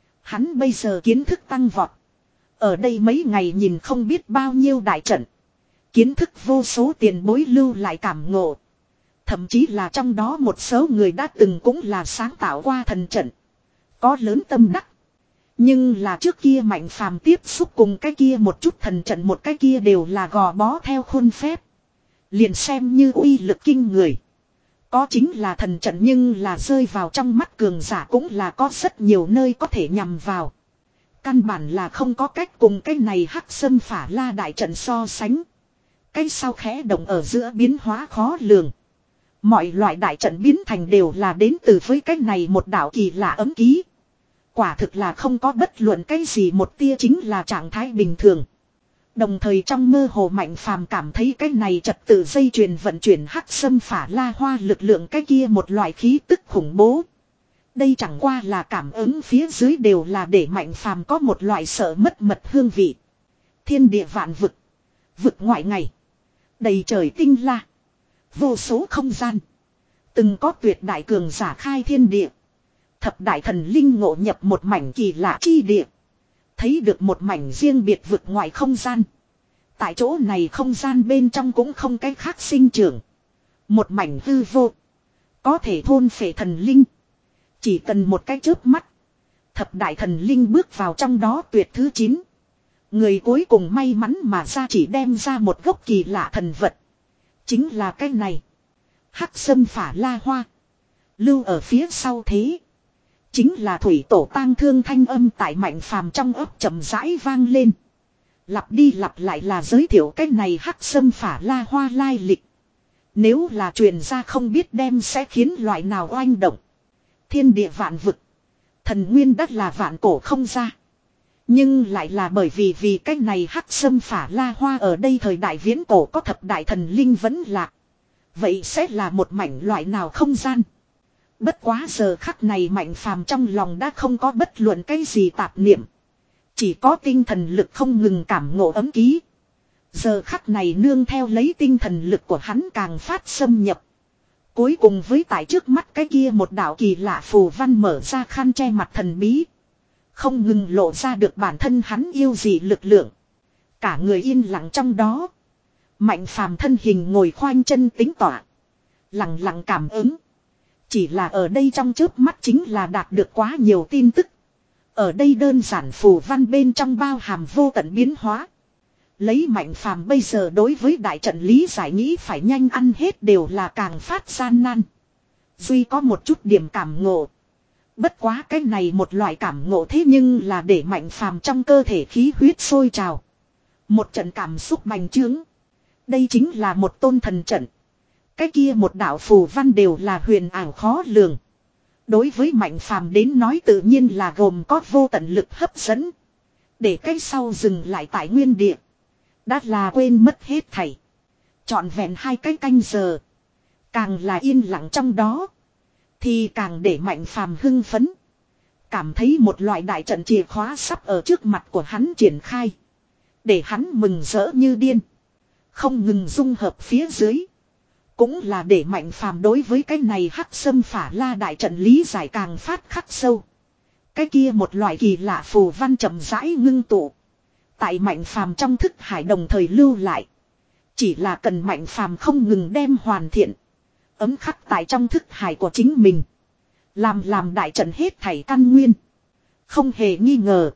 Hắn bây giờ kiến thức tăng vọt. Ở đây mấy ngày nhìn không biết bao nhiêu đại trận. Kiến thức vô số tiền bối lưu lại cảm ngộ. Thậm chí là trong đó một số người đã từng cũng là sáng tạo qua thần trận. Có lớn tâm đắc. Nhưng là trước kia Mạnh Phàm tiếp xúc cùng cái kia một chút thần trận một cái kia đều là gò bó theo khuôn phép. Liền xem như uy lực kinh người. Có chính là thần trận nhưng là rơi vào trong mắt cường giả cũng là có rất nhiều nơi có thể nhằm vào. Căn bản là không có cách cùng cái này Hắc Sâm Phả La đại trận so sánh. Cái sau khẽ động ở giữa biến hóa khó lường. Mọi loại đại trận biến thành đều là đến từ với cái này một đạo kỳ lạ ấm ký. Quả thực là không có bất luận cái gì một tia chính là trạng thái bình thường. Đồng thời trong mơ hồ Mạnh Phàm cảm thấy cái này trật tự dây chuyền vận chuyển Hắc Sâm Phả La hoa lực lượng cái kia một loại khí tức khủng bố. Đây chẳng qua là cảm ứng phía dưới đều là để Mạnh Phàm có một loại sợ mất mật hương vị. Thiên địa vạn vực. Vực ngoại ngày. Đầy trời tinh la. Vô số không gian. Từng có tuyệt đại cường giả khai thiên địa. Thập đại thần linh ngộ nhập một mảnh kỳ lạ chi địa. Thấy được một mảnh riêng biệt vực ngoại không gian. Tại chỗ này không gian bên trong cũng không cái khác sinh trưởng. Một mảnh hư vô. Có thể thôn phệ thần linh. Chỉ cần một cái chớp mắt. Thập đại thần linh bước vào trong đó tuyệt thứ chín. Người cuối cùng may mắn mà ra chỉ đem ra một gốc kỳ lạ thần vật. Chính là cái này. Hắc Sâm Phả La hoa. Lưu ở phía sau thế. Chính là thủy tổ tang thương thanh âm tại Mạnh Phàm trong ấp chậm rãi vang lên. Lặp đi lặp lại là giới thiệu cái này Hắc Sâm Phả La hoa lai lịch. Nếu là truyền ra không biết đem sẽ khiến loại nào oanh động. Thiên địa vạn vực. Thần nguyên đất là vạn cổ không ra. Nhưng lại là bởi vì vì cái này Hắc Sâm Phả La hoa ở đây thời đại viễn cổ có thập đại thần linh vẫn lạc. Vậy sẽ là một mảnh loại nào không gian. Bất quá giờ khắc này Mạnh Phàm trong lòng đã không có bất luận cái gì tạp niệm. Chỉ có tinh thần lực không ngừng cảm ngộ ấm ký. Giờ khắc này nương theo lấy tinh thần lực của hắn càng phát xâm nhập. Cuối cùng với tại trước mắt cái kia một đạo kỳ lạ phù văn mở ra khăn che mặt thần bí. Không ngừng lộ ra được bản thân hắn yêu dị lực lượng. Cả người yên lặng trong đó. Mạnh phàm thân hình ngồi khoanh chân tính tỏa. Lặng lặng cảm ứng. Chỉ là ở đây trong chớp mắt chính là đạt được quá nhiều tin tức. Ở đây đơn giản phù văn bên trong bao hàm vô tận biến hóa. Lấy mạnh phàm bây giờ đối với đại trận lý giải nghĩ phải nhanh ăn hết đều là càng phát gian nan. Duy có một chút điểm cảm ngộ. Bất quá cái này một loại cảm ngộ thế nhưng là để mạnh phàm trong cơ thể khí huyết sôi trào. Một trận cảm xúc bành trướng. Đây chính là một tôn thần trận. Cái kia một đạo phù văn đều là huyền ảo khó lường. Đối với mạnh phàm đến nói tự nhiên là gồm có vô tận lực hấp dẫn. Để cái sau dừng lại tại nguyên địa. Đã là quên mất hết thảy. Trọn vẹn hai cái canh giờ. Càng là yên lặng trong đó. Thì càng để mạnh phàm hưng phấn. Cảm thấy một loại đại trận chìa khóa sắp ở trước mặt của hắn triển khai. Để hắn mừng rỡ như điên. Không ngừng dung hợp phía dưới. Cũng là để mạnh phàm đối với cái này hắc sâm phả la đại trận lý giải càng phát khắc sâu. Cái kia một loại kỳ lạ phù văn chậm rãi ngưng tụ. Tại mạnh phàm trong thức hải đồng thời lưu lại. Chỉ là cần mạnh phàm không ngừng đem hoàn thiện. Ấm khắc tại trong thức hải của chính mình. Làm làm đại trận hết thảy căn nguyên. Không hề nghi ngờ.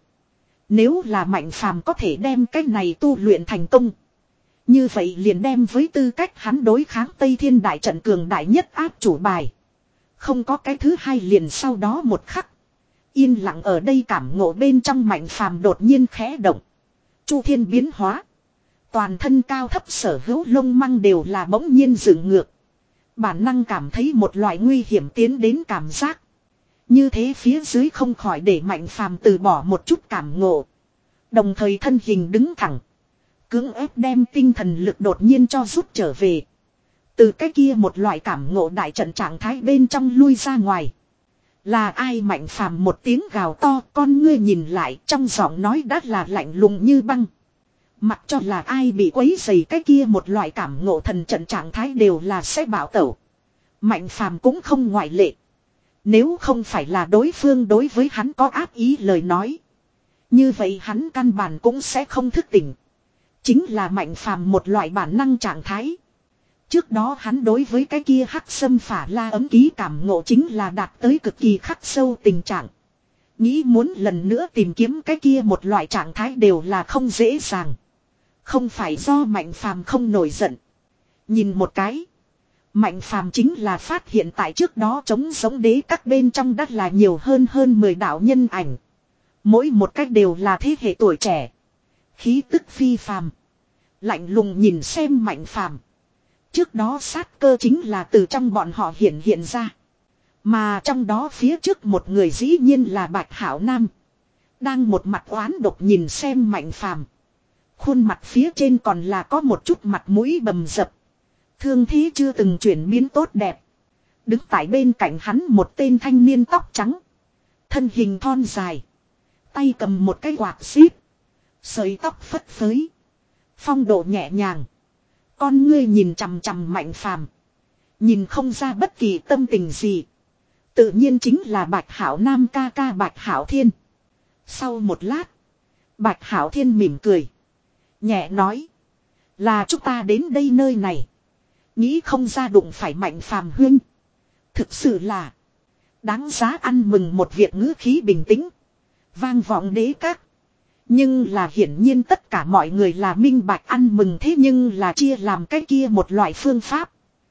Nếu là mạnh phàm có thể đem cái này tu luyện thành công. Như vậy liền đem với tư cách hắn đối kháng Tây Thiên đại trận cường đại nhất áp chủ bài. Không có cái thứ hai liền sau đó một khắc. Yên lặng ở đây cảm ngộ bên trong mạnh phàm đột nhiên khẽ động. Chu thiên biến hóa. Toàn thân cao thấp sở hữu lông măng đều là bỗng nhiên dựng ngược. Bản năng cảm thấy một loại nguy hiểm tiến đến cảm giác. Như thế phía dưới không khỏi để mạnh phàm từ bỏ một chút cảm ngộ. Đồng thời thân hình đứng thẳng. Cưỡng ép đem tinh thần lực đột nhiên cho rút trở về. Từ cái kia một loại cảm ngộ đại trận trạng thái bên trong lui ra ngoài. Là ai mạnh phàm một tiếng gào to, con ngươi nhìn lại trong giọng nói đã là lạnh lùng như băng. Mặc cho là ai bị quấy dày cái kia một loại cảm ngộ thần trận trạng thái đều là sẽ bảo tẩu. Mạnh phàm cũng không ngoại lệ. Nếu không phải là đối phương đối với hắn có ác ý lời nói. Như vậy hắn căn bản cũng sẽ không thức tỉnh. Chính là mạnh phàm một loại bản năng trạng thái. Trước đó hắn đối với cái kia hắc sâm phả la ấm ký cảm ngộ chính là đạt tới cực kỳ khắc sâu tình trạng. Nghĩ muốn lần nữa tìm kiếm cái kia một loại trạng thái đều là không dễ dàng. Không phải do mạnh phàm không nổi giận. Nhìn một cái. Mạnh phàm chính là phát hiện tại trước đó chống giống đế các bên trong đất là nhiều hơn hơn mười đạo nhân ảnh. Mỗi một cách đều là thế hệ tuổi trẻ. Khí tức phi phàm. Lạnh lùng nhìn xem mạnh phàm. Trước đó sát cơ chính là từ trong bọn họ hiện hiện ra. Mà trong đó phía trước một người dĩ nhiên là Bạch Hảo Nam. Đang một mặt oán độc nhìn xem mạnh phàm. Khuôn mặt phía trên còn là có một chút mặt mũi bầm dập. Thương thế chưa từng chuyển biến tốt đẹp. Đứng tại bên cạnh hắn một tên thanh niên tóc trắng. Thân hình thon dài. Tay cầm một cái quạt xíp. Sợi tóc phất phới. Phong độ nhẹ nhàng. Con ngươi nhìn chằm chằm mạnh phàm. Nhìn không ra bất kỳ tâm tình gì. Tự nhiên chính là Bạch Hảo Nam ca ca Bạch Hảo Thiên. Sau một lát. Bạch Hảo Thiên mỉm cười. Nhẹ nói. Là chúng ta đến đây nơi này. Nghĩ không ra đụng phải mạnh phàm huynh. Thực sự là. Đáng giá ăn mừng một việc ngữ khí bình tĩnh. Vang vọng đế các. Nhưng là hiển nhiên tất cả mọi người là minh bạch ăn mừng thế nhưng là chia làm cái kia một loại phương pháp.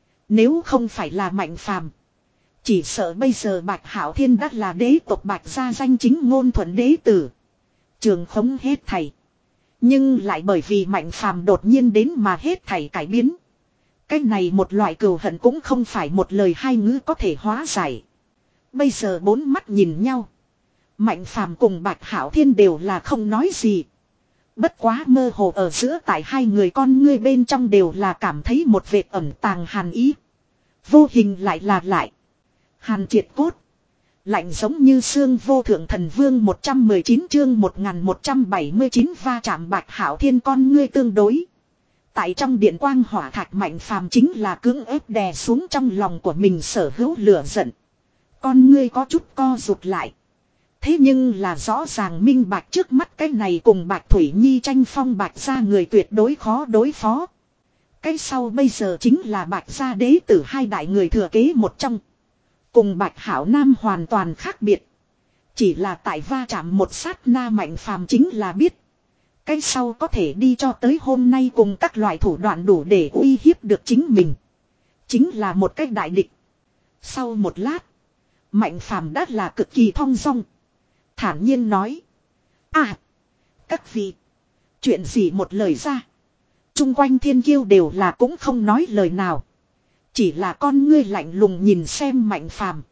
Nếu không phải là mạnh phàm. Chỉ sợ bây giờ Bạch Hảo Thiên đã là đế tộc Bạch gia danh chính ngôn thuận đế tử. Trường khống hết thảy. Nhưng lại bởi vì mạnh phàm đột nhiên đến mà hết thảy cải biến. Cái này một loại cừu hận cũng không phải một lời hai ngữ có thể hóa giải. Bây giờ bốn mắt nhìn nhau. Mạnh phàm cùng Bạch Hảo Thiên đều là không nói gì. Bất quá mơ hồ ở giữa tại hai người con ngươi bên trong đều là cảm thấy một vệt ẩn tàng hàn ý. Vô hình lại là lại. Hàn triệt cốt. Lạnh giống như xương vô thượng thần vương một trăm mười chín chương một nghìn một trăm bảy mươi chín va chạm Bạch Hảo Thiên con ngươi tương đối. Tại trong điện quang hỏa thạch mạnh phàm chính là cưỡng ép đè xuống trong lòng của mình sở hữu lửa giận. Con ngươi có chút co rụt lại. Thế nhưng là rõ ràng minh bạch trước mắt cái này cùng Bạch Thủy Nhi tranh phong Bạch gia người tuyệt đối khó đối phó. Cái sau bây giờ chính là Bạch gia đế tử hai đại người thừa kế một trong. Cùng Bạch Hảo Nam hoàn toàn khác biệt. Chỉ là tại va chạm một sát na Mạnh Phàm chính là biết. Cái sau có thể đi cho tới hôm nay cùng các loại thủ đoạn đủ để uy hiếp được chính mình. Chính là một cái đại địch. Sau một lát. Mạnh Phàm đã là cực kỳ thong dong. Thản nhiên nói. À. Các vị. Chuyện gì một lời ra. Trung quanh thiên kiêu đều là cũng không nói lời nào. Chỉ là con ngươi lạnh lùng nhìn xem Mạnh Phàm.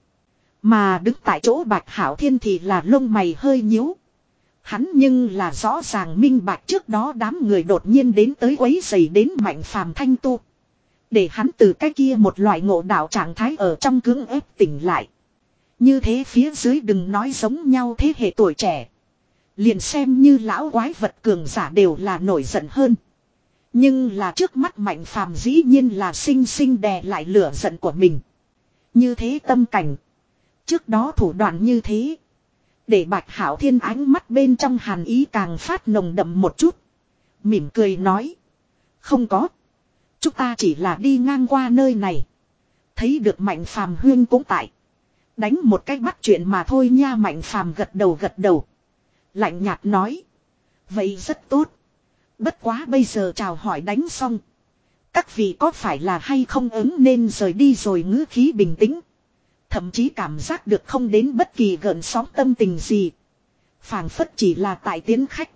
Mà đứng tại chỗ Bạch Hảo Thiên thì là lông mày hơi nhíu. Hắn nhưng là rõ ràng minh bạch trước đó đám người đột nhiên đến tới quấy rầy đến Mạnh Phàm thanh tu. Để hắn từ cái kia một loại ngộ đạo trạng thái ở trong cưỡng ép tỉnh lại. Như thế phía dưới đừng nói giống nhau thế hệ tuổi trẻ. Liền xem như lão quái vật cường giả đều là nổi giận hơn. Nhưng là trước mắt Mạnh Phàm dĩ nhiên là sinh sinh đè lại lửa giận của mình. Như thế tâm cảnh. Trước đó thủ đoạn như thế. Để Bạch Hảo Thiên ánh mắt bên trong hàn ý càng phát nồng đậm một chút. Mỉm cười nói. Không có. Chúng ta chỉ là đi ngang qua nơi này. Thấy được Mạnh Phàm huyên cũng tại. Đánh một cách bắt chuyện mà thôi nha. Mạnh Phàm gật đầu gật đầu. Lạnh nhạt nói. Vậy rất tốt. Bất quá bây giờ chào hỏi đánh xong. Các vị có phải là hay không ứng nên rời đi rồi ngữ khí bình tĩnh. Thậm chí cảm giác được không đến bất kỳ gợn sóng tâm tình gì. Phảng phất chỉ là tại tiến khách.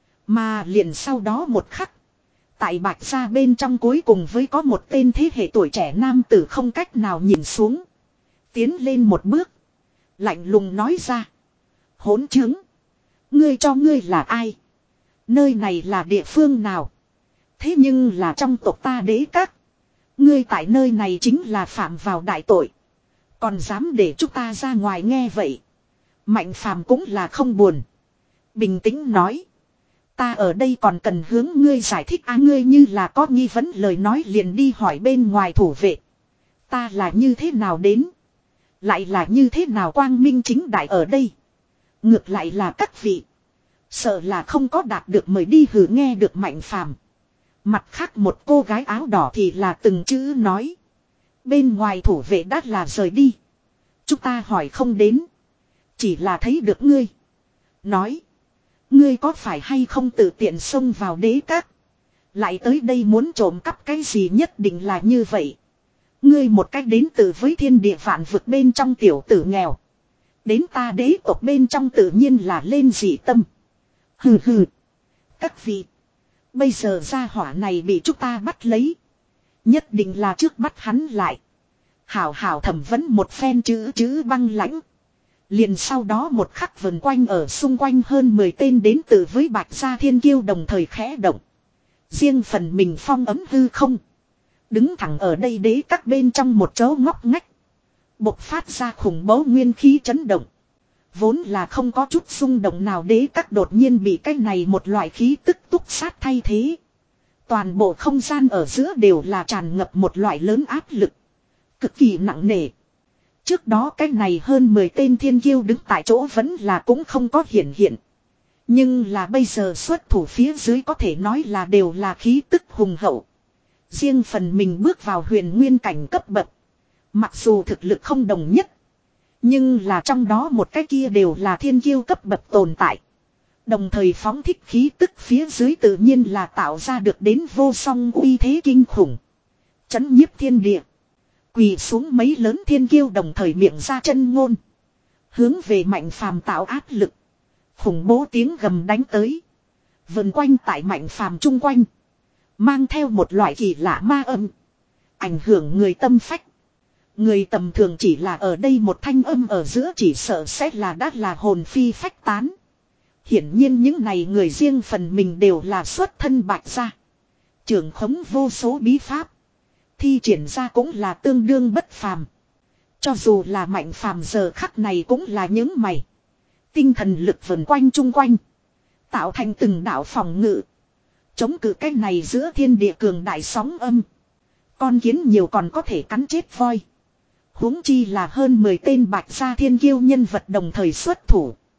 Mà liền sau đó một khắc. Tại Bạch gia bên trong cuối cùng với có một tên thế hệ tuổi trẻ nam tử không cách nào nhìn xuống. Tiến lên một bước. Lạnh lùng nói ra. Hỗn chứng. Ngươi cho ngươi là ai? Nơi này là địa phương nào? Thế nhưng là trong tộc ta đế các. Ngươi tại nơi này chính là phạm vào đại tội. Còn dám để chúng ta ra ngoài nghe vậy. Mạnh Phàm cũng là không buồn. Bình tĩnh nói. Ta ở đây còn cần hướng ngươi giải thích á, ngươi như là có nghi vấn lời nói liền đi hỏi bên ngoài thủ vệ. Ta là như thế nào đến? Lại là như thế nào quang minh chính đại ở đây? Ngược lại là các vị. Sợ là không có đạt được mời đi hử nghe được Mạnh Phàm. Mặt khác một cô gái áo đỏ thì là từng chữ nói. Bên ngoài thủ vệ đã là rời đi. Chúng ta hỏi không đến. Chỉ là thấy được ngươi. Nói. Ngươi có phải hay không tự tiện xông vào đế các. Lại tới đây muốn trộm cắp cái gì nhất định là như vậy. Ngươi một cách đến từ với thiên địa vạn vực bên trong tiểu tử nghèo. Đến ta đế tộc bên trong tự nhiên là lên dị tâm. Hừ hừ. Các vị. Bây giờ gia hỏa này bị chúng ta bắt lấy. Nhất định là trước bắt hắn lại. Hảo hảo thẩm vấn một phen chữ chữ băng lãnh. Liền sau đó một khắc vần quanh ở xung quanh hơn mười tên đến từ với Bạch gia thiên kiêu đồng thời khẽ động. Riêng phần mình phong ấm hư không. Đứng thẳng ở đây đế các bên trong một chỗ ngóc ngách. Bộc phát ra khủng bố nguyên khí chấn động. Vốn là không có chút xung động nào đế các đột nhiên bị cái này một loại khí tức túc sát thay thế. Toàn bộ không gian ở giữa đều là tràn ngập một loại lớn áp lực. Cực kỳ nặng nề. Trước đó cái này hơn mười tên thiên kiêu đứng tại chỗ vẫn là cũng không có hiển hiện. Nhưng là bây giờ xuất thủ phía dưới có thể nói là đều là khí tức hùng hậu. Riêng phần mình bước vào huyền nguyên cảnh cấp bậc. Mặc dù thực lực không đồng nhất. Nhưng là trong đó một cái kia đều là thiên kiêu cấp bậc tồn tại. Đồng thời phóng thích khí tức phía dưới tự nhiên là tạo ra được đến vô song uy thế kinh khủng. Chấn nhiếp thiên địa. Quỳ xuống mấy lớn thiên kiêu đồng thời miệng ra chân ngôn. Hướng về Mạnh Phàm tạo áp lực. Khủng bố tiếng gầm đánh tới. Vần quanh tại Mạnh Phàm chung quanh. Mang theo một loại kỳ lạ ma âm. Ảnh hưởng người tâm phách. Người tầm thường chỉ là ở đây một thanh âm ở giữa chỉ sợ sẽ là đã là hồn phi phách tán. Hiển nhiên những này người riêng phần mình đều là xuất thân Bạch gia. Trưởng khống vô số bí pháp. Thi triển ra cũng là tương đương bất phàm. Cho dù là Mạnh Phàm giờ khắc này cũng là những mày. Tinh thần lực vần quanh chung quanh. Tạo thành từng đạo phòng ngự. Chống cự cái này giữa thiên địa cường đại sóng âm. Con kiến nhiều còn có thể cắn chết voi. Huống chi là hơn mười tên Bạch gia thiên kiêu nhân vật đồng thời xuất thủ.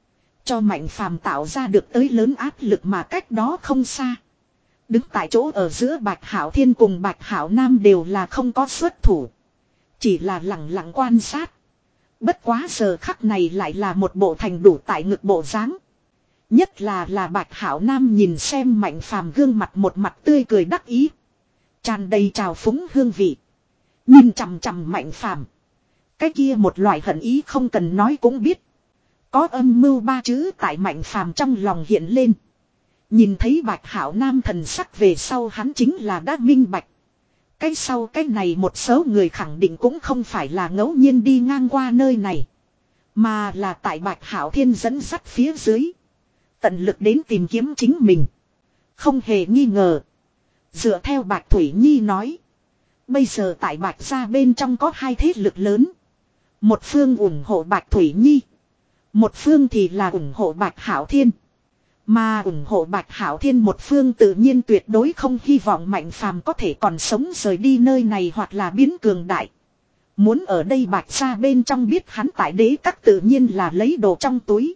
Cho Mạnh Phàm tạo ra được tới lớn áp lực mà cách đó không xa. Đứng tại chỗ ở giữa Bạch Hạo Thiên cùng Bạch Hạo Nam đều là không có xuất thủ. Chỉ là lặng lặng quan sát. Bất quá giờ khắc này lại là một bộ thành đủ tại ngực bộ dáng. Nhất là là Bạch Hạo Nam nhìn xem Mạnh Phàm gương mặt một mặt tươi cười đắc ý. Tràn đầy trào phúng hương vị. Nhìn chằm chằm Mạnh Phàm. Cái kia một loại hận ý không cần nói cũng biết. Có âm mưu ba chữ tại Mạnh Phàm trong lòng hiện lên. Nhìn thấy Bạch Hạo Nam thần sắc về sau hắn chính là đã minh bạch. Cái sau cái này một số người khẳng định cũng không phải là ngẫu nhiên đi ngang qua nơi này. Mà là tại Bạch Hạo Thiên dẫn dắt phía dưới. Tận lực đến tìm kiếm chính mình. Không hề nghi ngờ. Dựa theo Bạch Thủy Nhi nói. Bây giờ tại Bạch gia bên trong có hai thế lực lớn. Một phương ủng hộ Bạch Thủy Nhi. Một phương thì là ủng hộ Bạch Hạo Thiên. Mà ủng hộ Bạch Hạo Thiên một phương tự nhiên tuyệt đối không hy vọng Mạnh Phàm có thể còn sống rời đi nơi này hoặc là biến cường đại. Muốn ở đây Bạch gia bên trong biết hắn tại đế các tự nhiên là lấy đồ trong túi.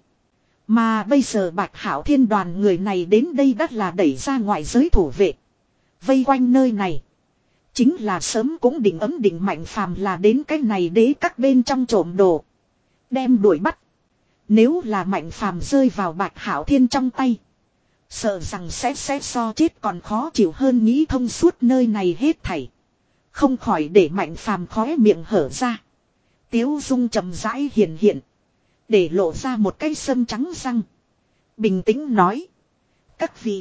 Mà bây giờ Bạch Hạo Thiên đoàn người này đến đây đắt là đẩy ra ngoại giới thủ vệ. Vây quanh nơi này. Chính là sớm cũng định ấm định Mạnh Phàm là đến cái này đế các bên trong trộm đồ. Đem đuổi bắt. Nếu là Mạnh Phàm rơi vào Bạch Hạo Thiên trong tay. Sợ rằng sẽ sẽ so chết còn khó chịu hơn nghĩ thông suốt nơi này hết thảy. Không khỏi để Mạnh Phàm khóe miệng hở ra. Tiếu dung trầm rãi hiện hiện. Để lộ ra một cái sâm trắng răng. Bình tĩnh nói. Các vị.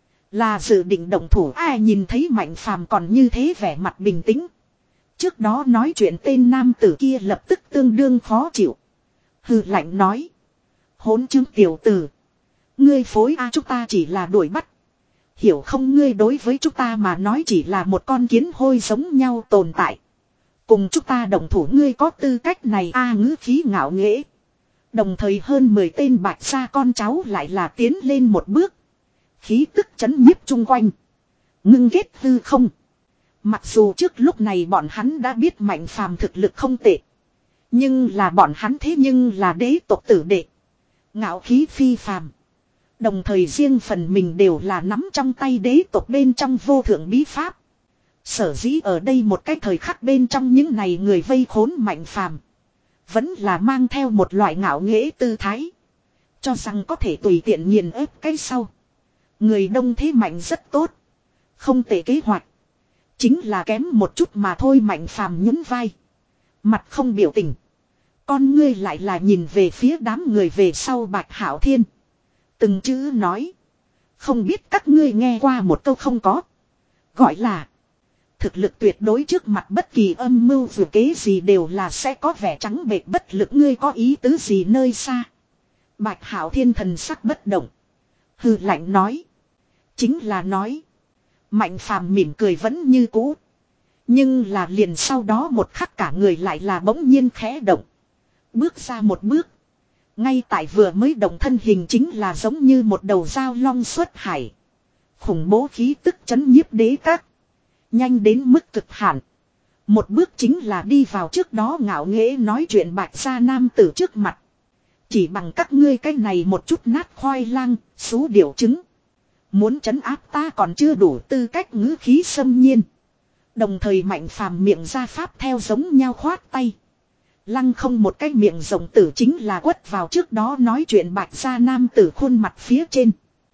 Là dự định động thủ ai nhìn thấy Mạnh Phàm còn như thế vẻ mặt bình tĩnh. Trước đó nói chuyện tên nam tử kia lập tức tương đương khó chịu. Hừ lạnh nói. Hỗn chứng tiểu tử. Ngươi phối a chúng ta chỉ là đuổi bắt. Hiểu không ngươi đối với chúng ta mà nói chỉ là một con kiến hôi giống nhau tồn tại. Cùng chúng ta đồng thủ ngươi có tư cách này a ngữ khí ngạo nghễ. Đồng thời hơn mười tên Bạch gia con cháu lại là tiến lên một bước. Khí tức chấn nhiếp chung quanh. Ngưng kết hư không. Mặc dù trước lúc này bọn hắn đã biết Mạnh Phàm thực lực không tệ. Nhưng là bọn hắn thế nhưng là đế tộc tử đệ. Ngạo khí phi phàm. Đồng thời riêng phần mình đều là nắm trong tay đế tộc bên trong vô thượng bí pháp. Sở dĩ ở đây một cái thời khắc bên trong những này người vây khốn Mạnh Phàm. Vẫn là mang theo một loại ngạo nghễ tư thái. Cho rằng có thể tùy tiện nghiền ép cái sau. Người đông thế mạnh rất tốt. Không tệ kế hoạch. Chính là kém một chút mà thôi Mạnh Phàm nhún vai. Mặt không biểu tình. Con ngươi lại là nhìn về phía đám người về sau Bạch Hạo Thiên. Từng chữ nói. Không biết các ngươi nghe qua một câu không có. Gọi là. Thực lực tuyệt đối trước mặt bất kỳ âm mưu vừa kế gì đều là sẽ có vẻ trắng bệch bất lực ngươi có ý tứ gì nơi xa. Bạch Hạo Thiên thần sắc bất động. Hừ lạnh nói. Chính là nói. Mạnh Phàm mỉm cười vẫn như cũ. Nhưng là liền sau đó một khắc cả người lại là bỗng nhiên khẽ động. Bước ra một bước. Ngay tại vừa mới động thân hình chính là giống như một đầu dao long xuất hải. Khủng bố khí tức chấn nhiếp đế các. Nhanh đến mức cực hạn. Một bước chính là đi vào trước đó ngạo nghễ nói chuyện Bạch gia nam tử trước mặt. Chỉ bằng các ngươi cái này một chút nát khoai lang, xú điểu trứng. Muốn trấn áp ta còn chưa đủ tư cách ngữ khí xâm nhiên. Đồng thời Mạnh Phàm miệng ra pháp theo giống nhau khoát tay. Lăng không một cái miệng rộng tử chính là quất vào trước đó nói chuyện Bạch gia nam tử khuôn mặt phía trên.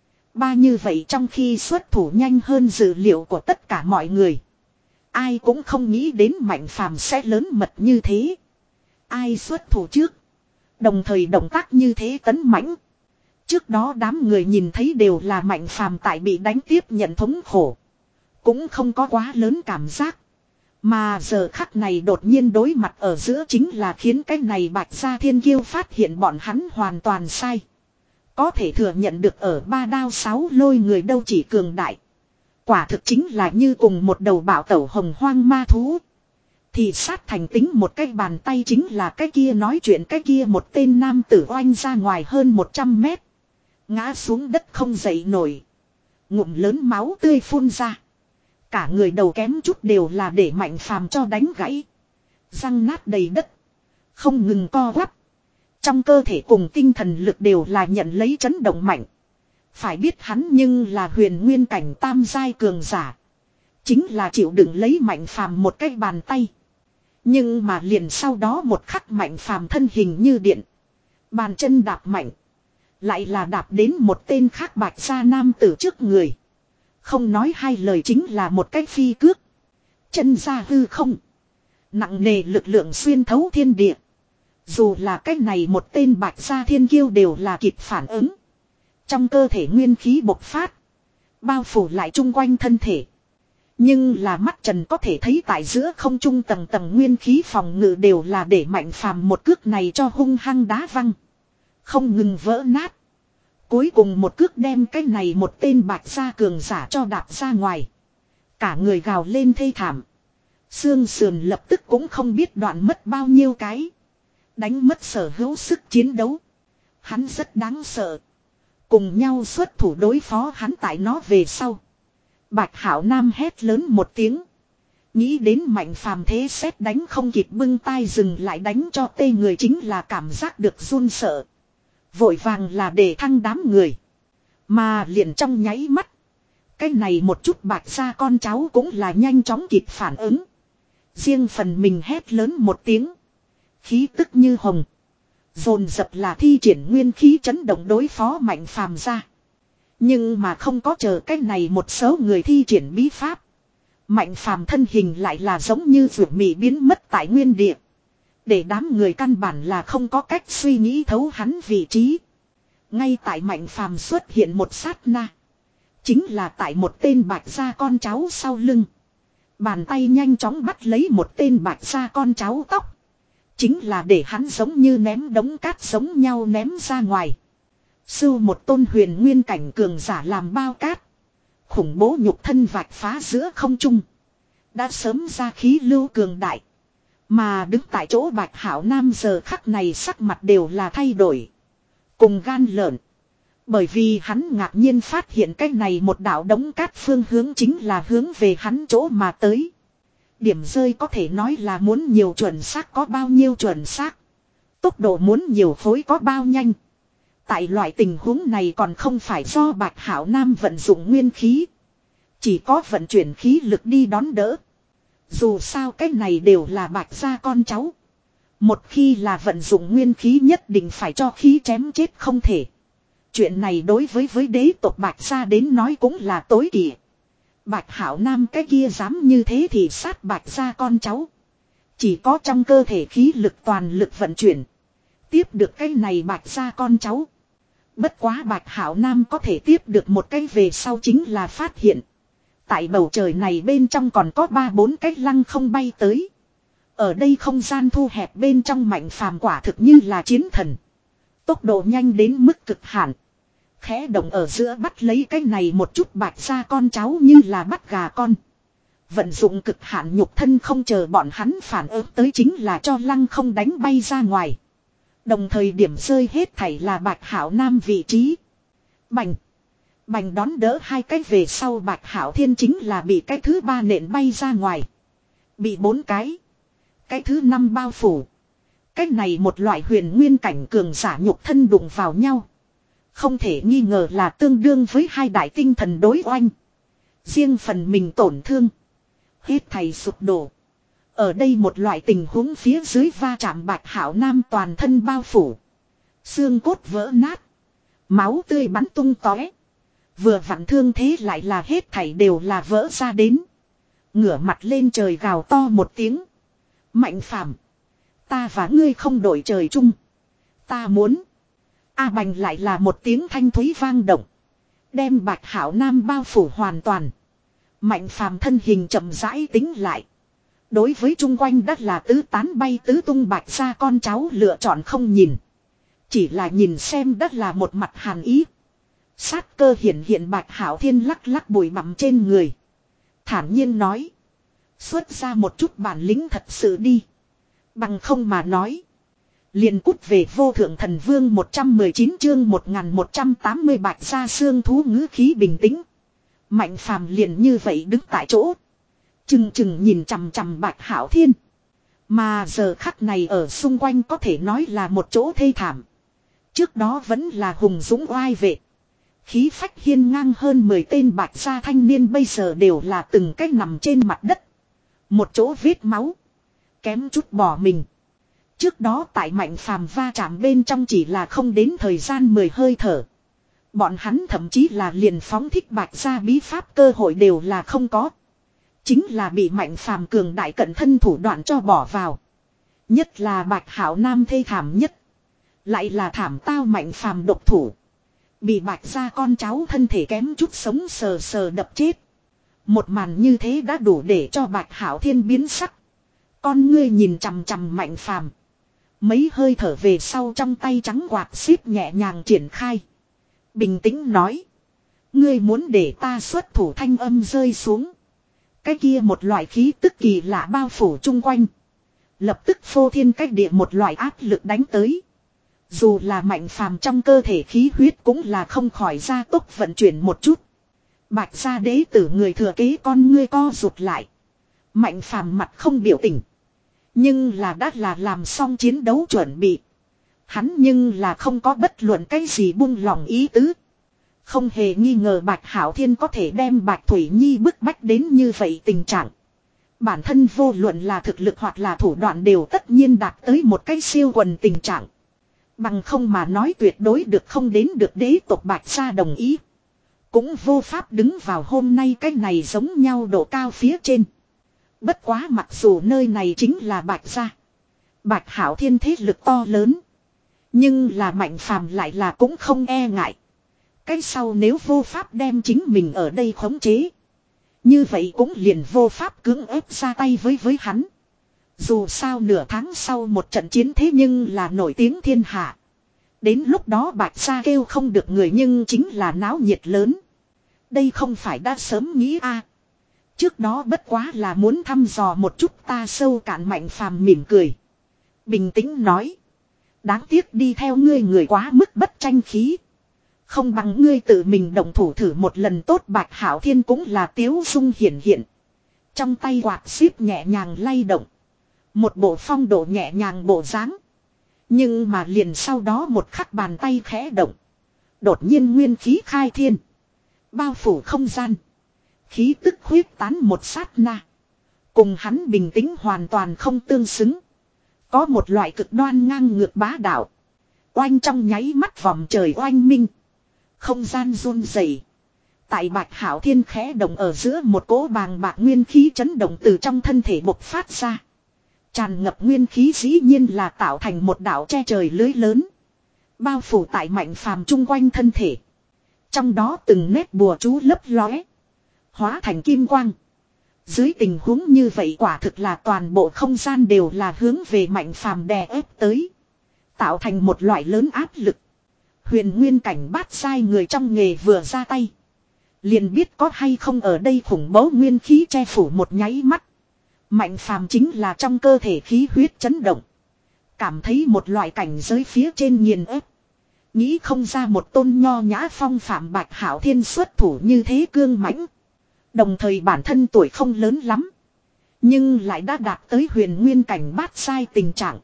Ba như vậy trong khi xuất thủ nhanh hơn dự liệu của tất cả mọi người. Ai cũng không nghĩ đến Mạnh Phàm sẽ lớn mật như thế. Ai xuất thủ trước. Đồng thời động tác như thế tấn mãnh. Trước đó đám người nhìn thấy đều là Mạnh Phàm tại bị đánh tiếp nhận thống khổ. Cũng không có quá lớn cảm giác. Mà giờ khắc này đột nhiên đối mặt ở giữa chính là khiến cái này Bạch gia thiên kiêu phát hiện bọn hắn hoàn toàn sai. Có thể thừa nhận được ở ba đao sáu lôi người đâu chỉ cường đại. Quả thực chính là như cùng một đầu bạo tẩu hồng hoang ma thú. Thì sát thành tính một cái bàn tay chính là cái kia nói chuyện cái kia một tên nam tử oanh ra ngoài hơn một trăm mét. Ngã xuống đất không dậy nổi. Ngụm lớn máu tươi phun ra. Cả người đầu kém chút đều là để Mạnh Phàm cho đánh gãy. Răng nát đầy đất. Không ngừng co quắp. Trong cơ thể cùng tinh thần lực đều là nhận lấy chấn động mạnh. Phải biết hắn nhưng là huyền nguyên cảnh tam giai cường giả. Chính là chịu đựng lấy Mạnh Phàm một cái bàn tay. Nhưng mà liền sau đó một khắc Mạnh Phàm thân hình như điện. Bàn chân đạp mạnh. Lại là đạp đến một tên khác bạch gia nam tử trước người. Không nói hai lời chính là một cái phi cước. Chân ra hư không. Nặng nề lực lượng xuyên thấu thiên địa. Dù là cái này một tên bạch gia thiên kiêu đều là kịp phản ứng. Trong cơ thể nguyên khí bộc phát. Bao phủ lại chung quanh thân thể. Nhưng là mắt trần có thể thấy tại giữa không trung tầng tầng nguyên khí phòng ngự đều là để Mạnh Phàm một cước này cho hung hăng đá văng. Không ngừng vỡ nát. Cuối cùng một cước đem cái này một tên bạch gia cường giả cho đạp ra ngoài. Cả người gào lên thê thảm. Xương sườn lập tức cũng không biết đoạn mất bao nhiêu cái. Đánh mất sở hữu sức chiến đấu. Hắn rất đáng sợ. Cùng nhau xuất thủ đối phó hắn tại nó về sau. Bạch Hảo Nam hét lớn một tiếng. Nghĩ đến Mạnh Phàm thế xét đánh không kịp bưng tay dừng lại đánh cho tê người chính là cảm giác được run sợ. Vội vàng là để thăng đám người. Mà liền trong nháy mắt. Cái này một chút bạch gia con cháu cũng là nhanh chóng kịp phản ứng. Riêng phần mình hét lớn một tiếng. Khí tức như hồng. Dồn dập là thi triển nguyên khí chấn động đối phó Mạnh Phàm ra. Nhưng mà không có chờ cái này một số người thi triển bí pháp. Mạnh Phàm thân hình lại là giống như vượt mị biến mất tại nguyên địa. Để đám người căn bản là không có cách suy nghĩ thấu hắn vị trí. Ngay tại Mạnh Phàm xuất hiện một sát na. Chính là tại một tên bạch gia con cháu sau lưng. Bàn tay nhanh chóng bắt lấy một tên bạch gia con cháu tóc. Chính là để hắn giống như ném đống cát giống nhau ném ra ngoài. Sưu một tôn huyền nguyên cảnh cường giả làm bao cát. Khủng bố nhục thân vạch phá giữa không trung. Đã sớm ra khí lưu cường đại. Mà đứng tại chỗ Bạch Hảo Nam giờ khắc này sắc mặt đều là thay đổi. Cùng gan lợn. Bởi vì hắn ngạc nhiên phát hiện cái này một đạo đống cát phương hướng chính là hướng về hắn chỗ mà tới. Điểm rơi có thể nói là muốn nhiều chuẩn xác có bao nhiêu chuẩn xác. Tốc độ muốn nhiều phối có bao nhanh. Tại loại tình huống này còn không phải do Bạch Hảo Nam vận dụng nguyên khí. Chỉ có vận chuyển khí lực đi đón đỡ. Dù sao cái này đều là bạch gia con cháu. Một khi là vận dụng nguyên khí nhất định phải cho khí chém chết không thể. Chuyện này đối với với đế tộc bạch gia đến nói cũng là tối kỵ. Bạch Hảo Nam cái kia dám như thế thì sát bạch gia con cháu. Chỉ có trong cơ thể khí lực toàn lực vận chuyển. Tiếp được cái này bạch gia con cháu. Bất quá Bạch Hảo Nam có thể tiếp được một cái về sau chính là phát hiện. Tại bầu trời này bên trong còn có ba bốn cái lăng không bay tới. Ở đây không gian thu hẹp bên trong Mạnh Phàm quả thực như là chiến thần. Tốc độ nhanh đến mức cực hạn. Khẽ động ở giữa bắt lấy cái này một chút bạch gia con cháu như là bắt gà con. Vận dụng cực hạn nhục thân không chờ bọn hắn phản ứng tới chính là cho lăng không đánh bay ra ngoài. Đồng thời điểm rơi hết thảy là Bạch Hảo Nam vị trí. Bành. Bành đón đỡ hai cái về sau Bạch Hảo Thiên chính là bị cái thứ ba nện bay ra ngoài. Bị bốn cái. Cái thứ năm bao phủ. Cái này một loại huyền nguyên cảnh cường giả nhục thân đụng vào nhau. Không thể nghi ngờ là tương đương với hai đại tinh thần đối oanh. Riêng phần mình tổn thương. Hết thảy sụp đổ. Ở đây một loại tình huống phía dưới va chạm Bạch Hảo Nam toàn thân bao phủ. Xương cốt vỡ nát. Máu tươi bắn tung tóe. Vừa vặn thương thế lại là hết thảy đều là vỡ ra đến. Ngửa mặt lên trời gào to một tiếng. Mạnh Phàm, ta và ngươi không đổi trời chung. Ta muốn. A Bành lại là một tiếng thanh thúy vang động. Đem Bạch Hảo Nam bao phủ hoàn toàn. Mạnh Phàm thân hình chậm rãi tính lại. Đối với chung quanh đất là tứ tán bay tứ tung bạch gia con cháu lựa chọn không nhìn. Chỉ là nhìn xem đất là một mặt hàn ý. Sát cơ hiện hiện Bạch Hảo Thiên lắc lắc bụi bặm trên người. Thản nhiên nói. Xuất ra một chút bản lĩnh thật sự đi. Bằng không mà nói. Liền cút về vô thượng thần vương một trăm mười chín chương một nghìn một trăm tám mươi bạch gia xương thú ngữ khí bình tĩnh. Mạnh Phàm liền như vậy đứng tại chỗ. Chừng chừng nhìn chằm chằm Bạch Hảo Thiên. Mà giờ khắc này ở xung quanh có thể nói là một chỗ thê thảm. Trước đó vẫn là hùng dũng oai vệ. Khí phách hiên ngang hơn mười tên bạch gia thanh niên bây giờ đều là từng cái nằm trên mặt đất. Một chỗ vết máu. Kém chút bỏ mình. Trước đó tại Mạnh Phàm va chạm bên trong chỉ là không đến thời gian mười hơi thở. Bọn hắn thậm chí là liền phóng thích bạch gia bí pháp cơ hội đều là không có. Chính là bị Mạnh Phàm cường đại cận thân thủ đoạn cho bỏ vào. Nhất là Bạch Hảo Nam thê thảm nhất. Lại là thảm tao Mạnh Phàm độc thủ. Bị Bạch gia con cháu thân thể kém chút sống sờ sờ đập chết. Một màn như thế đã đủ để cho Bạch Hảo Thiên biến sắc. Con ngươi nhìn chằm chằm Mạnh Phàm. Mấy hơi thở về sau trong tay trắng quạt xíp nhẹ nhàng triển khai. Bình tĩnh nói. Ngươi muốn để ta xuất thủ thanh âm rơi xuống. Cái kia một loại khí tức kỳ lạ bao phủ chung quanh. Lập tức phô thiên cách địa một loại áp lực đánh tới. Dù là Mạnh Phàm trong cơ thể khí huyết cũng là không khỏi gia tốc vận chuyển một chút. Bạch gia đế tử người thừa kế con ngươi co rụt lại. Mạnh Phàm mặt không biểu tình. Nhưng là đã là làm xong chiến đấu chuẩn bị. Hắn nhưng là không có bất luận cái gì buông lòng ý tứ. Không hề nghi ngờ Bạch Hảo Thiên có thể đem Bạch Thủy Nhi bức bách đến như vậy tình trạng. Bản thân vô luận là thực lực hoặc là thủ đoạn đều tất nhiên đạt tới một cái siêu quần tình trạng. Bằng không mà nói tuyệt đối được không đến được đế tộc Bạch gia đồng ý. Cũng vô pháp đứng vào hôm nay cái này giống nhau độ cao phía trên. Bất quá mặc dù nơi này chính là Bạch gia. Bạch Hảo Thiên thế lực to lớn. Nhưng là Mạnh Phàm lại là cũng không e ngại. Cái sau nếu vô pháp đem chính mình ở đây khống chế. Như vậy cũng liền vô pháp cưỡng ép ra tay với với hắn. Dù sao nửa tháng sau một trận chiến thế nhưng là nổi tiếng thiên hạ. Đến lúc đó Bạch gia kêu không được người nhưng chính là náo nhiệt lớn. Đây không phải đã sớm nghĩ a. Trước đó bất quá là muốn thăm dò một chút ta sâu cạn. Mạnh Phàm mỉm cười. Bình tĩnh nói. Đáng tiếc đi theo ngươi người quá mức bất tranh khí. Không bằng ngươi tự mình động thủ thử một lần tốt. Bạch Hảo Thiên cũng là tiếu dung hiển hiện. Trong tay quạt xíp nhẹ nhàng lay động. Một bộ phong độ nhẹ nhàng bộ dáng. Nhưng mà liền sau đó một khắc bàn tay khẽ động. Đột nhiên nguyên khí khai thiên. Bao phủ không gian. Khí tức huyết tán một sát na. Cùng hắn bình tĩnh hoàn toàn không tương xứng. Có một loại cực đoan ngang ngược bá đạo. Oanh trong nháy mắt vòng trời oanh minh. Không gian run rẩy. Tại Bạch Hảo Thiên khẽ động ở giữa một cỗ bàng bạc nguyên khí chấn động từ trong thân thể bộc phát ra. Tràn ngập nguyên khí dĩ nhiên là tạo thành một đạo che trời lưới lớn. Bao phủ tại Mạnh Phàm chung quanh thân thể. Trong đó từng nét bùa chú lấp lóe. Hóa thành kim quang. Dưới tình huống như vậy quả thực là toàn bộ không gian đều là hướng về Mạnh Phàm đè ép tới. Tạo thành một loại lớn áp lực. Huyền nguyên cảnh bát sai người trong nghề vừa ra tay. Liền biết có hay không ở đây khủng bố nguyên khí che phủ một nháy mắt. Mạnh Phàm chính là trong cơ thể khí huyết chấn động. Cảm thấy một loại cảnh giới phía trên nghiền ép. Nghĩ không ra một tôn nho nhã phong phạm Bạch Hảo Thiên xuất thủ như thế cương mãnh. Đồng thời bản thân tuổi không lớn lắm. Nhưng lại đã đạt tới huyền nguyên cảnh bát sai tình trạng.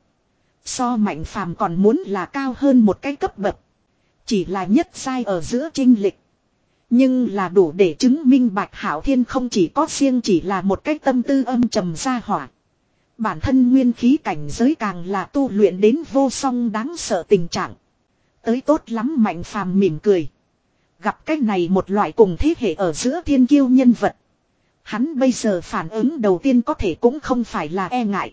So Mạnh Phàm còn muốn là cao hơn một cái cấp bậc. Chỉ là nhất sai ở giữa chênh lệch. Nhưng là đủ để chứng minh Bạch Hảo Thiên không chỉ có riêng chỉ là một cái tâm tư âm trầm ra hỏa. Bản thân nguyên khí cảnh giới càng là tu luyện đến vô song đáng sợ tình trạng. Tới tốt lắm. Mạnh Phàm mỉm cười. Gặp cái này một loại cùng thế hệ ở giữa thiên kiêu nhân vật. Hắn bây giờ phản ứng đầu tiên có thể cũng không phải là e ngại.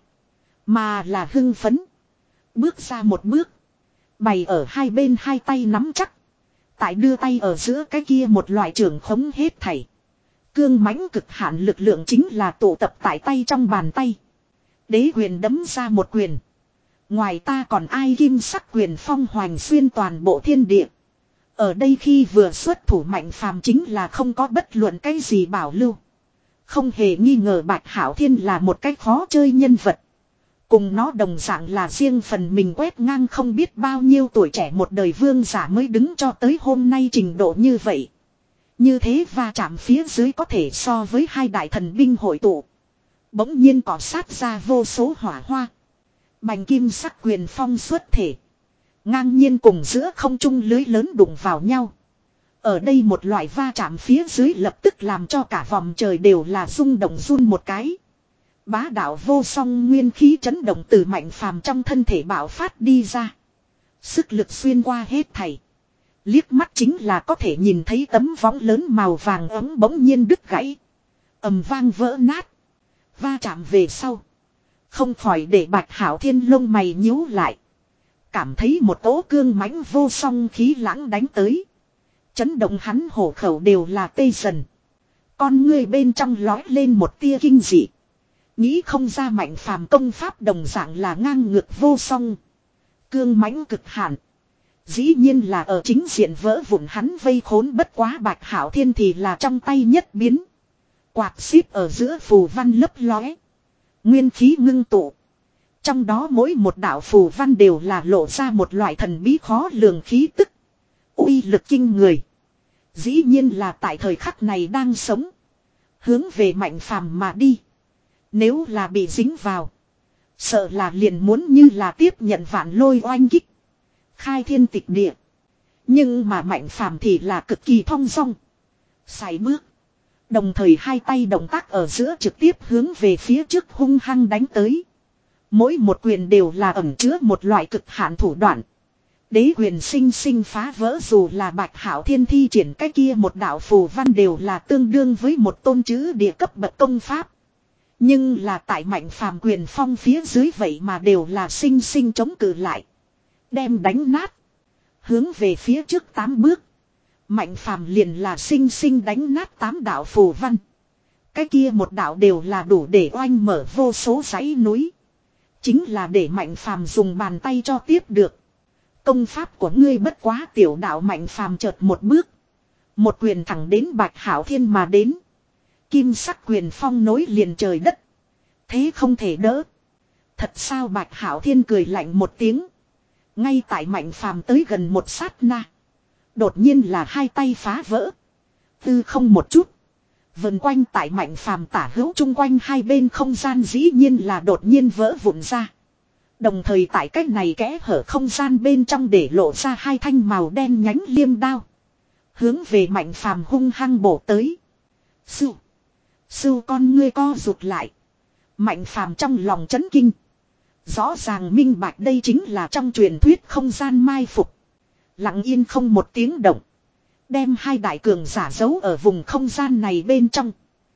Mà là hưng phấn. Bước ra một bước. Bày ở hai bên hai tay nắm chắc. Tại đưa tay ở giữa cái kia một loại trưởng khống hết thảy. Cương mãnh cực hạn lực lượng chính là tụ tập tại tay trong bàn tay. Đế quyền đấm ra một quyền. Ngoài ta còn ai kim sắc quyền phong hoành xuyên toàn bộ thiên địa. Ở đây khi vừa xuất thủ Mạnh Phàm chính là không có bất luận cái gì bảo lưu. Không hề nghi ngờ Bạch Hảo Thiên là một cái khó chơi nhân vật. Cùng nó đồng dạng là riêng phần mình quét ngang không biết bao nhiêu tuổi trẻ một đời vương giả mới đứng cho tới hôm nay trình độ như vậy. Như thế va chạm phía dưới có thể so với hai đại thần binh hội tụ. Bỗng nhiên cọ sát ra vô số hỏa hoa. Bành kim sắc quyền phong xuất thể. Ngang nhiên cùng giữa không trung lưới lớn đụng vào nhau. Ở đây một loại va chạm phía dưới lập tức làm cho cả vòng trời đều là rung động run một cái. Bá đạo vô song nguyên khí chấn động từ Mạnh Phàm trong thân thể bạo phát đi ra. Sức lực xuyên qua hết thảy. Liếc mắt chính là có thể nhìn thấy tấm võng lớn màu vàng ấm bỗng nhiên đứt gãy. Ầm vang vỡ nát. Va chạm về sau. Không khỏi để Bạch Hạo Thiên lông mày nhíu lại. Cảm thấy một cỗ cương mãnh vô song khí lãng đánh tới. Chấn động hắn hổ khẩu đều là tê dần. Con ngươi bên trong lói lên một tia kinh dị. Nghĩ không ra Mạnh Phàm công pháp đồng dạng là ngang ngược vô song. Cương mãnh cực hạn. Dĩ nhiên là ở chính diện vỡ vụn hắn vây khốn bất quá Bạch Hạo Thiên thì là trong tay nhất biến. Quạt xíp ở giữa phù văn lấp lóe. Nguyên khí ngưng tụ. Trong đó mỗi một đạo phù văn đều là lộ ra một loại thần bí khó lường khí tức. Uy lực kinh người. Dĩ nhiên là tại thời khắc này đang sống. Hướng về Mạnh Phàm mà đi. Nếu là bị dính vào. Sợ là liền muốn như là tiếp nhận vạn lôi oanh kích. Khai thiên tịch địa. Nhưng mà Mạnh Phàm thì là cực kỳ thong dong. Sải bước. Đồng thời hai tay động tác ở giữa trực tiếp hướng về phía trước hung hăng đánh tới. Mỗi một quyền đều là ẩn chứa một loại cực hạn thủ đoạn. Đế quyền sinh sinh phá vỡ dù là Bạch Hạo Thiên thi triển cái kia một đạo phù văn đều là tương đương với một tôn chữ địa cấp bậc công pháp. Nhưng là tại Mạnh Phàm quyền phong phía dưới vậy mà đều là sinh sinh chống cự lại. Đem đánh nát. Hướng về phía trước tám bước. Mạnh Phàm liền là sinh sinh đánh nát tám đạo phù văn. Cái kia một đạo đều là đủ để oanh mở vô số dãy núi. Chính là để Mạnh Phàm dùng bàn tay cho tiếp được. Công pháp của ngươi bất quá tiểu đạo Mạnh Phàm chợt một bước. Một quyền thẳng đến Bạch Hạo Thiên mà đến. Kim sắc quyền phong nối liền trời đất. Thế không thể đỡ. Thật sao Bạch Hạo Thiên cười lạnh một tiếng. Ngay tại Mạnh Phàm tới gần một sát na. Đột nhiên là hai tay phá vỡ. Tư không một chút. Vần quanh tại Mạnh Phàm tả hữu chung quanh hai bên không gian dĩ nhiên là đột nhiên vỡ vụn ra. Đồng thời tại cách này kẽ hở không gian bên trong để lộ ra hai thanh màu đen nhánh liêm đao. Hướng về Mạnh Phàm hung hăng bổ tới. Sưu. Sưu con ngươi co rụt lại. Mạnh Phàm trong lòng chấn kinh. Rõ ràng minh bạch đây chính là trong truyền thuyết không gian mai phục. Lặng yên không một tiếng động. Đem hai đại cường giả giấu ở vùng không gian này bên trong.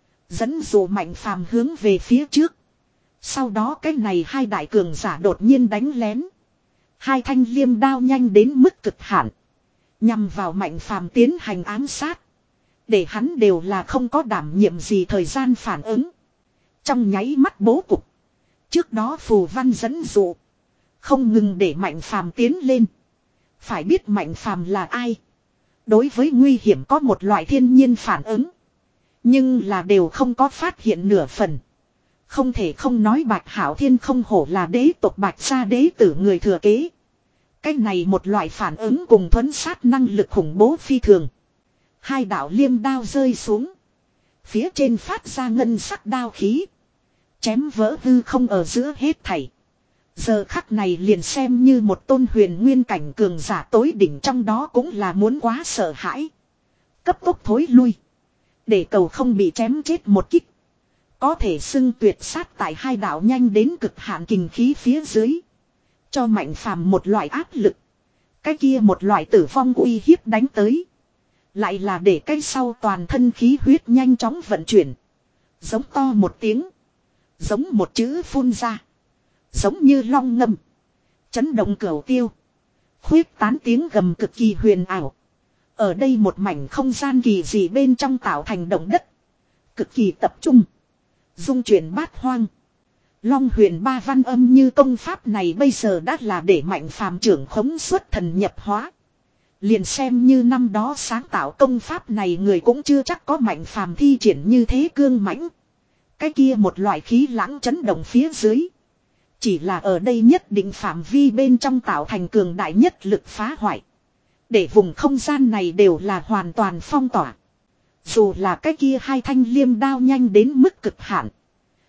Dẫn dụ Mạnh Phàm hướng về phía trước. Sau đó cái này hai đại cường giả đột nhiên đánh lén. Hai thanh liêm đao nhanh đến mức cực hạn. Nhằm vào Mạnh Phàm tiến hành ám sát. Để hắn đều là không có đảm nhiệm gì thời gian phản ứng. Trong nháy mắt bố cục. Trước đó phù văn dẫn dụ. Không ngừng để Mạnh Phàm tiến lên. Phải biết Mạnh Phàm là ai. Đối với nguy hiểm có một loại thiên nhiên phản ứng. Nhưng là đều không có phát hiện nửa phần. Không thể không nói Bạch Hạo Thiên không hổ là đế tộc Bạch gia đế tử người thừa kế. Cái này một loại phản ứng cùng thuấn sát năng lực khủng bố phi thường. Hai đạo liêm đao rơi xuống. Phía trên phát ra ngân sắc đao khí. Chém vỡ hư không ở giữa hết thảy. Giờ khắc này liền xem như một tôn huyền nguyên cảnh cường giả tối đỉnh trong đó cũng là muốn quá sợ hãi. Cấp tốc thối lui. Để cầu không bị chém chết một kích. Có thể xưng tuyệt sát tại hai đạo nhanh đến cực hạn kình khí phía dưới. Cho Mạnh Phàm một loại áp lực. Cái kia một loại tử vong uy hiếp đánh tới. Lại là để cái sau toàn thân khí huyết nhanh chóng vận chuyển. Giống to một tiếng. Giống một chữ phun ra. Giống như long ngâm. Chấn động cửu tiêu. Khuyết tán tiếng gầm cực kỳ huyền ảo. Ở đây một mảnh không gian kỳ dị bên trong tạo thành động đất. Cực kỳ tập trung. Dung chuyển bát hoang. Long huyền ba văn âm như công pháp này bây giờ đã là để Mạnh Phàm trưởng khống xuất thần nhập hóa. Liền xem như năm đó sáng tạo công pháp này người cũng chưa chắc có Mạnh Phàm thi triển như thế cương mãnh. Cái kia một loại khí lãng chấn động phía dưới. Chỉ là ở đây nhất định phạm vi bên trong tạo thành cường đại nhất lực phá hoại. Để vùng không gian này đều là hoàn toàn phong tỏa. Dù là cái kia hai thanh liêm đao nhanh đến mức cực hạn.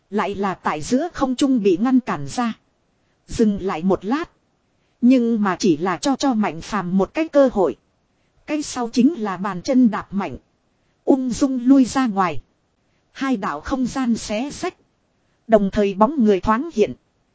Lại là tại giữa không trung bị ngăn cản ra. Dừng lại một lát. Nhưng mà chỉ là cho cho Mạnh Phàm một cái cơ hội. Cái sau chính là bàn chân đạp mạnh. Ung dung lui ra ngoài. Hai đạo không gian xé xách. Đồng thời bóng người thoáng hiện.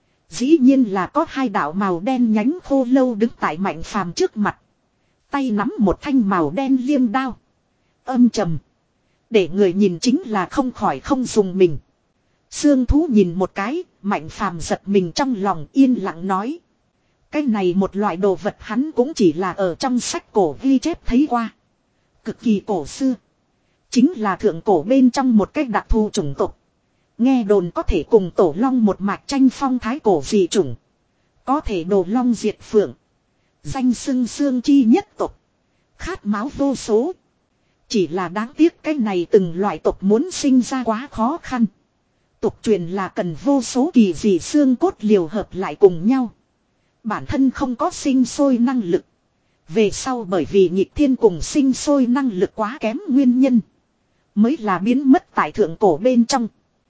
Dĩ nhiên là có hai đạo màu đen nhánh khô lâu đứng tại Mạnh Phàm trước mặt. Tay nắm một thanh màu đen liêm đao. Âm trầm. Để người nhìn chính là không khỏi không dùng mình. Xương thú nhìn một cái, Mạnh Phàm giật mình trong lòng yên lặng nói. Cái này một loại đồ vật hắn cũng chỉ là ở trong sách cổ ghi chép thấy qua. Cực kỳ cổ xưa. Chính là thượng cổ bên trong một cách đặc thù chủng tộc. Nghe đồn có thể cùng tổ long một mạch tranh phong thái cổ dị chủng. Có thể đồ long diệt phượng. Danh xưng xương chi nhất tộc. Khát máu vô số. Chỉ là đáng tiếc cái này từng loại tộc muốn sinh ra quá khó khăn. Tục truyền là cần vô số kỳ dị xương cốt liều hợp lại cùng nhau. Bản thân không có sinh sôi năng lực. Về sau bởi vì nhịp thiên cùng sinh sôi năng lực quá kém nguyên nhân. Mới là biến mất tại thượng cổ bên trong.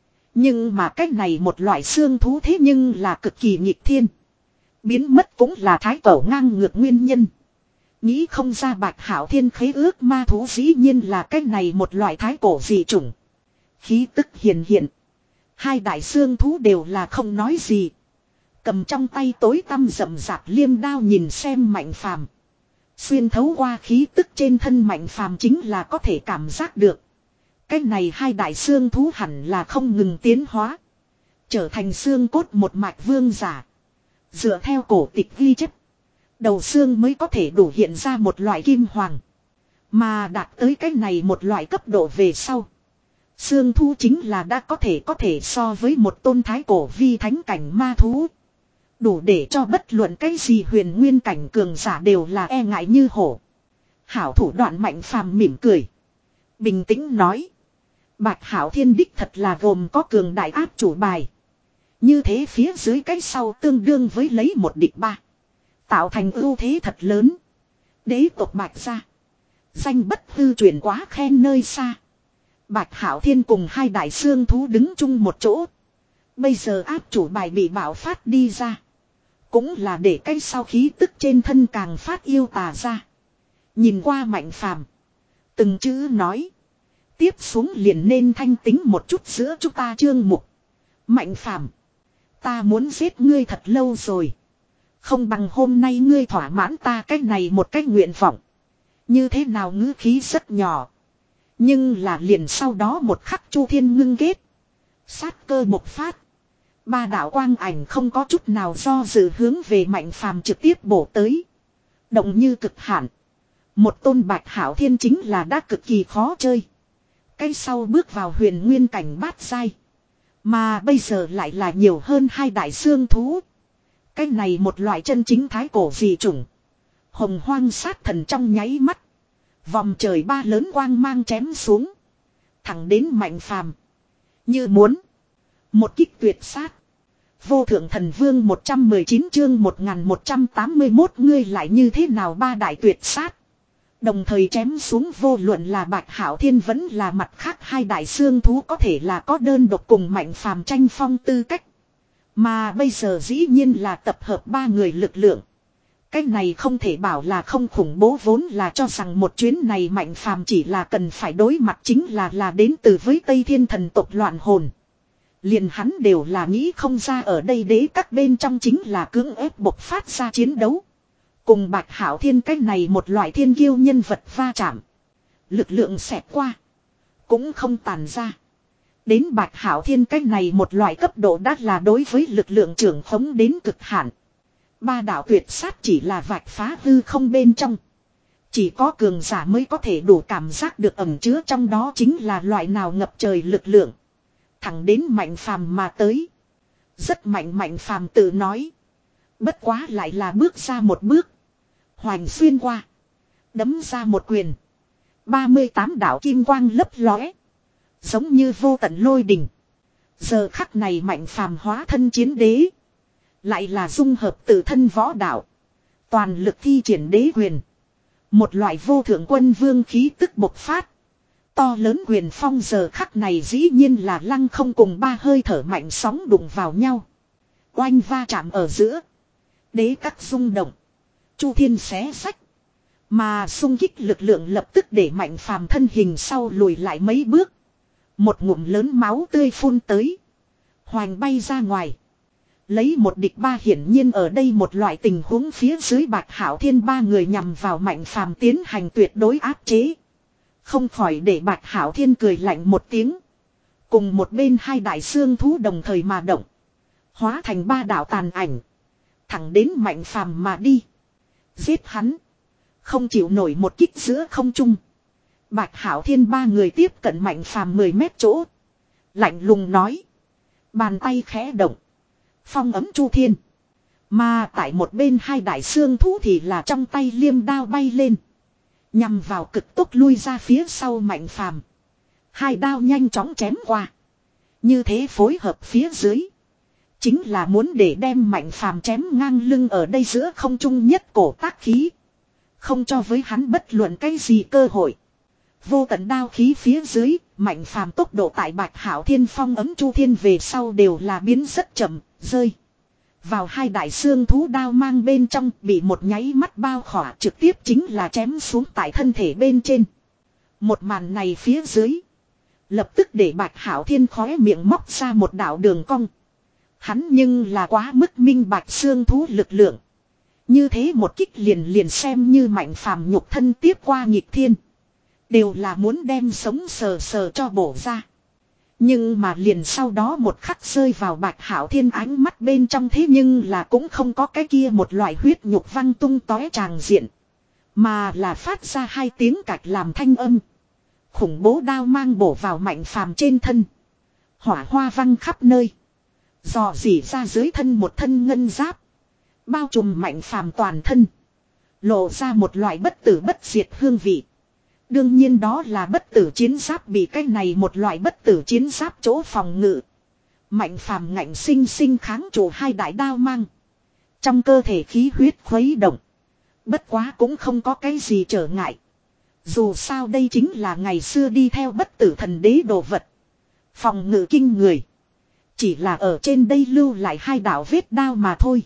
Nhưng mà cách này một loại xương thú thế nhưng là cực kỳ nhịp thiên. Biến mất cũng là thái cổ ngang ngược nguyên nhân. Nghĩ không ra Bạch Hạo Thiên khế ước ma thú dĩ nhiên là cách này một loại thái cổ dị chủng. Khí tức hiền hiện. Hai đại xương thú đều là không nói gì. Cầm trong tay tối tăm rậm rạp liêm đao nhìn xem Mạnh Phàm. Xuyên thấu qua khí tức trên thân Mạnh Phàm chính là có thể cảm giác được. Cái này hai đại xương thú hẳn là không ngừng tiến hóa. Trở thành xương cốt một mạch vương giả. Dựa theo cổ tịch ghi chép. Đầu xương mới có thể đủ hiện ra một loại kim hoàng. Mà đạt tới cái này một loại cấp độ về sau. Xương thú chính là đã có thể có thể so với một tôn thái cổ vi thánh cảnh ma thú. Đủ để cho bất luận cái gì huyền nguyên cảnh cường giả đều là e ngại như hổ. Hảo thủ đoạn Mạnh Phàm mỉm cười. Bình tĩnh nói. Bạch Hạo Thiên đích thật là gồm có cường đại áp chủ bài. Như thế phía dưới cái sau tương đương với lấy một địch ba. Tạo thành ưu thế thật lớn. Đế tộc Bạch gia. Danh bất hư truyền quá khen nơi xa. Bạch Hạo Thiên cùng hai đại xương thú đứng chung một chỗ. Bây giờ áp chủ bài bị bạo phát đi ra. Cũng là để cái sau khí tức trên thân càng phát yêu tà ra. Nhìn qua Mạnh Phàm, từng chữ nói. Tiếp xuống liền nên thanh tính một chút giữa chúng ta chương mục. Mạnh Phàm, ta muốn giết ngươi thật lâu rồi. Không bằng hôm nay ngươi thỏa mãn ta cách này một cách nguyện vọng. Như thế nào ngữ khí rất nhỏ. Nhưng là liền sau đó một khắc Chu Thiên ngưng kết. Sát cơ bộc phát. Ba đạo quang ảnh không có chút nào do dự hướng về Mạnh Phàm trực tiếp bổ tới. Động như cực hạn. Một tôn Bạch Hạo Thiên chính là đã cực kỳ khó chơi. Cái sau bước vào huyền nguyên cảnh bát giai. Mà bây giờ lại là nhiều hơn hai đại xương thú. Cái này một loại chân chính thái cổ dị chủng. Hồng hoang sát thần trong nháy mắt. Vòng trời ba lớn quang mang chém xuống. Thẳng đến Mạnh Phàm. Như muốn. Một kích tuyệt sát. Vô thượng thần vương một trăm mười chín chương một nghìn một trăm tám mươi mốt ngươi lại như thế nào ba đại tuyệt sát. Đồng thời chém xuống vô luận là Bạch Hạo Thiên vẫn là mặt khác hai đại xương thú có thể là có đơn độc cùng Mạnh Phàm tranh phong tư cách. Mà bây giờ dĩ nhiên là tập hợp ba người lực lượng. Cái này không thể bảo là không khủng bố vốn là cho rằng một chuyến này Mạnh Phàm chỉ là cần phải đối mặt chính là là đến từ với Tây Thiên thần tộc loạn hồn. Liền hắn đều là nghĩ không ra ở đây đế các bên trong chính là cưỡng ép bộc phát ra chiến đấu. Cùng Bạch Hạo Thiên cái này một loại thiên kiêu nhân vật va chạm. Lực lượng xẹt qua. Cũng không tàn ra. Đến Bạch Hạo Thiên cái này một loại cấp độ đắt là đối với lực lượng trưởng khống đến cực hạn. Ba đạo tuyệt sát chỉ là vạch phá hư không bên trong. Chỉ có cường giả mới có thể đủ cảm giác được ẩn chứa trong đó chính là loại nào ngập trời lực lượng. Thẳng đến Mạnh Phàm mà tới. Rất mạnh Mạnh Phàm tự nói. Bất quá lại là bước ra một bước. Hoành xuyên qua. Đấm ra một quyền. ba mươi tám đạo kim quang lấp lóe. Giống như vô tận lôi đình. Giờ khắc này Mạnh Phàm hóa thân chiến đế. Lại là dung hợp tự thân võ đạo. Toàn lực thi triển đế quyền. Một loại vô thượng quân vương khí tức bộc phát. To lớn quyền phong giờ khắc này dĩ nhiên là lăng không cùng ba hơi thở mạnh sóng đụng vào nhau. Oanh va chạm ở giữa. Đế các rung động. Chu thiên xé sách. Mà xung kích lực lượng lập tức để Mạnh Phàm thân hình sau lùi lại mấy bước. Một ngụm lớn máu tươi phun tới. Hoành bay ra ngoài. Lấy một địch ba hiển nhiên ở đây một loại tình huống phía dưới Bạch Hạo Thiên ba người nhằm vào Mạnh Phàm tiến hành tuyệt đối áp chế. Không khỏi để Bạch Hạo Thiên cười lạnh một tiếng. Cùng một bên hai đại xương thú đồng thời mà động. Hóa thành ba đạo tàn ảnh. Thẳng đến Mạnh Phàm mà đi. Giết hắn. Không chịu nổi một kích giữa không trung. Bạch Hạo Thiên ba người tiếp cận Mạnh Phàm mười mét chỗ. Lạnh lùng nói. Bàn tay khẽ động. Phong ấm chu thiên. Mà tại một bên hai đại xương thú thì là trong tay liêm đao bay lên. Nhằm vào cực tốc lui ra phía sau Mạnh Phàm. Hai đao nhanh chóng chém qua. Như thế phối hợp phía dưới. Chính là muốn để đem Mạnh Phàm chém ngang lưng ở đây giữa không trung nhất cổ tác khí. Không cho với hắn bất luận cái gì cơ hội. Vô tận đao khí phía dưới, Mạnh Phàm tốc độ tại Bạch Hạo Thiên phong ấm chu thiên về sau đều là biến rất chậm, rơi. Vào hai đại xương thú đao mang bên trong bị một nháy mắt bao khỏa trực tiếp chính là chém xuống tại thân thể bên trên. Một màn này phía dưới. Lập tức để Bạch Hạo Thiên khóe miệng móc ra một đạo đường cong. Hắn nhưng là quá mức minh bạch xương thú lực lượng. Như thế một kích liền liền xem như Mạnh Phàm nhục thân tiếp qua nghịch thiên. Đều là muốn đem sống sờ sờ cho bổ ra. Nhưng mà liền sau đó một khắc rơi vào Bạch Hạo Thiên ánh mắt bên trong thế nhưng là cũng không có cái kia một loại huyết nhục văng tung tóe tràng diện. Mà là phát ra hai tiếng cạch làm thanh âm. Khủng bố đao mang bổ vào Mạnh Phàm trên thân. Hỏa hoa văng khắp nơi. Dò dỉ ra dưới thân một thân ngân giáp. Bao trùm Mạnh Phàm toàn thân. Lộ ra một loại bất tử bất diệt hương vị. Đương nhiên đó là bất tử chiến giáp bị cái này một loại bất tử chiến giáp chỗ phòng ngự. Mạnh Phàm ngạnh sinh sinh kháng trụ hai đại đao mang. Trong cơ thể khí huyết khuấy động. Bất quá cũng không có cái gì trở ngại. Dù sao đây chính là ngày xưa đi theo bất tử thần đế đồ vật. Phòng ngự kinh người. Chỉ là ở trên đây lưu lại hai đạo vết đao mà thôi.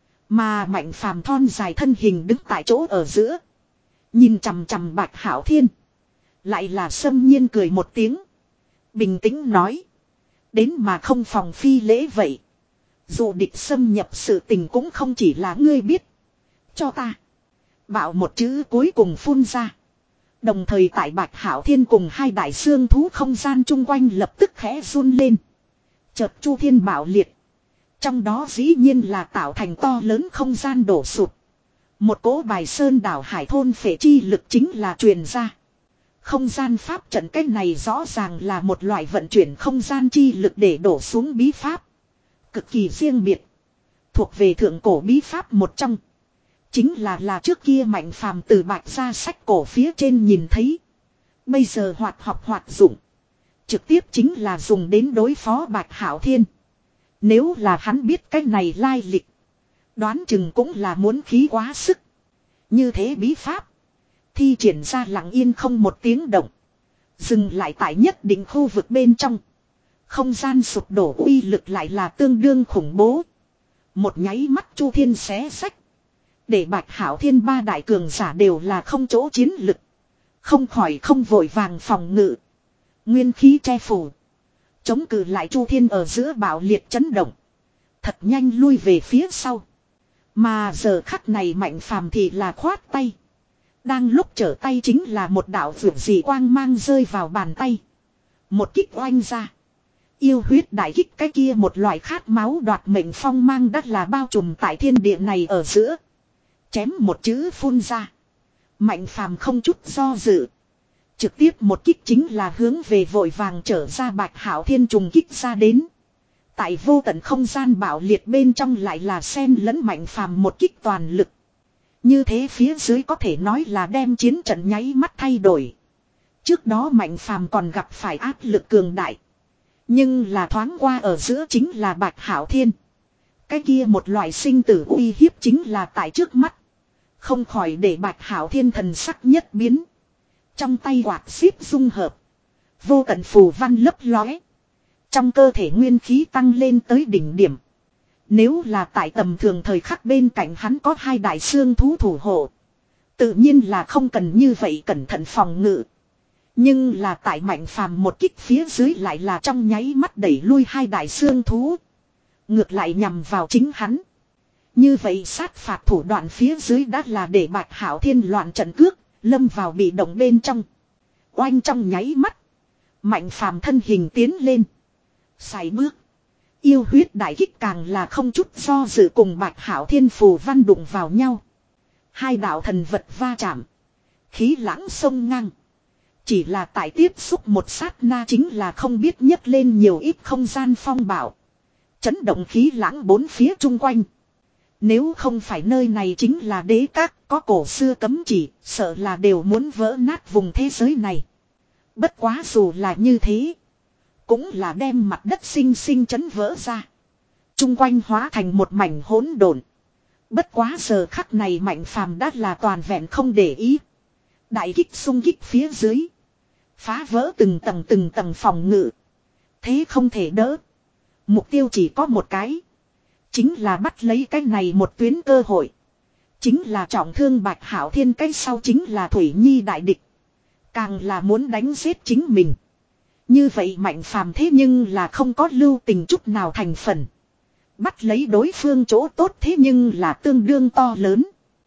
Mà Mạnh Phàm thon dài thân hình đứng tại chỗ ở giữa. Nhìn chằm chằm Bạch Hạo Thiên. Lại là xâm nhiên cười một tiếng. Bình tĩnh nói. Đến mà không phòng phi lễ vậy. Dù địch xâm nhập sự tình cũng không chỉ là ngươi biết. Cho ta. Bảo một chữ cuối cùng phun ra. Đồng thời tại Bạch Hạo Thiên cùng hai đại xương thú không gian chung quanh lập tức khẽ run lên. Chợt chu thiên bảo liệt. Trong đó dĩ nhiên là tạo thành to lớn không gian đổ sụp. Một cỗ bài sơn đảo hải thôn phệ chi lực chính là truyền ra. Không gian pháp trận cách này rõ ràng là một loại vận chuyển không gian chi lực để đổ xuống bí pháp. Cực kỳ riêng biệt. Thuộc về thượng cổ bí pháp một trong. Chính là là trước kia Mạnh Phàm từ Bạch ra sách cổ phía trên nhìn thấy. Bây giờ hoạt học hoạt dụng. Trực tiếp chính là dùng đến đối phó Bạch Hạo Thiên. Nếu là hắn biết cái này lai lịch. Đoán chừng cũng là muốn khí quá sức. Như thế bí pháp. Thi triển ra lặng yên không một tiếng động. Dừng lại tại nhất định khu vực bên trong. Không gian sụp đổ uy lực lại là tương đương khủng bố. Một nháy mắt chu thiên xé sách. Để Bạch Hạo Thiên ba đại cường giả đều là không chỗ chiến lực. Không khỏi không vội vàng phòng ngự. Nguyên khí che phủ. Chống cự lại chu thiên ở giữa bạo liệt chấn động. Thật nhanh lui về phía sau. Mà giờ khắc này Mạnh Phàm thì là khoát tay. Đang lúc trở tay chính là một đạo vượt dị quang mang rơi vào bàn tay. Một kích oanh ra. Yêu huyết đại kích cái kia một loại khát máu đoạt mệnh phong mang đắt là bao trùm tại thiên địa này ở giữa. Chém một chữ phun ra. Mạnh Phàm không chút do dự. Trực tiếp một kích chính là hướng về vội vàng trở ra Bạch Hạo Thiên trùng kích ra đến. Tại vô tận không gian bạo liệt bên trong lại là xen lẫn Mạnh Phàm một kích toàn lực. Như thế phía dưới có thể nói là đem chiến trận nháy mắt thay đổi. Trước đó Mạnh Phàm còn gặp phải áp lực cường đại. Nhưng là thoáng qua ở giữa chính là Bạch Hạo Thiên. Cái kia một loại sinh tử uy hiếp chính là tại trước mắt. Không khỏi để Bạch Hạo Thiên thần sắc nhất biến. Trong tay quạt xíp dung hợp. Vô tận phù văn lấp lóe. Trong cơ thể nguyên khí tăng lên tới đỉnh điểm. Nếu là tại tầm thường thời khắc bên cạnh hắn có hai đại xương thú thủ hộ. Tự nhiên là không cần như vậy cẩn thận phòng ngự. Nhưng là tại Mạnh Phàm một kích phía dưới lại là trong nháy mắt đẩy lui hai đại xương thú. Ngược lại nhằm vào chính hắn. Như vậy sát phạt thủ đoạn phía dưới đã là để Bạch Hạo Thiên loạn trận cước, lâm vào bị động bên trong. Oanh trong nháy mắt. Mạnh Phàm thân hình tiến lên. Sải bước. Yêu huyết đại kích càng là không chút do dự cùng Bạch Hạo Thiên phù văn đụng vào nhau. Hai đạo thần vật va chạm. Khí lãng sông ngang. Chỉ là tại tiếp xúc một sát na chính là không biết nhấc lên nhiều ít không gian phong bạo. Chấn động khí lãng bốn phía chung quanh. Nếu không phải nơi này chính là đế các có cổ xưa cấm chỉ, sợ là đều muốn vỡ nát vùng thế giới này. Bất quá dù là như thế, cũng là đem mặt đất sinh sinh chấn vỡ ra. Chung quanh hóa thành một mảnh hỗn độn. Bất quá giờ khắc này Mạnh Phàm đã là toàn vẹn không để ý. Đại kích xung kích phía dưới. Phá vỡ từng tầng từng tầng phòng ngự. Thế không thể đỡ. Mục tiêu chỉ có một cái. Chính là bắt lấy cái này một tuyến cơ hội. Chính là trọng thương Bạch Hạo Thiên, cái sau chính là Thủy Nhi đại địch. Càng là muốn đánh giết chính mình. Như vậy Mạnh Phàm thế nhưng là không có lưu tình chút nào thành phần. Bắt lấy đối phương chỗ tốt thế nhưng là tương đương to lớn.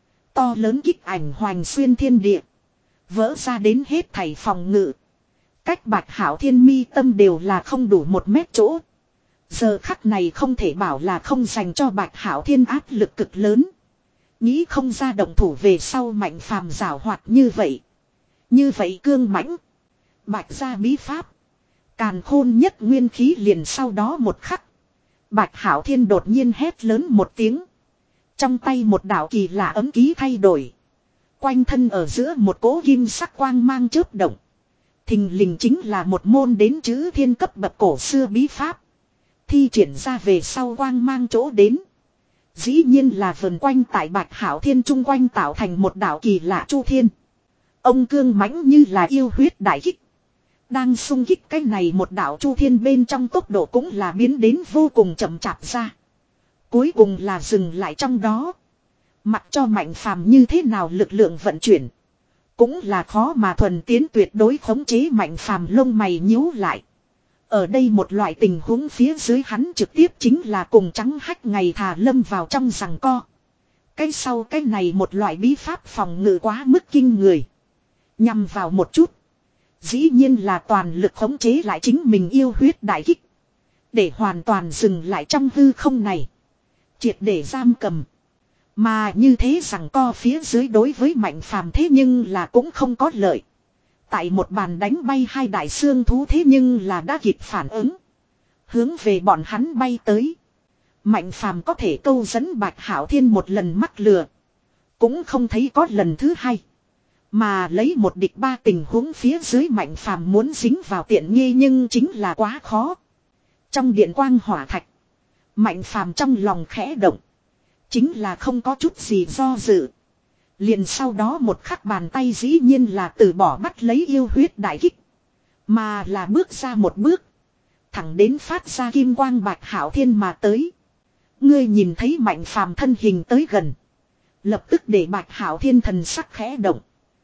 To lớn kích ảnh hoành xuyên thiên địa. Vỡ ra đến hết thảy phòng ngự. Cách Bạch Hạo Thiên mi tâm đều là không đủ một mét chỗ. Giờ khắc này không thể bảo là không dành cho Bạch Hạo Thiên áp lực cực lớn. Nghĩ không ra động thủ về sau Mạnh Phàm giảo hoạt như vậy. Như vậy cương mãnh. Bạch gia bí pháp. Càn khôn nhất nguyên khí liền sau đó một khắc. Bạch Hạo Thiên đột nhiên hét lớn một tiếng. Trong tay một đạo kỳ lạ ấm ký thay đổi. Quanh thân ở giữa một cỗ kim sắc quang mang chớp động. Thình lình chính là một môn đến chữ thiên cấp bậc cổ xưa bí pháp. Thi triển ra về sau quang mang chỗ đến. Dĩ nhiên là vần quanh tại Bạch Hạo Thiên chung quanh tạo thành một đạo kỳ lạ chu thiên. Ông cương mãnh như là yêu huyết đại kích. Đang xung kích cái này một đạo chu thiên bên trong tốc độ cũng là biến đến vô cùng chậm chạp ra. Cuối cùng là dừng lại trong đó. Mặc cho Mạnh Phàm như thế nào lực lượng vận chuyển. Cũng là khó mà thuần tiến tuyệt đối khống chế Mạnh Phàm lông mày nhíu lại. Ở đây một loại tình huống phía dưới hắn trực tiếp chính là cùng trắng hách ngày thà lâm vào trong giằng co. Cái sau cái này một loại bí pháp phòng ngự quá mức kinh người. Nhằm vào một chút. Dĩ nhiên là toàn lực khống chế lại chính mình yêu huyết đại kích. Để hoàn toàn dừng lại trong hư không này. Triệt để giam cầm. Mà như thế rằng co phía dưới đối với Mạnh Phàm thế nhưng là cũng không có lợi. Tại một bàn đánh bay hai đại xương thú thế nhưng là đã kịp phản ứng. Hướng về bọn hắn bay tới. Mạnh Phàm có thể câu dẫn Bạch Hạo Thiên một lần mắc lừa. Cũng không thấy có lần thứ hai. Mà lấy một địch ba tình huống phía dưới Mạnh Phàm muốn dính vào tiện nghi nhưng chính là quá khó. Trong điện quang hỏa thạch. Mạnh Phàm trong lòng khẽ động. Chính là không có chút gì do dự. Liền sau đó một khắc bàn tay dĩ nhiên là từ bỏ bắt lấy yêu huyết đại kích. Mà là bước ra một bước. Thẳng đến phát ra kim quang Bạch Hạo Thiên mà tới. Ngươi nhìn thấy Mạnh Phàm thân hình tới gần. Lập tức để Bạch Hạo Thiên thần sắc khẽ động.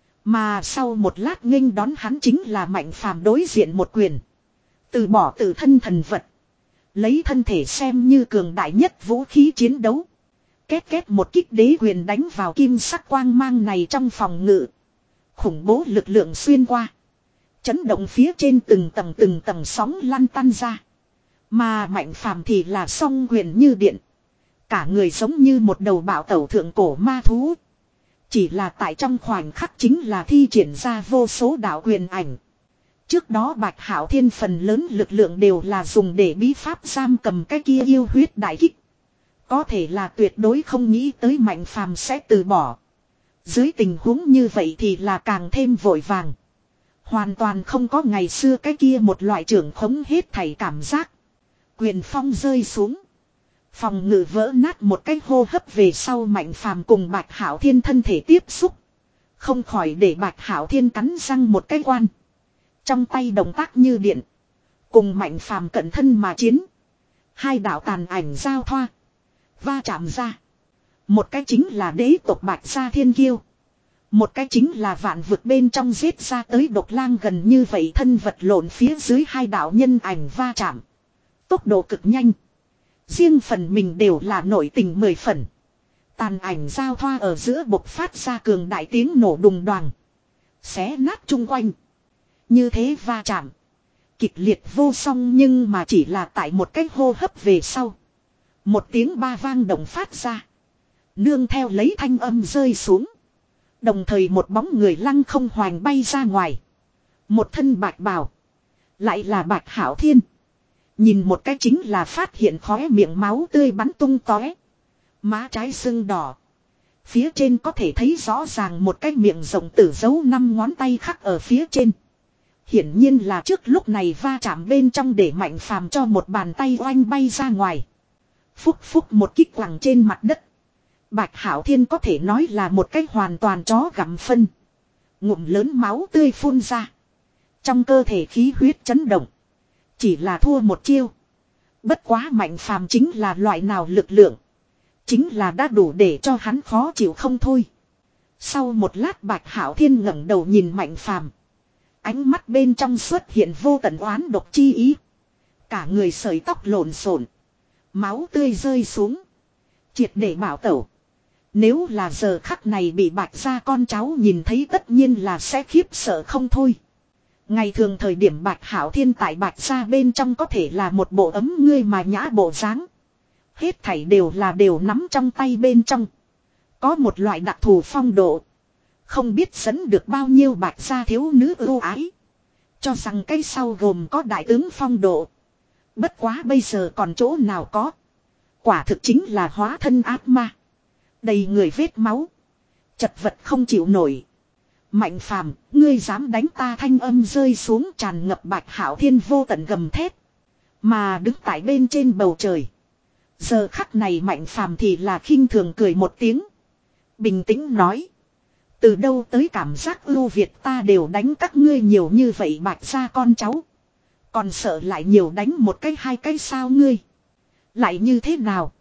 Mà sau một lát nghênh đón hắn chính là Mạnh Phàm đối diện một quyền. Từ bỏ tự thân thần vật. Lấy thân thể xem như cường đại nhất vũ khí chiến đấu. Két két một kích đế quyền đánh vào kim sắc quang mang này trong phòng ngự. Khủng bố lực lượng xuyên qua. Chấn động phía trên từng tầng từng tầng sóng lăn tăn ra. Mà Mạnh Phàm thì là song quyền như điện. Cả người giống như một đầu bạo tẩu thượng cổ ma thú. Chỉ là tại trong khoảnh khắc chính là thi triển ra vô số đạo quyền ảnh. Trước đó Bạch Hạo Thiên phần lớn lực lượng đều là dùng để bí pháp giam cầm cái kia yêu huyết đại kích. Có thể là tuyệt đối không nghĩ tới Mạnh Phàm sẽ từ bỏ. Dưới tình huống như vậy thì là càng thêm vội vàng. Hoàn toàn không có ngày xưa cái kia một loại trưởng khống hết thảy cảm giác. Quyền phong rơi xuống. Phòng ngự vỡ nát một cái hô hấp về sau Mạnh Phàm cùng Bạch Hạo Thiên thân thể tiếp xúc. Không khỏi để Bạch Hạo Thiên cắn răng một cái quan. Trong tay động tác như điện. Cùng Mạnh Phàm cận thân mà chiến. Hai đạo tàn ảnh giao thoa. Va chạm ra. Một cái chính là đế tộc Bạch Gia Thiên Kiêu. Một cái chính là vạn vực bên trong giết ra tới độc lang, gần như vậy thân vật lộn phía dưới hai đạo nhân ảnh va chạm. Tốc độ cực nhanh. Riêng phần mình đều là nổi tình mười phần. Tàn ảnh giao thoa ở giữa bộc phát ra cường đại tiếng nổ đùng đoàng. Xé nát chung quanh. Như thế va chạm. Kịch liệt vô song, nhưng mà chỉ là tại một cái hô hấp về sau. Một tiếng ba vang động phát ra. Nương theo lấy thanh âm rơi xuống. Đồng thời một bóng người lăng không hoành bay ra ngoài. Một thân bạch bào. Lại là Bạch Hảo Thiên. Nhìn một cái chính là phát hiện khóe miệng máu tươi bắn tung tóe. Má trái sưng đỏ. Phía trên có thể thấy rõ ràng một cái miệng rộng tử dấu năm ngón tay khắc ở phía trên. Hiển nhiên là trước lúc này va chạm bên trong để Mạnh Phàm cho một bàn tay oanh bay ra ngoài. Phúc phúc một kích quẳng trên mặt đất. Bạch Hảo Thiên có thể nói là một cái hoàn toàn chó gặm phân. Ngụm lớn máu tươi phun ra. Trong cơ thể khí huyết chấn động. Chỉ là thua một chiêu. Bất quá Mạnh Phàm chính là loại nào lực lượng. Chính là đã đủ để cho hắn khó chịu không thôi. Sau một lát Bạch Hảo Thiên ngẩng đầu nhìn Mạnh Phàm. Ánh mắt bên trong xuất hiện vô tận oán độc chi ý. Cả người sợi tóc lộn xộn. Máu tươi rơi xuống. Triệt để bảo tẩu. Nếu là giờ khắc này bị Bạch gia con cháu nhìn thấy tất nhiên là sẽ khiếp sợ không thôi. Ngày thường thời điểm Bạch Hảo Thiên tại Bạch gia bên trong có thể là một bộ ấm ngươi mà nhã bộ dáng. Hết thảy đều là đều nắm trong tay bên trong. Có một loại đặc thù phong độ. Không biết dẫn được bao nhiêu Bạch gia thiếu nữ ưu ái. Cho rằng cái sau gồm có đại tướng phong độ. Bất quá bây giờ còn chỗ nào có. Quả thực chính là hóa thân ác ma. Đầy người vết máu. Chật vật không chịu nổi. Mạnh Phàm, ngươi dám đánh ta, thanh âm rơi xuống tràn ngập Bạch Hảo Thiên vô tận gầm thét. Mà đứng tại bên trên bầu trời. Giờ khắc này Mạnh Phàm thì là khinh thường cười một tiếng. Bình tĩnh nói. Từ đâu tới cảm giác ưu việt, ta đều đánh các ngươi nhiều như vậy Bạch gia con cháu. Còn sợ lại nhiều đánh một cái hai cái sao ngươi. Lại như thế nào?